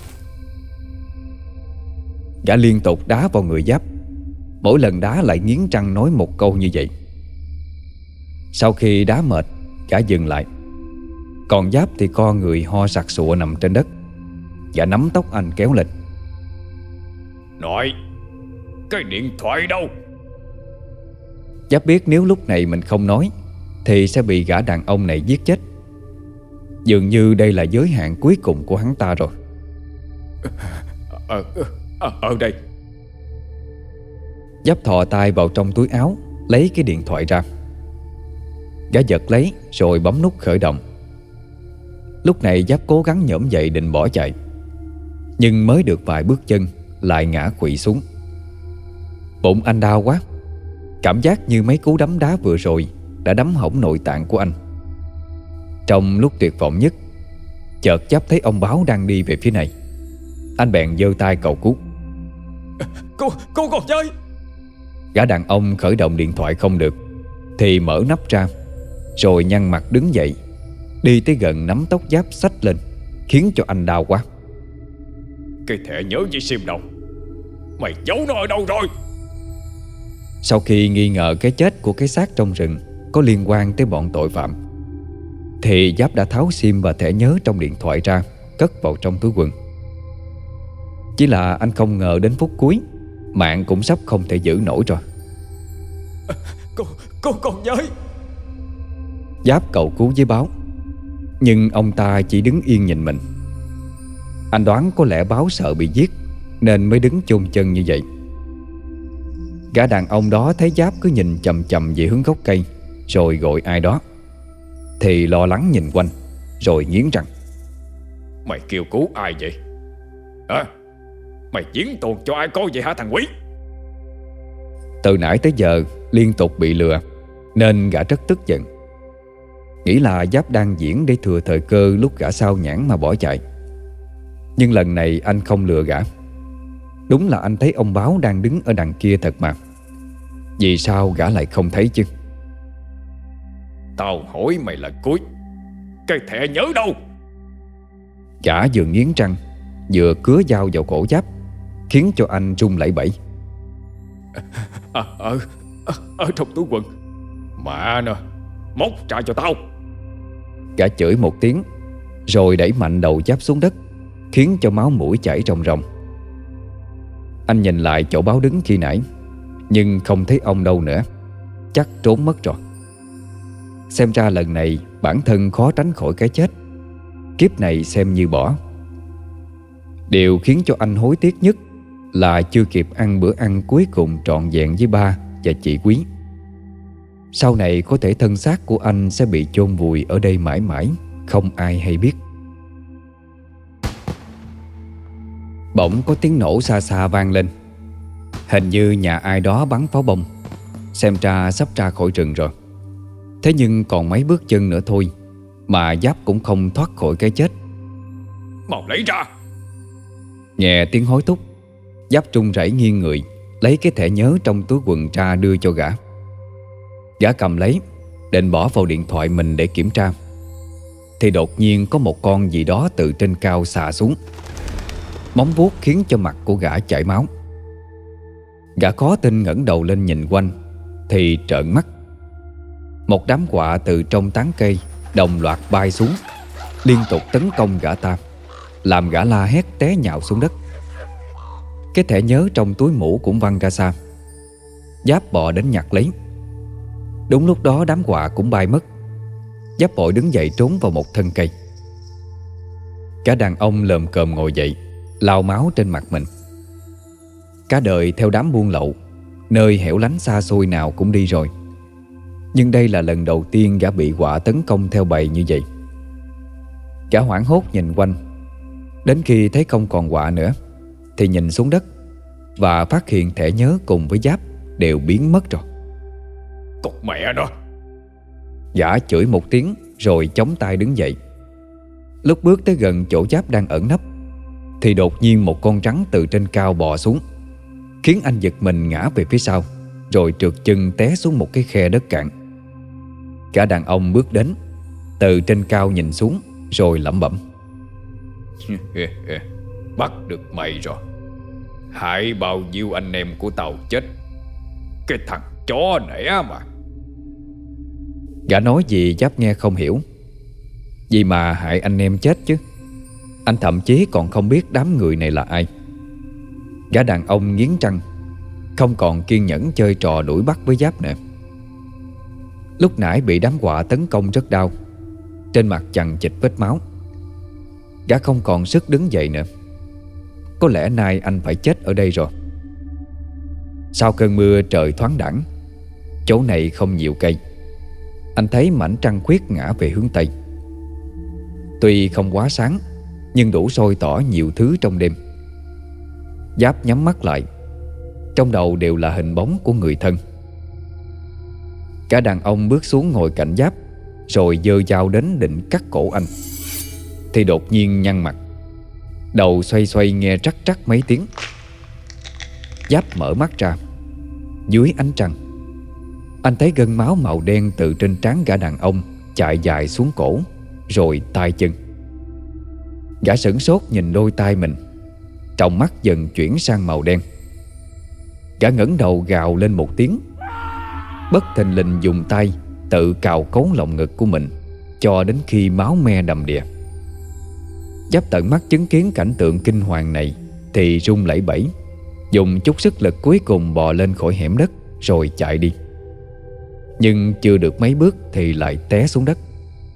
Gã liên tục đá vào người Giáp, mỗi lần đá lại nghiến răng nói một câu như vậy. Sau khi đá mệt, gã dừng lại. Còn Giáp thì co người ho sặc sụa nằm trên đất. Gã nắm tóc anh kéo lên. Nói, cái điện thoại đâu? Giáp biết nếu lúc này mình không nói thì sẽ bị gã đàn ông này giết chết. Dường như đây là giới hạn cuối cùng của hắn ta rồi. Ở, ở, ở đây. Giáp thò tay vào trong túi áo, lấy cái điện thoại ra. Gã giật lấy rồi bấm nút khởi động. Lúc này Giáp cố gắng nhổm dậy định bỏ chạy, nhưng mới được vài bước chân lại ngã quỵ xuống. Bụng anh đau quá, cảm giác như mấy cú đấm đá vừa rồi đã đấm hỏng nội tạng của anh. Trong lúc tuyệt vọng nhất, chợt Giáp thấy ông Báo đang đi về phía này. Anh bèn giơ tay cầu cứu. Cô, cô còn chơi! Gã đàn ông khởi động điện thoại không được thì mở nắp ra, rồi nhăn mặt đứng dậy, đi tới gần nắm tóc Giáp xách lên, khiến cho anh đau quá. Cái thẻ nhớ với sim đâu? Mày giấu nó ở đâu rồi? Sau khi nghi ngờ cái chết của cái xác trong rừng có liên quan tới bọn tội phạm, thì Giáp đã tháo sim và thẻ nhớ trong điện thoại ra, cất vào trong túi quần. Chỉ là anh không ngờ đến phút cuối mạng cũng sắp không thể giữ nổi rồi. Con, con còn nhớ. Giáp cầu cứu với Báo, nhưng ông ta chỉ đứng yên nhìn mình. Anh đoán có lẽ Báo sợ bị giết nên mới đứng chôn chân như vậy. Gã đàn ông đó thấy Giáp cứ nhìn chầm chầm về hướng gốc cây, rồi gọi ai đó, thì lo lắng nhìn quanh, rồi nghiến răng. Mày kêu cứu ai vậy? À, mày diễn tuồng cho ai coi vậy hả thằng quỷ? Từ nãy tới giờ liên tục bị lừa, nên gã rất tức giận, nghĩ là Giáp đang diễn để thừa thời cơ lúc gã sao nhãng mà bỏ chạy. Nhưng lần này anh không lừa gã. Đúng là anh thấy ông Báo đang đứng ở đằng kia thật mà. Vì sao gã lại không thấy chứ? Tao hỏi mày là cuối, cái thẻ nhớ đâu? Gã vừa nghiến răng, vừa cứa dao vào cổ Giáp, khiến cho anh run lẩy bẩy. À, ở, ở, ở trong túi quần. Mẹ nè, móc ra cho tao. Gã chửi một tiếng, rồi đẩy mạnh đầu Giáp xuống đất, khiến cho máu mũi chảy ròng ròng. Anh nhìn lại chỗ Báo đứng khi nãy, nhưng không thấy ông đâu nữa. Chắc trốn mất rồi. Xem ra lần này bản thân khó tránh khỏi cái chết. Kiếp này xem như bỏ. Điều khiến cho anh hối tiếc nhất là chưa kịp ăn bữa ăn cuối cùng trọn vẹn với ba và chị Quý. Sau này có thể thân xác của anh sẽ bị chôn vùi ở đây mãi mãi, không ai hay biết. Bỗng có tiếng nổ xa xa vang lên. Hình như nhà ai đó bắn pháo bông. Xem ra sắp ra khỏi rừng rồi. Thế nhưng còn mấy bước chân nữa thôi mà Giáp cũng không thoát khỏi cái chết. Mau lấy ra. Nghe tiếng hối thúc, Giáp trung rẩy nghiêng người, lấy cái thẻ nhớ trong túi quần ra đưa cho gã. Gã cầm lấy, định bỏ vào điện thoại mình để kiểm tra, thì đột nhiên có một con gì đó từ trên cao xà xuống. Móng vuốt khiến cho mặt của gã chảy máu. Gã khó tin ngẩng đầu lên nhìn quanh, thì trợn mắt. Một đám quạ từ trong tán cây đồng loạt bay xuống, liên tục tấn công gã ta, làm gã la hét té nhào xuống đất. Cái thẻ nhớ trong túi mũ cũng văng ra xa. Giáp bò đến nhặt lấy. Đúng lúc đó đám quạ cũng bay mất. Giáp vội đứng dậy trốn vào một thân cây. Cả đàn ông lồm cồm ngồi dậy, lau máu trên mặt mình. Cả đời theo đám buôn lậu, nơi hẻo lánh xa xôi nào cũng đi rồi, nhưng đây là lần đầu tiên gã bị quạ tấn công theo bầy như vậy. Gã hoảng hốt nhìn quanh. Đến khi thấy không còn quạ nữa thì nhìn xuống đất và phát hiện thẻ nhớ cùng với Giáp đều biến mất rồi. Cột mẹ nó! Gã chửi một tiếng rồi chống tay đứng dậy. Lúc bước tới gần chỗ Giáp đang ẩn nấp thì đột nhiên một con rắn từ trên cao bò xuống, khiến anh giật mình ngã về phía sau, rồi trượt chân té xuống một cái khe đất cạn. Cả đàn ông bước đến, từ trên cao nhìn xuống, rồi lẩm bẩm. Bắt được mày rồi. Hại bao nhiêu anh em của tao chết. Cái thằng chó nẻ mà. Gã nói gì Giáp nghe không hiểu. Gì mà hại anh em chết chứ? Anh thậm chí còn không biết đám người này là ai. Gã đàn ông nghiến răng, không còn kiên nhẫn chơi trò đuổi bắt với Giáp nữa. Lúc nãy bị đám quạ tấn công rất đau, trên mặt chằng chịt vết máu. Gã không còn sức đứng dậy nữa. Có lẽ nay anh phải chết ở đây rồi. Sau cơn mưa trời thoáng đãng, chỗ này không nhiều cây. Anh thấy mảnh trăng khuyết ngã về hướng Tây. Tuy không quá sáng, nhưng đủ soi tỏ nhiều thứ trong đêm. Giáp nhắm mắt lại, trong đầu đều là hình bóng của người thân. Cả đàn ông bước xuống ngồi cạnh Giáp, rồi giơ dao đến định cắt cổ anh, thì đột nhiên nhăn mặt. Đầu xoay xoay nghe trắc trắc mấy tiếng. Giáp mở mắt ra, Dưới ánh trăng, anh thấy gân máu màu đen từ trên trán gã đàn ông chạy dài xuống cổ, rồi tay chân. Gã sửng sốt nhìn đôi tay mình, trong mắt dần chuyển sang màu đen. Gã ngẩng đầu gào lên một tiếng, bất thình lình dùng tay tự cào cấu lồng ngực của mình cho đến khi máu me đầm đìa. Giáp tận mắt chứng kiến cảnh tượng kinh hoàng này thì run lẩy bẩy, dùng chút sức lực cuối cùng bò lên khỏi hẻm đất rồi chạy đi. Nhưng chưa được mấy bước thì lại té xuống đất.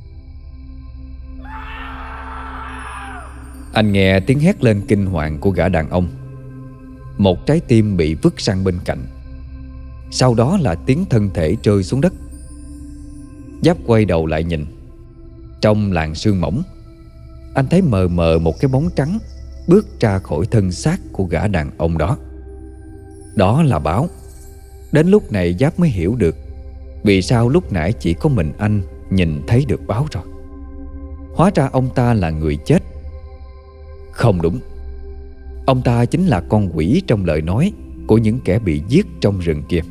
Anh nghe tiếng hét lên kinh hoàng của gã đàn ông. Một trái tim bị vứt sang bên cạnh, sau đó là tiếng thân thể rơi xuống đất. Giáp quay đầu lại nhìn. Trong làn sương mỏng, anh thấy mờ mờ một cái bóng trắng bước ra khỏi thân xác của gã đàn ông đó. Đó là Báo. Đến lúc này Giáp mới hiểu được vì sao lúc nãy chỉ có mình anh nhìn thấy được Báo rồi. Hóa ra ông ta là người chết. Không đúng, ông ta chính là con quỷ trong lời nói của những kẻ bị giết trong rừng kia.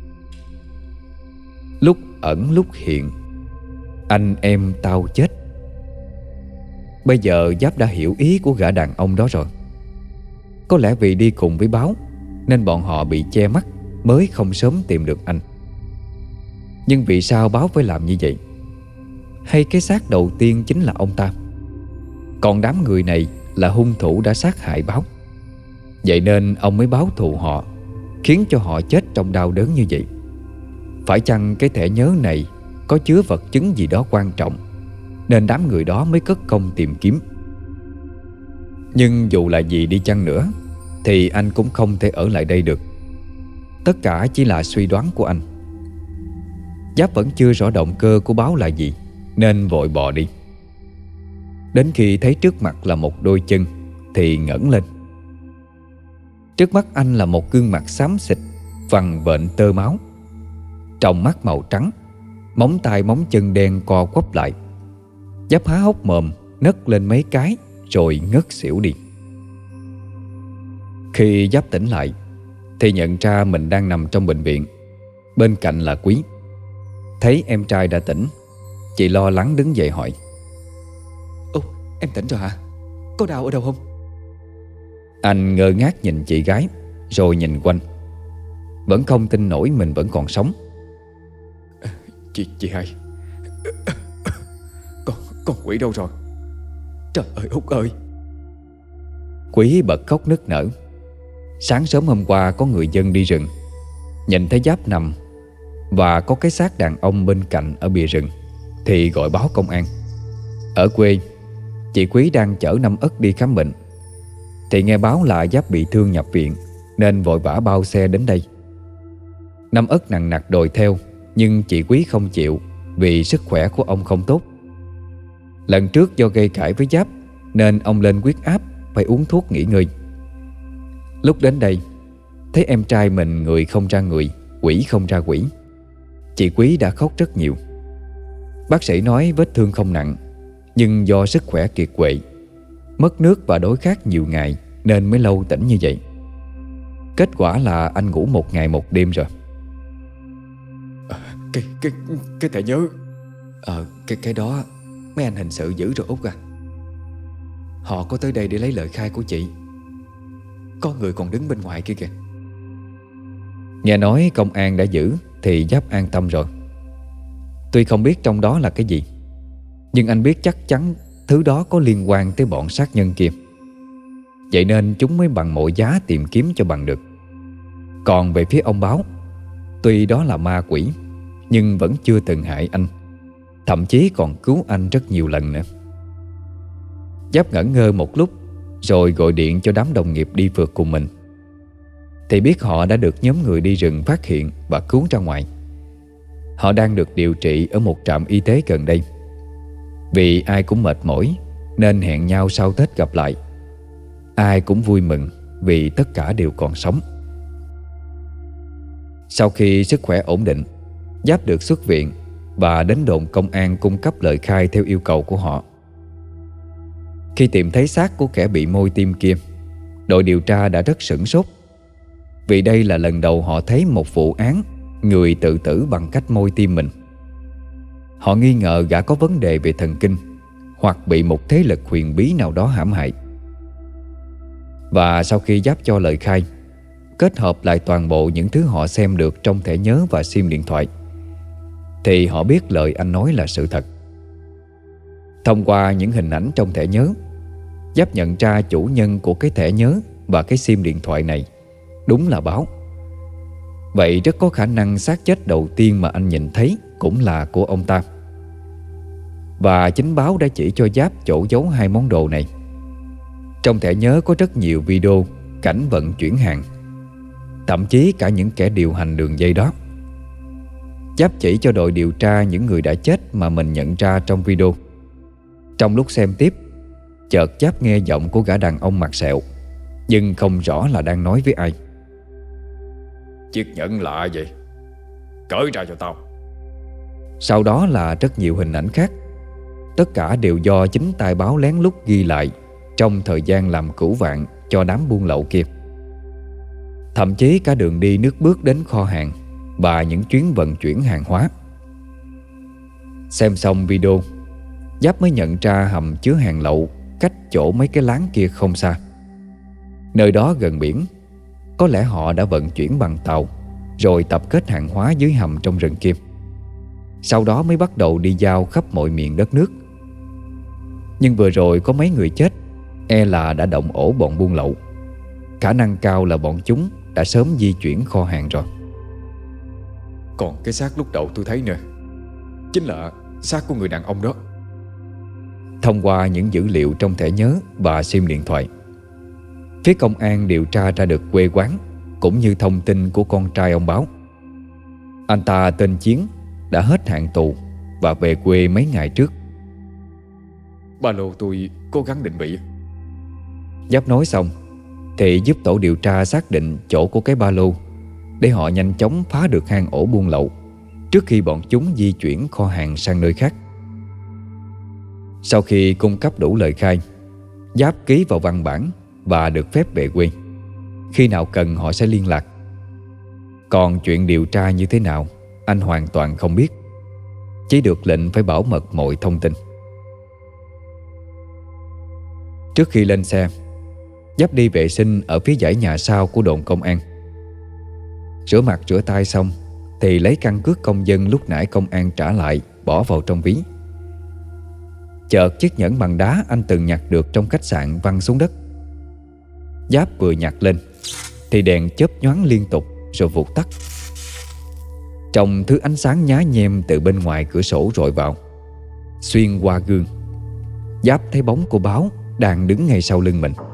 Lúc ẩn lúc hiện, anh em tao chết. Bây giờ Giáp đã hiểu ý của gã đàn ông đó rồi. Có lẽ vì đi cùng với Báo nên bọn họ bị che mắt mới không sớm tìm được anh. Nhưng vì sao Báo phải làm như vậy? Hay cái xác đầu tiên chính là ông ta, còn đám người này là hung thủ đã sát hại Báo? Vậy nên ông mới báo thù họ, khiến cho họ chết trong đau đớn như vậy. Phải chăng cái thẻ nhớ này có chứa vật chứng gì đó quan trọng, nên đám người đó mới cất công tìm kiếm? Nhưng dù là gì đi chăng nữa thì anh cũng không thể ở lại đây được. Tất cả chỉ là suy đoán của anh. Giáp vẫn chưa rõ động cơ của Báo là gì nên vội bò đi. Đến khi thấy trước mặt là một đôi chân thì ngẩng lên. Trước mắt anh là một gương mặt xám xịt, vằn vện tơ máu, trong mắt màu trắng, móng tay móng chân đen co quắp lại. Giáp há hốc mồm nấc lên mấy cái rồi ngất xỉu đi. Khi Giáp tỉnh lại thì nhận ra mình đang nằm trong bệnh viện. Bên cạnh là Quý. Thấy em trai đã tỉnh, chị lo lắng đứng dậy hỏi: Ồ, em tỉnh rồi hả? Có đau ở đâu không? Anh ngơ ngác nhìn chị gái rồi nhìn quanh, vẫn không tin nổi mình vẫn còn sống. Chị, chị hai, Con, con quỷ đâu rồi? Trời ơi Út ơi! Quý bật khóc nức nở. Sáng sớm hôm qua có người dân đi rừng, nhìn thấy Giáp nằm và có cái xác đàn ông bên cạnh ở bìa rừng thì gọi báo công an. Ở quê, chị Quý đang chở Năm Ất đi khám bệnh thì nghe báo là Giáp bị thương nhập viện, nên vội vã bao xe đến đây. Năm Ất nằng nặc đòi theo, nhưng chị Quý không chịu vì sức khỏe của ông không tốt. Lần trước do gây cãi với Giáp nên ông lên huyết áp, phải uống thuốc nghỉ ngơi. Lúc đến đây, thấy em trai mình người không ra người, quỷ không ra quỷ, chị Quý đã khóc rất nhiều. Bác sĩ nói vết thương không nặng, nhưng do sức khỏe kiệt quệ, mất nước và đói khát nhiều ngày nên mới lâu tỉnh như vậy. Kết quả là anh ngủ một ngày một đêm rồi. à, Cái cái cái thẻ nhớ. Ờ cái, cái đó mấy anh hình sự giữ rồi Út à. Họ có tới đây để lấy lời khai của chị. Có người còn đứng bên ngoài kia kìa. Nghe nói công an đã giữ thì Giáp an tâm rồi. Tuy không biết trong đó là cái gì, nhưng anh biết chắc chắn thứ đó có liên quan tới bọn sát nhân kia. Vậy nên chúng mới bằng mọi giá tìm kiếm cho bằng được. Còn về phía ông Báo, tuy đó là ma quỷ, nhưng vẫn chưa từng hại anh, thậm chí còn cứu anh rất nhiều lần nữa. Giáp ngẩn ngơ một lúc rồi gọi điện cho đám đồng nghiệp đi phượt cùng mình, thì biết họ đã được nhóm người đi rừng phát hiện và cứu ra ngoài. Họ đang được điều trị ở một trạm y tế gần đây. Vì ai cũng mệt mỏi nên hẹn nhau sau Tết gặp lại. Ai cũng vui mừng vì tất cả đều còn sống. Sau khi sức khỏe ổn định, Giáp được xuất viện và đến đồn công an cung cấp lời khai theo yêu cầu của họ. Khi tìm thấy xác của kẻ bị môi tim kia, đội điều tra đã rất sửng sốt. Vì đây là lần đầu họ thấy một vụ án người tự tử bằng cách môi tim mình. Họ nghi ngờ gã có vấn đề về thần kinh, hoặc bị một thế lực huyền bí nào đó hãm hại. Và sau khi Giáp cho lời khai, kết hợp lại toàn bộ những thứ họ xem được trong thẻ nhớ và sim điện thoại, thì họ biết lời anh nói là sự thật. Thông qua những hình ảnh trong thẻ nhớ, Giáp nhận ra chủ nhân của cái thẻ nhớ và cái sim điện thoại này đúng là Báo. Vậy rất có khả năng xác chết đầu tiên mà anh nhìn thấy cũng là của ông ta. Và chính Báo đã chỉ cho Giáp chỗ giấu hai món đồ này. Trong thẻ nhớ có rất nhiều video cảnh vận chuyển hàng, thậm chí cả những kẻ điều hành đường dây đó. Giáp chỉ cho đội điều tra những người đã chết mà mình nhận ra trong video. Trong lúc xem tiếp, chợt Giáp nghe giọng của gã đàn ông mặt sẹo, nhưng không rõ là đang nói với ai. Chiếc nhẫn lạ vậy, cởi ra cho tao. Sau đó là rất nhiều hình ảnh khác. Tất cả đều do chính tay Báo lén lút ghi lại trong thời gian làm cửu vạn cho đám buôn lậu kia. Thậm chí cả đường đi nước bước đến kho hàng và những chuyến vận chuyển hàng hóa. Xem xong video, Giáp mới nhận ra hầm chứa hàng lậu cách chỗ mấy cái láng kia không xa. Nơi đó gần biển, có lẽ họ đã vận chuyển bằng tàu rồi tập kết hàng hóa dưới hầm trong rừng kia. Sau đó mới bắt đầu đi giao khắp mọi miền đất nước. Nhưng vừa rồi có mấy người chết, e là đã động ổ bọn buôn lậu. Khả năng cao là bọn chúng đã sớm di chuyển kho hàng rồi. Còn cái xác lúc đầu tôi thấy nè, chính là xác của người đàn ông đó. Thông qua những dữ liệu trong thẻ nhớ và sim điện thoại, phía công an điều tra ra được quê quán cũng như thông tin của con trai ông Báo. Anh ta tên Chiến, đã hết hạn tù và về quê mấy ngày trước. Ba lô tôi cố gắng định vị. Giáp nói xong thì giúp tổ điều tra xác định chỗ của cái ba lô, để họ nhanh chóng phá được hang ổ buôn lậu trước khi bọn chúng di chuyển kho hàng sang nơi khác. Sau khi cung cấp đủ lời khai, Giáp ký vào văn bản và được phép về quê. Khi nào cần họ sẽ liên lạc. Còn chuyện điều tra như thế nào, anh hoàn toàn không biết. Chỉ được lệnh phải bảo mật mọi thông tin. Trước khi lên xe, Giáp đi vệ sinh ở phía dãy nhà sau của đồn công an. Rửa mặt rửa tay xong thì lấy căn cước công dân lúc nãy công an trả lại, bỏ vào trong ví. Chợt chiếc nhẫn bằng đá anh từng nhặt được trong khách sạn văng xuống đất. Giáp vừa nhặt lên thì đèn chớp nhoáng liên tục rồi vụt tắt. Trong thứ ánh sáng nhá nhem từ bên ngoài cửa sổ rọi vào, xuyên qua gương, Giáp thấy bóng của Báo đang đứng ngay sau lưng mình.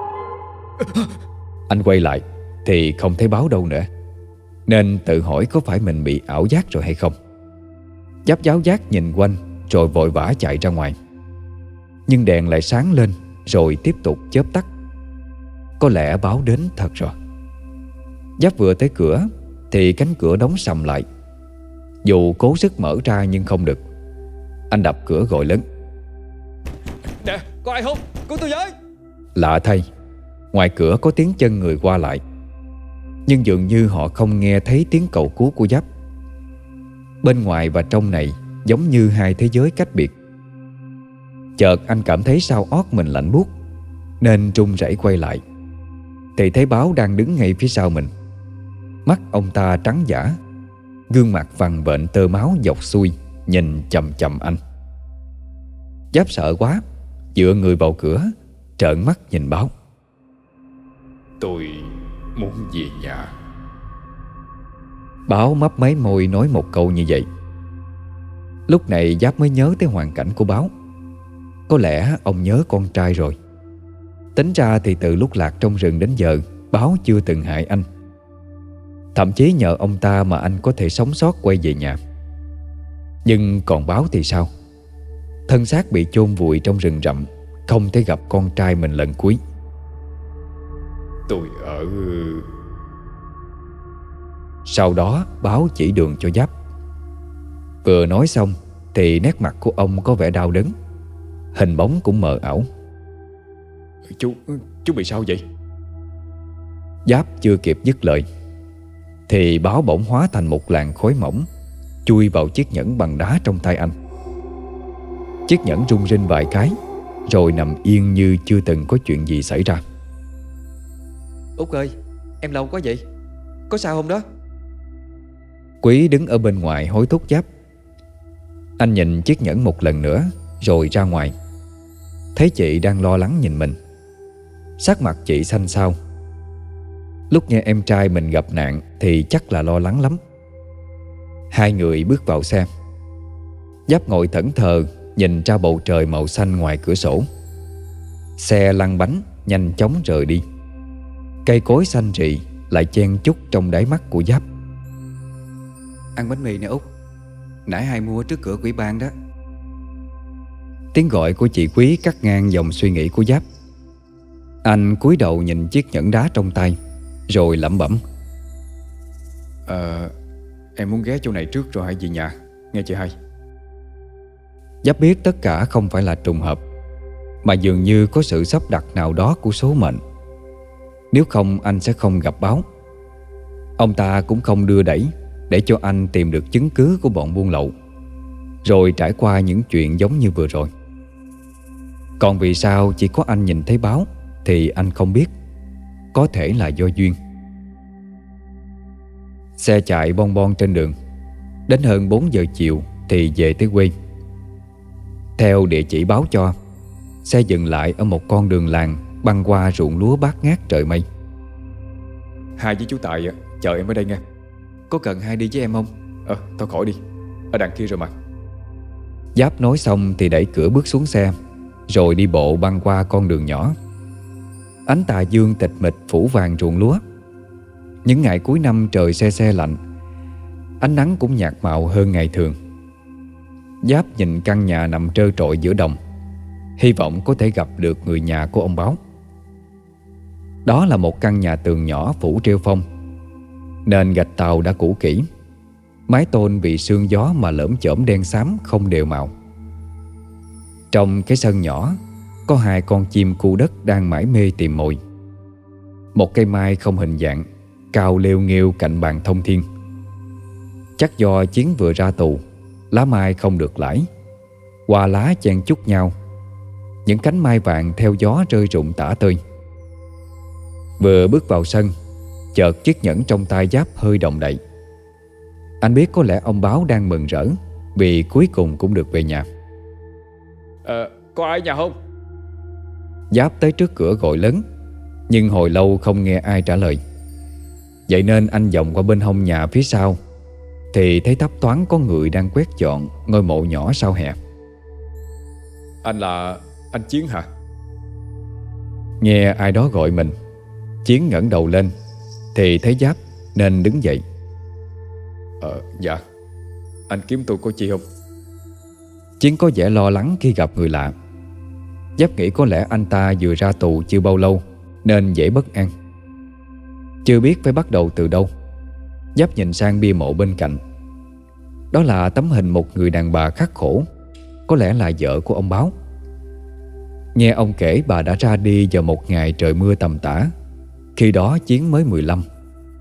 Anh quay lại thì không thấy Báo đâu nữa, nên tự hỏi có phải mình bị ảo giác rồi hay không. Giáp giáo giác nhìn quanh rồi vội vã chạy ra ngoài. Nhưng đèn lại sáng lên rồi tiếp tục chớp tắt. Có lẽ Báo đến thật rồi. Giáp vừa tới cửa thì cánh cửa đóng sầm lại. Dù cố sức mở ra nhưng không được. Anh đập cửa gọi lớn: Nè, có ai không? Cứu tôi với! Lạ thay, ngoài cửa có tiếng chân người qua lại, nhưng dường như họ không nghe thấy tiếng cầu cứu của Giáp. Bên ngoài và trong này giống như hai thế giới cách biệt. Chợt anh cảm thấy sau ót mình lạnh buốt, nên run rẩy quay lại thì thấy Báo đang đứng ngay phía sau mình. Mắt ông ta trắng dã, gương mặt vằn vện tơ máu dọc xuôi, nhìn chằm chằm anh. Giáp sợ quá, dựa người vào cửa, trợn mắt nhìn Báo. Tôi muốn về nhà. Báo mấp máy môi nói một câu như vậy. Lúc này Giáp mới nhớ tới hoàn cảnh của Báo. Có lẽ ông nhớ con trai rồi. Tính ra thì từ lúc lạc trong rừng đến giờ, Báo chưa từng hại anh. Thậm chí nhờ ông ta mà anh có thể sống sót quay về nhà. Nhưng còn Báo thì sao? Thân xác bị chôn vùi trong rừng rậm, không thể gặp con trai mình lần cuối. Tôi ở... Sau đó Báo chỉ đường cho Giáp. Vừa nói xong thì nét mặt của ông có vẻ đau đớn, hình bóng cũng mờ ảo. Chú... chú bị sao vậy? Giáp chưa kịp dứt lời thì báo bỗng hóa thành một làn khói mỏng chui vào chiếc nhẫn bằng đá trong tay anh. Chiếc nhẫn rung rinh vài cái rồi nằm yên như chưa từng có chuyện gì xảy ra. Út ơi, em lâu quá vậy? Có sao không đó? Quý đứng ở bên ngoài hối thúc Giáp. Anh nhìn chiếc nhẫn một lần nữa rồi ra ngoài. Thấy chị đang lo lắng nhìn mình. Sắc mặt chị xanh xao. Lúc nghe em trai mình gặp nạn thì chắc là lo lắng lắm. Hai người bước vào xe. Giáp ngồi thẫn thờ nhìn ra bầu trời màu xanh ngoài cửa sổ. Xe lăn bánh nhanh chóng rời đi. Cây cối xanh rì lại chen chúc trong đáy mắt của Giáp. Ăn bánh mì nè Út, nãy hai mua trước cửa quỹ ban đó. Tiếng gọi của chị Quý cắt ngang dòng suy nghĩ của Giáp. Anh cúi đầu nhìn chiếc nhẫn đá trong tay rồi lẩm bẩm: Ờ, em muốn ghé chỗ này trước rồi hãy về nhà, nghe chị hai. Giáp biết tất cả không phải là trùng hợp, mà dường như có sự sắp đặt nào đó của số mệnh. Nếu không anh sẽ không gặp báo. Ông ta cũng không đưa đẩy để cho anh tìm được chứng cứ của bọn buôn lậu, rồi trải qua những chuyện giống như vừa rồi. Còn vì sao chỉ có anh nhìn thấy báo thì anh không biết. Có thể là do duyên. Xe chạy bon bon trên đường. Đến hơn bốn giờ chiều thì về tới quê. Theo địa chỉ báo cho, xe dừng lại ở một con đường làng băng qua ruộng lúa bát ngát trời mây. Hai với chú Tài chờ em ở đây nghe. Có cần hai đi với em không? Ờ, thôi khỏi đi, ở đằng kia rồi mà. Giáp nói xong thì đẩy cửa bước xuống xe, rồi đi bộ băng qua con đường nhỏ. Ánh tà dương tịch mịch phủ vàng ruộng lúa. Những ngày cuối năm trời se se lạnh, ánh nắng cũng nhạt màu hơn ngày thường. Giáp nhìn căn nhà nằm trơ trọi giữa đồng, hy vọng có thể gặp được người nhà của ông Báo. Đó là một căn nhà tường nhỏ phủ rêu phong. Nền gạch tàu đã cũ kỹ, mái tôn bị sương gió mà lởm chởm đen xám không đều màu. Trong cái sân nhỏ có hai con chim cu đất đang mải mê tìm mồi. Một cây mai không hình dạng cao lêu nghêu cạnh bàn thông thiên. Chắc do Chiến vừa ra tù, lá mai không được lãi, hoa lá chen chúc nhau. Những cánh mai vàng theo gió rơi rụng tả tơi. Vừa bước vào sân, chợt chiếc nhẫn trong tay Giáp hơi động đậy. Anh biết có lẽ ông Báo đang mừng rỡ vì cuối cùng cũng được về nhà. Ờ, có ai ở nhà không? Giáp tới trước cửa gọi lớn, nhưng hồi lâu không nghe ai trả lời. Vậy nên anh vòng qua bên hông nhà phía sau thì thấy thấp thoáng có người đang quét dọn ngôi mộ nhỏ sau hè. Anh là anh Chiến hả? Nghe ai đó gọi mình, Chiến ngẩng đầu lên thì thấy Giáp nên đứng dậy. Ờ, dạ. Anh kiếm tôi có chi không? Chiến có vẻ lo lắng khi gặp người lạ. Giáp nghĩ có lẽ anh ta vừa ra tù chưa bao lâu nên dễ bất an. Chưa biết phải bắt đầu từ đâu, Giáp nhìn sang bia mộ bên cạnh. Đó là tấm hình một người đàn bà khắc khổ, có lẽ là vợ của ông Báo. Nghe ông kể bà đã ra đi vào một ngày trời mưa tầm tã. Khi đó Chiến mới mười lăm.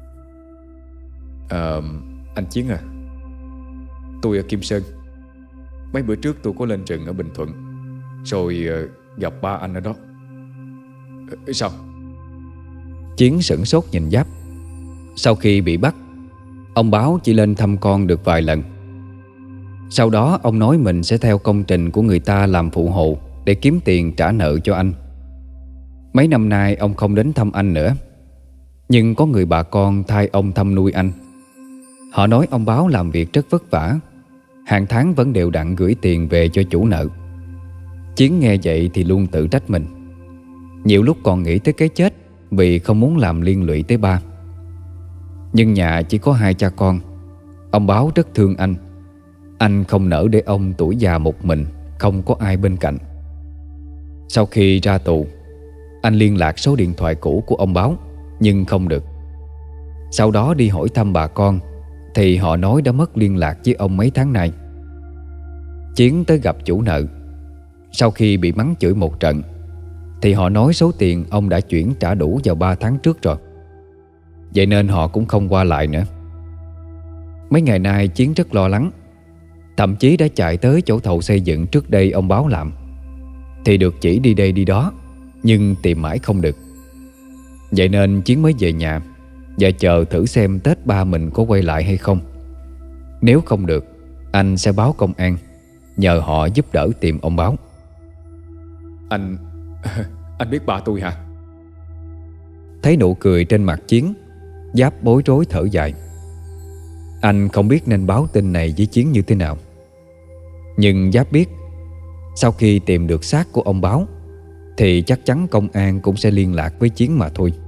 Ờ, anh Chiến à, tôi ở Kim Sơn. Mấy bữa trước tôi có lên rừng ở Bình Thuận, rồi ờ, gặp ba anh ở đó. Ờ, sao? Chiến sửng sốt nhìn Giáp. Sau khi bị bắt, ông Báo chỉ lên thăm con được vài lần. Sau đó ông nói mình sẽ theo công trình của người ta làm phụ hộ để kiếm tiền trả nợ cho anh. Mấy năm nay ông không đến thăm anh nữa, nhưng có người bà con thay ông thăm nuôi anh. Họ nói ông Báo làm việc rất vất vả, hàng tháng vẫn đều đặn gửi tiền về cho chủ nợ. Chiến nghe vậy thì luôn tự trách mình. Nhiều lúc còn nghĩ tới cái chết vì không muốn làm liên lụy tới ba. Nhưng nhà chỉ có hai cha con, ông Báo rất thương anh. Anh không nỡ để ông tuổi già một mình, không có ai bên cạnh. Sau khi ra tù, anh liên lạc số điện thoại cũ của ông Báo nhưng không được. Sau đó đi hỏi thăm bà con thì họ nói đã mất liên lạc với ông mấy tháng nay. Chiến tới gặp chủ nợ. Sau khi bị mắng chửi một trận thì họ nói số tiền ông đã chuyển trả đủ vào ba tháng trước rồi. Vậy nên họ cũng không qua lại nữa. Mấy ngày nay Chiến rất lo lắng, thậm chí đã chạy tới chỗ thầu xây dựng trước đây ông Báo làm, thì được chỉ đi đây đi đó, nhưng tìm mãi không được. Vậy nên Chiến mới về nhà và chờ thử xem Tết ba mình có quay lại hay không. Nếu không được, anh sẽ báo công an, nhờ họ giúp đỡ tìm ông Báo. Anh... anh biết ba tôi hả? Thấy nụ cười trên mặt Chiến, Giáp bối rối thở dài. Anh không biết nên báo tin này với Chiến như thế nào. Nhưng Giáp biết, sau khi tìm được xác của ông Báo thì chắc chắn công an cũng sẽ liên lạc với Chiến mà thôi.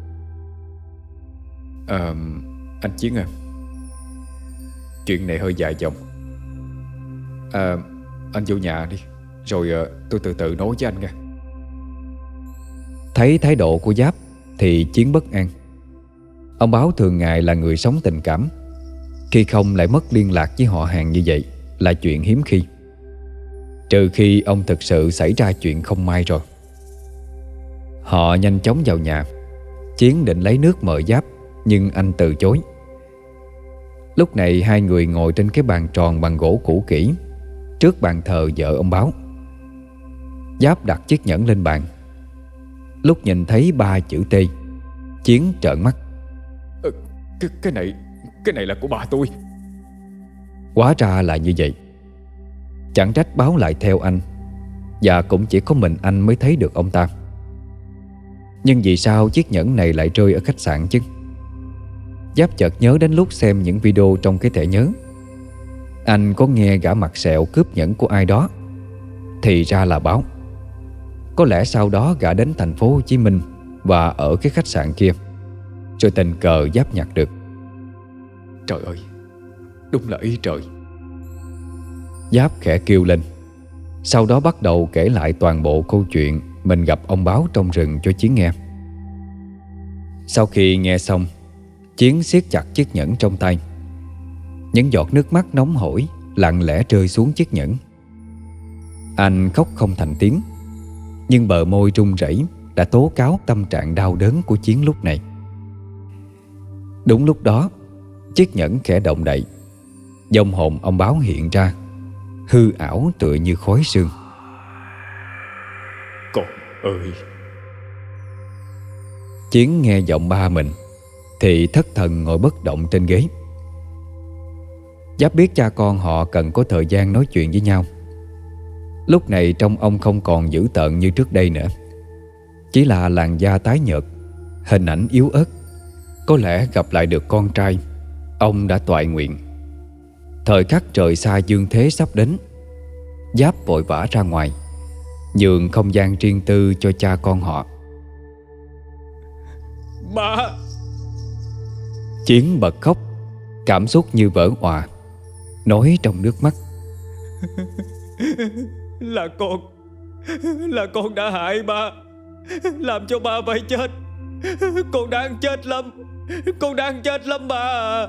Ờ... anh Chiến à, chuyện này hơi dài dòng. À, anh vô nhà đi, rồi uh, tôi từ từ nói với anh nha. Thấy thái độ của Giáp thì Chiến bất an. Ông Báo thường ngày là người sống tình cảm, khi không lại mất liên lạc với họ hàng như vậy là chuyện hiếm khi. Trừ khi ông thực sự xảy ra chuyện không may rồi. Họ nhanh chóng vào nhà. Chiến định lấy nước mời Giáp, nhưng anh từ chối. Lúc này hai người ngồi trên cái bàn tròn bằng gỗ cũ kỹ, trước bàn thờ vợ ông Báo. Giáp đặt chiếc nhẫn lên bàn. Lúc nhìn thấy ba chữ T, Chiến trợn mắt. ờ, cái, cái này Cái này là của bà tôi. Hóa ra là như vậy. Chẳng trách Báo lại theo anh, và cũng chỉ có mình anh mới thấy được ông ta. Nhưng vì sao chiếc nhẫn này lại rơi ở khách sạn chứ? Giáp chợt nhớ đến lúc xem những video trong cái thẻ nhớ. Anh có nghe gã mặt sẹo cướp nhẫn của ai đó, thì ra là Báo. Có lẽ sau đó gã đến thành phố Hồ Chí Minh và ở cái khách sạn kia, rồi tình cờ Giáp nhặt được. Trời ơi, đúng là ý trời. Giáp khẽ kêu lên, sau đó bắt đầu kể lại toàn bộ câu chuyện mình gặp ông Báo trong rừng cho Chiến nghe. Sau khi nghe xong, Chiến siết chặt chiếc nhẫn trong tay. Những giọt nước mắt nóng hổi lặng lẽ rơi xuống chiếc nhẫn. Anh khóc không thành tiếng, nhưng bờ môi run rẩy đã tố cáo tâm trạng đau đớn của Chiến lúc này. Đúng lúc đó, chiếc nhẫn khẽ động đậy. Vong hồn ông Báo hiện ra, hư ảo tựa như khói sương. Con ơi! Chiến nghe giọng ba mình thì thất thần ngồi bất động trên ghế. Giáp biết cha con họ cần có thời gian nói chuyện với nhau. Lúc này trông ông không còn dữ tợn như trước đây nữa, chỉ là làn da tái nhợt, hình ảnh yếu ớt. Có lẽ gặp lại được con trai, ông đã toại nguyện. Thời khắc trời xa dương thế sắp đến, Giáp vội vã ra ngoài, nhường không gian riêng tư cho cha con họ. Ba! Chiến bật khóc, cảm xúc như vỡ òa, nói trong nước mắt. Là con Là con đã hại ba, làm cho ba phải chết. Con đang chết lắm, con đang chết lắm ba à.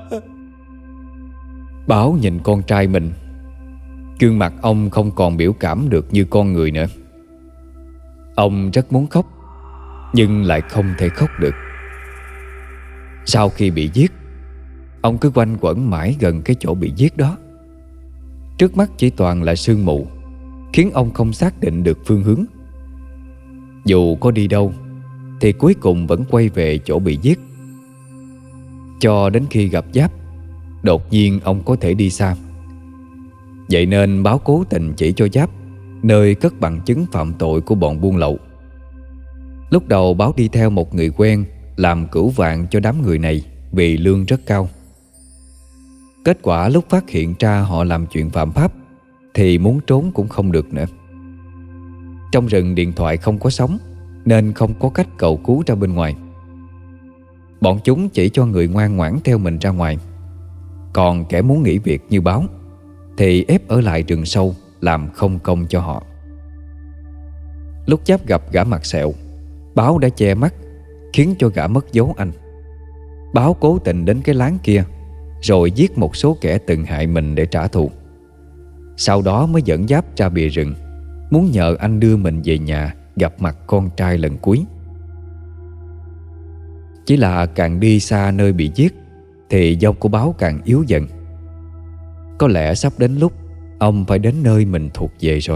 Báo nhìn con trai mình, gương mặt ông không còn biểu cảm được như con người nữa. Ông rất muốn khóc, nhưng lại không thể khóc được. Sau khi bị giết, ông cứ quanh quẩn mãi gần cái chỗ bị giết đó. Trước mắt chỉ toàn là sương mù, khiến ông không xác định được phương hướng. Dù có đi đâu thì cuối cùng vẫn quay về chỗ bị giết. Cho đến khi gặp Giáp, đột nhiên ông có thể đi xa. Vậy nên Báo cố tình chỉ cho Giáp nơi cất bằng chứng phạm tội của bọn buôn lậu. Lúc đầu Báo đi theo một người quen làm cửu vạn cho đám người này vì lương rất cao. Kết quả lúc phát hiện ra họ làm chuyện phạm pháp thì muốn trốn cũng không được nữa. Trong rừng điện thoại không có sóng, nên không có cách cầu cứu ra bên ngoài. Bọn chúng chỉ cho người ngoan ngoãn theo mình ra ngoài. Còn kẻ muốn nghỉ việc như Báo thì ép ở lại rừng sâu, làm không công cho họ. Lúc Giáp gặp gã mặt sẹo, Báo đã che mắt, khiến cho gã mất dấu anh. Báo cố tình đến cái láng kia, rồi giết một số kẻ từng hại mình để trả thù. Sau đó mới dẫn Giáp ra bìa rừng, muốn nhờ anh đưa mình về nhà gặp mặt con trai lần cuối. Chỉ là càng đi xa nơi bị giết thì dông của báo càng yếu dần. Có lẽ sắp đến lúc ông phải đến nơi mình thuộc về rồi.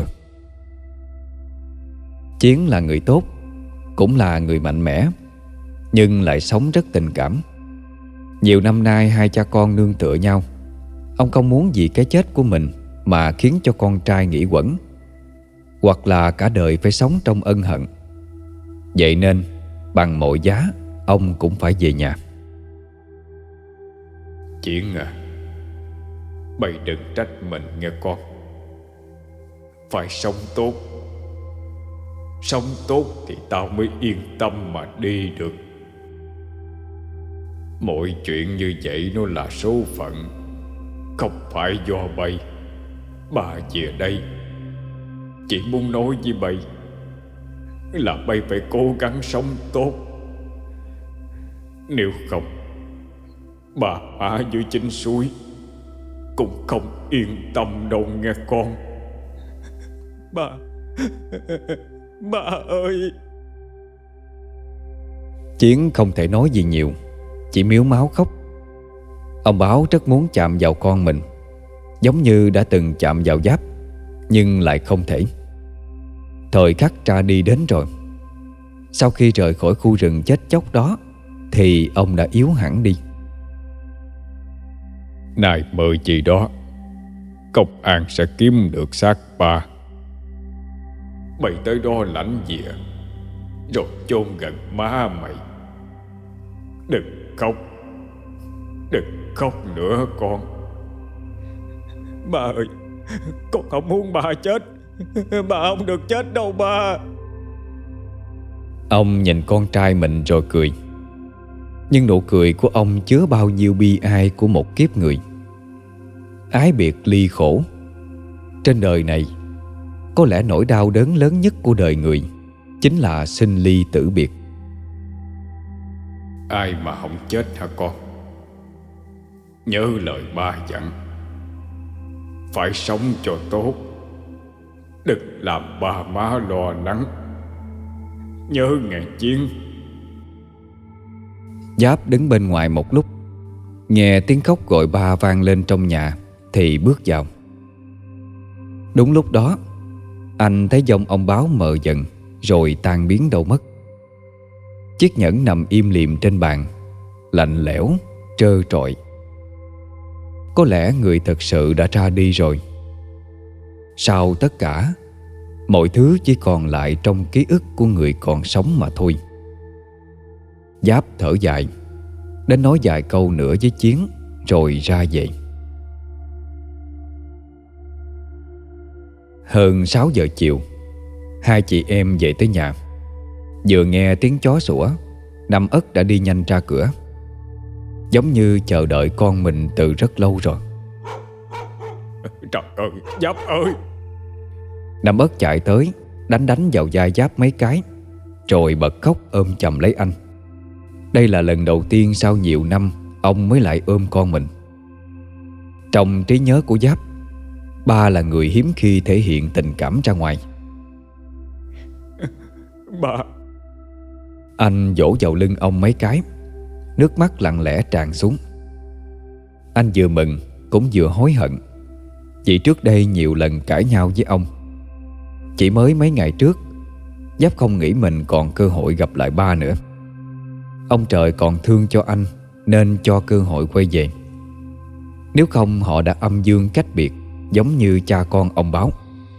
Chiến là người tốt, cũng là người mạnh mẽ, nhưng lại sống rất tình cảm. Nhiều năm nay hai cha con nương tựa nhau. Ông không muốn vì cái chết của mình mà khiến cho con trai nghĩ quẩn, hoặc là cả đời phải sống trong ân hận. Vậy nên bằng mọi giá ông cũng phải về nhà. Chiến à, mày đừng trách mình nghe con. Phải sống tốt. Sống tốt thì tao mới yên tâm mà đi được. Mọi chuyện như vậy nó là số phận, không phải do bay. Ba về đây chỉ muốn nói với bay là bay phải cố gắng sống tốt. Nếu không, bà má dưới chính suối cũng không yên tâm đâu nghe con. Ba, ba ơi. Chiến không thể nói gì nhiều, chỉ mếu máo khóc. Ông Báo rất muốn chạm vào con mình, giống như đã từng chạm vào Giáp, nhưng lại không thể. Thời khắc ra đi đến rồi. Sau khi rời khỏi khu rừng chết chóc đó thì ông đã yếu hẳn đi. Này mơ gì đó, công an sẽ kiếm được xác ba. Mày tới đó lãnh về rồi chôn gần má mày. Đừng khóc, đừng khóc nữa con. Ba ơi, con không muốn ba chết. Ba không được chết đâu ba. Ông nhìn con trai mình rồi cười. Nhưng nụ cười của ông chứa bao nhiêu bi ai của một kiếp người. Ái biệt ly khổ. Trên đời này, có lẽ nỗi đau đớn lớn nhất của đời người chính là sinh ly tử biệt. Ai mà không chết hả con? Nhớ lời ba dặn, phải sống cho tốt, đừng làm ba má lo lắng. Nhớ nghe Chiến. Giáp đứng bên ngoài một lúc, nghe tiếng khóc gọi ba vang lên trong nhà thì bước vào. Đúng lúc đó, anh thấy dòng ông Báo mờ dần rồi tan biến đâu mất. Chiếc nhẫn nằm im lìm trên bàn, lạnh lẽo, trơ trọi. Có lẽ người thật sự đã ra đi rồi. Sau tất cả, mọi thứ chỉ còn lại trong ký ức của người còn sống mà thôi. Giáp thở dài, đến nói vài câu nữa với Chiến rồi ra về. Hơn sáu giờ chiều, hai chị em về tới nhà. Vừa nghe tiếng chó sủa, Năm Ất đã đi nhanh ra cửa, giống như chờ đợi con mình từ rất lâu rồi. Trời ơi, Giáp ơi! Năm Ất chạy tới, đánh đánh vào vai Giáp mấy cái, rồi bật khóc ôm chầm lấy anh. Đây là lần đầu tiên sau nhiều năm ông mới lại ôm con mình. Trong trí nhớ của Giáp, ba là người hiếm khi thể hiện tình cảm ra ngoài. Ba. Anh vỗ vào lưng ông mấy cái, nước mắt lặng lẽ tràn xuống. Anh vừa mừng cũng vừa hối hận, vì trước đây nhiều lần cãi nhau với ông. Chỉ mới mấy ngày trước, Giáp không nghĩ mình còn cơ hội gặp lại ba nữa. Ông trời còn thương cho anh nên cho cơ hội quay về. Nếu không họ đã âm dương cách biệt, giống như cha con ông Báo.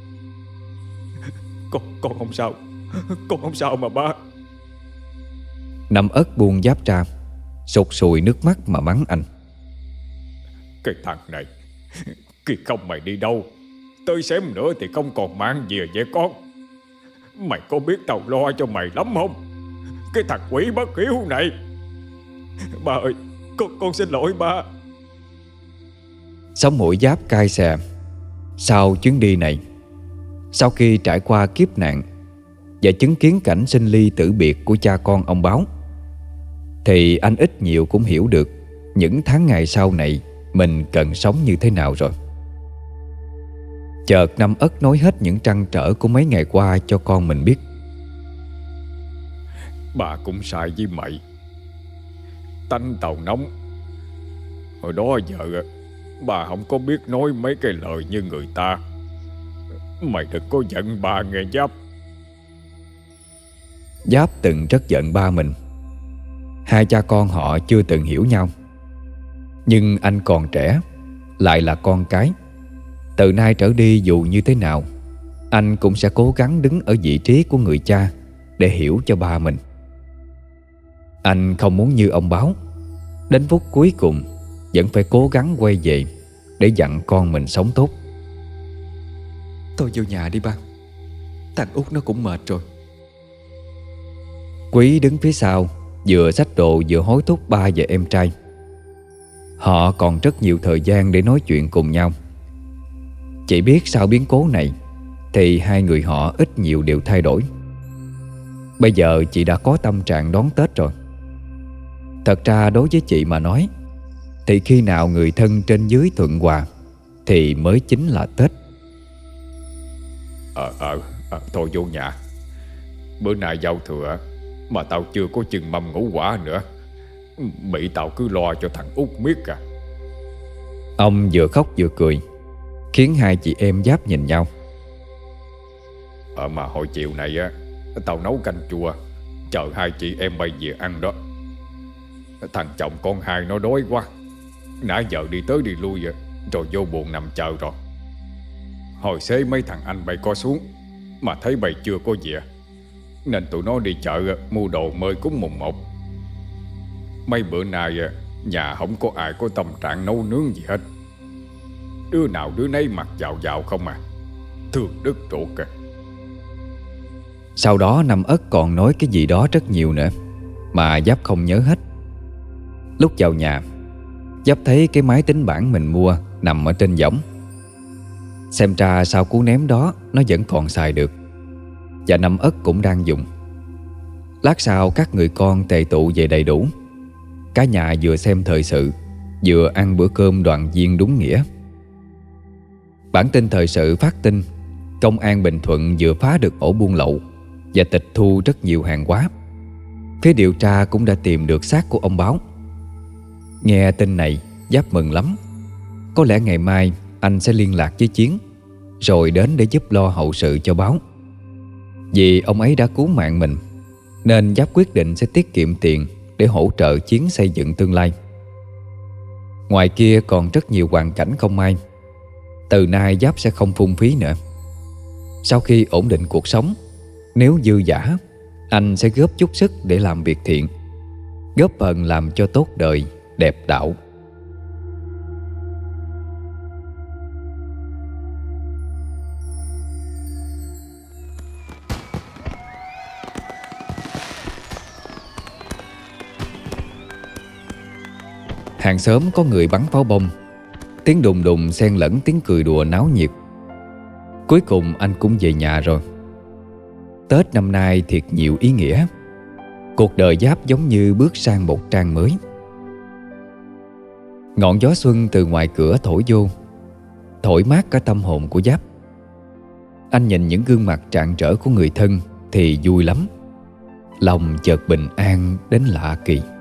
Con, con không sao. Con không sao mà ba. Năm Ất buông Giáp ra, sụt sùi nước mắt mà mắng anh. Cái thằng này, khi không mày đi đâu, tới xém nữa thì không còn mang về vậy con. Mày có biết tao lo cho mày lắm không? Cái thằng quỷ bất hiếu này. Ba ơi, con, con xin lỗi ba. Sống mũi Giáp cay xè. Sau chuyến đi này, sau khi trải qua kiếp nạn và chứng kiến cảnh sinh ly tử biệt của cha con ông Báo, thì anh ít nhiều cũng hiểu được những tháng ngày sau này mình cần sống như thế nào rồi. Chợt Năm Ất nói hết những trăn trở của mấy ngày qua cho con mình biết. Bà cũng sai với mày. tánh tàu nóng. Hồi đó giờ ba không có biết nói mấy cái lời như người ta. Mày đừng có giận ba nghe Giáp. Giáp từng rất giận ba mình. Hai cha con họ chưa từng hiểu nhau. Nhưng anh còn trẻ, lại là con cái. Từ nay trở đi dù như thế nào, anh cũng sẽ cố gắng đứng ở vị trí của người cha để hiểu cho ba mình. Anh không muốn như ông Báo, đến phút cuối cùng vẫn phải cố gắng quay về để dặn con mình sống tốt. Tôi vô nhà đi ba. Thằng Út nó cũng mệt rồi. Quý đứng phía sau, vừa xách đồ vừa hối thúc ba và em trai. Họ còn rất nhiều thời gian để nói chuyện cùng nhau. Chỉ biết sau biến cố này thì hai người họ ít nhiều đều thay đổi. Bây giờ chị đã có tâm trạng đón Tết rồi. Thật ra đối với chị mà nói, thì khi nào người thân trên dưới thuận hòa thì mới chính là Tết. Ờ ờ à, thôi vô nhà. Bữa nay giao thừa mà tao chưa có chừng mâm ngũ quả nữa. Bị tao cứ lo cho thằng Út miết à. Ông vừa khóc vừa cười, khiến hai chị em Giáp nhìn nhau. Ờ mà hồi chiều này á, tao nấu canh chua chờ hai chị em bay về ăn đó. Thằng chồng con hai nó đói quá, nãy giờ đi tới đi lui vậy, rồi vô buồng nằm chờ rồi. Hồi xế mấy thằng anh bay co xuống mà thấy bay chưa có về, nên tụi nó đi chợ mua đồ mời cúng mùng một. Mấy bữa nay nhà không có ai có tâm trạng nấu nướng gì hết. Đứa nào đứa nấy mặc vào vào không à. Thương đứt ruột kìa. Sau đó Năm Ất còn nói cái gì đó rất nhiều nữa mà Giáp không nhớ hết. Lúc vào nhà, Giáp thấy cái máy tính bảng mình mua nằm ở trên võng. Xem ra sau cú ném đó nó vẫn còn xài được, và Năm Ất cũng đang dùng. Lát sau các người con tề tụ về đầy đủ. Cả nhà vừa xem thời sự, vừa ăn bữa cơm đoàn viên đúng nghĩa. Bản tin thời sự phát tin Công an Bình Thuận vừa phá được ổ buôn lậu và tịch thu rất nhiều hàng hóa. Phía điều tra cũng đã tìm được xác của ông Báo. Nghe tin này, Giáp mừng lắm. Có lẽ ngày mai anh sẽ liên lạc với Chiến, rồi đến để giúp lo hậu sự cho Báo. Vì ông ấy đã cứu mạng mình, nên Giáp quyết định sẽ tiết kiệm tiền để hỗ trợ Chiến xây dựng tương lai. Ngoài kia còn rất nhiều hoàn cảnh không may. Từ nay Giáp sẽ không phung phí nữa. Sau khi ổn định cuộc sống, nếu dư dả, anh sẽ góp chút sức để làm việc thiện, góp phần làm cho tốt đời, đẹp đạo. Hàng xóm có người bắn pháo bông, tiếng đùng đùng xen lẫn tiếng cười đùa náo nhiệt. Cuối cùng anh cũng về nhà rồi. Tết năm nay thiệt nhiều ý nghĩa. Cuộc đời Giáp giống như bước sang một trang mới. Ngọn gió xuân từ ngoài cửa thổi vô, thổi mát cả tâm hồn của Giáp. Anh nhìn những gương mặt rạng rỡ của người thân thì vui lắm. Lòng chợt bình an đến lạ kỳ.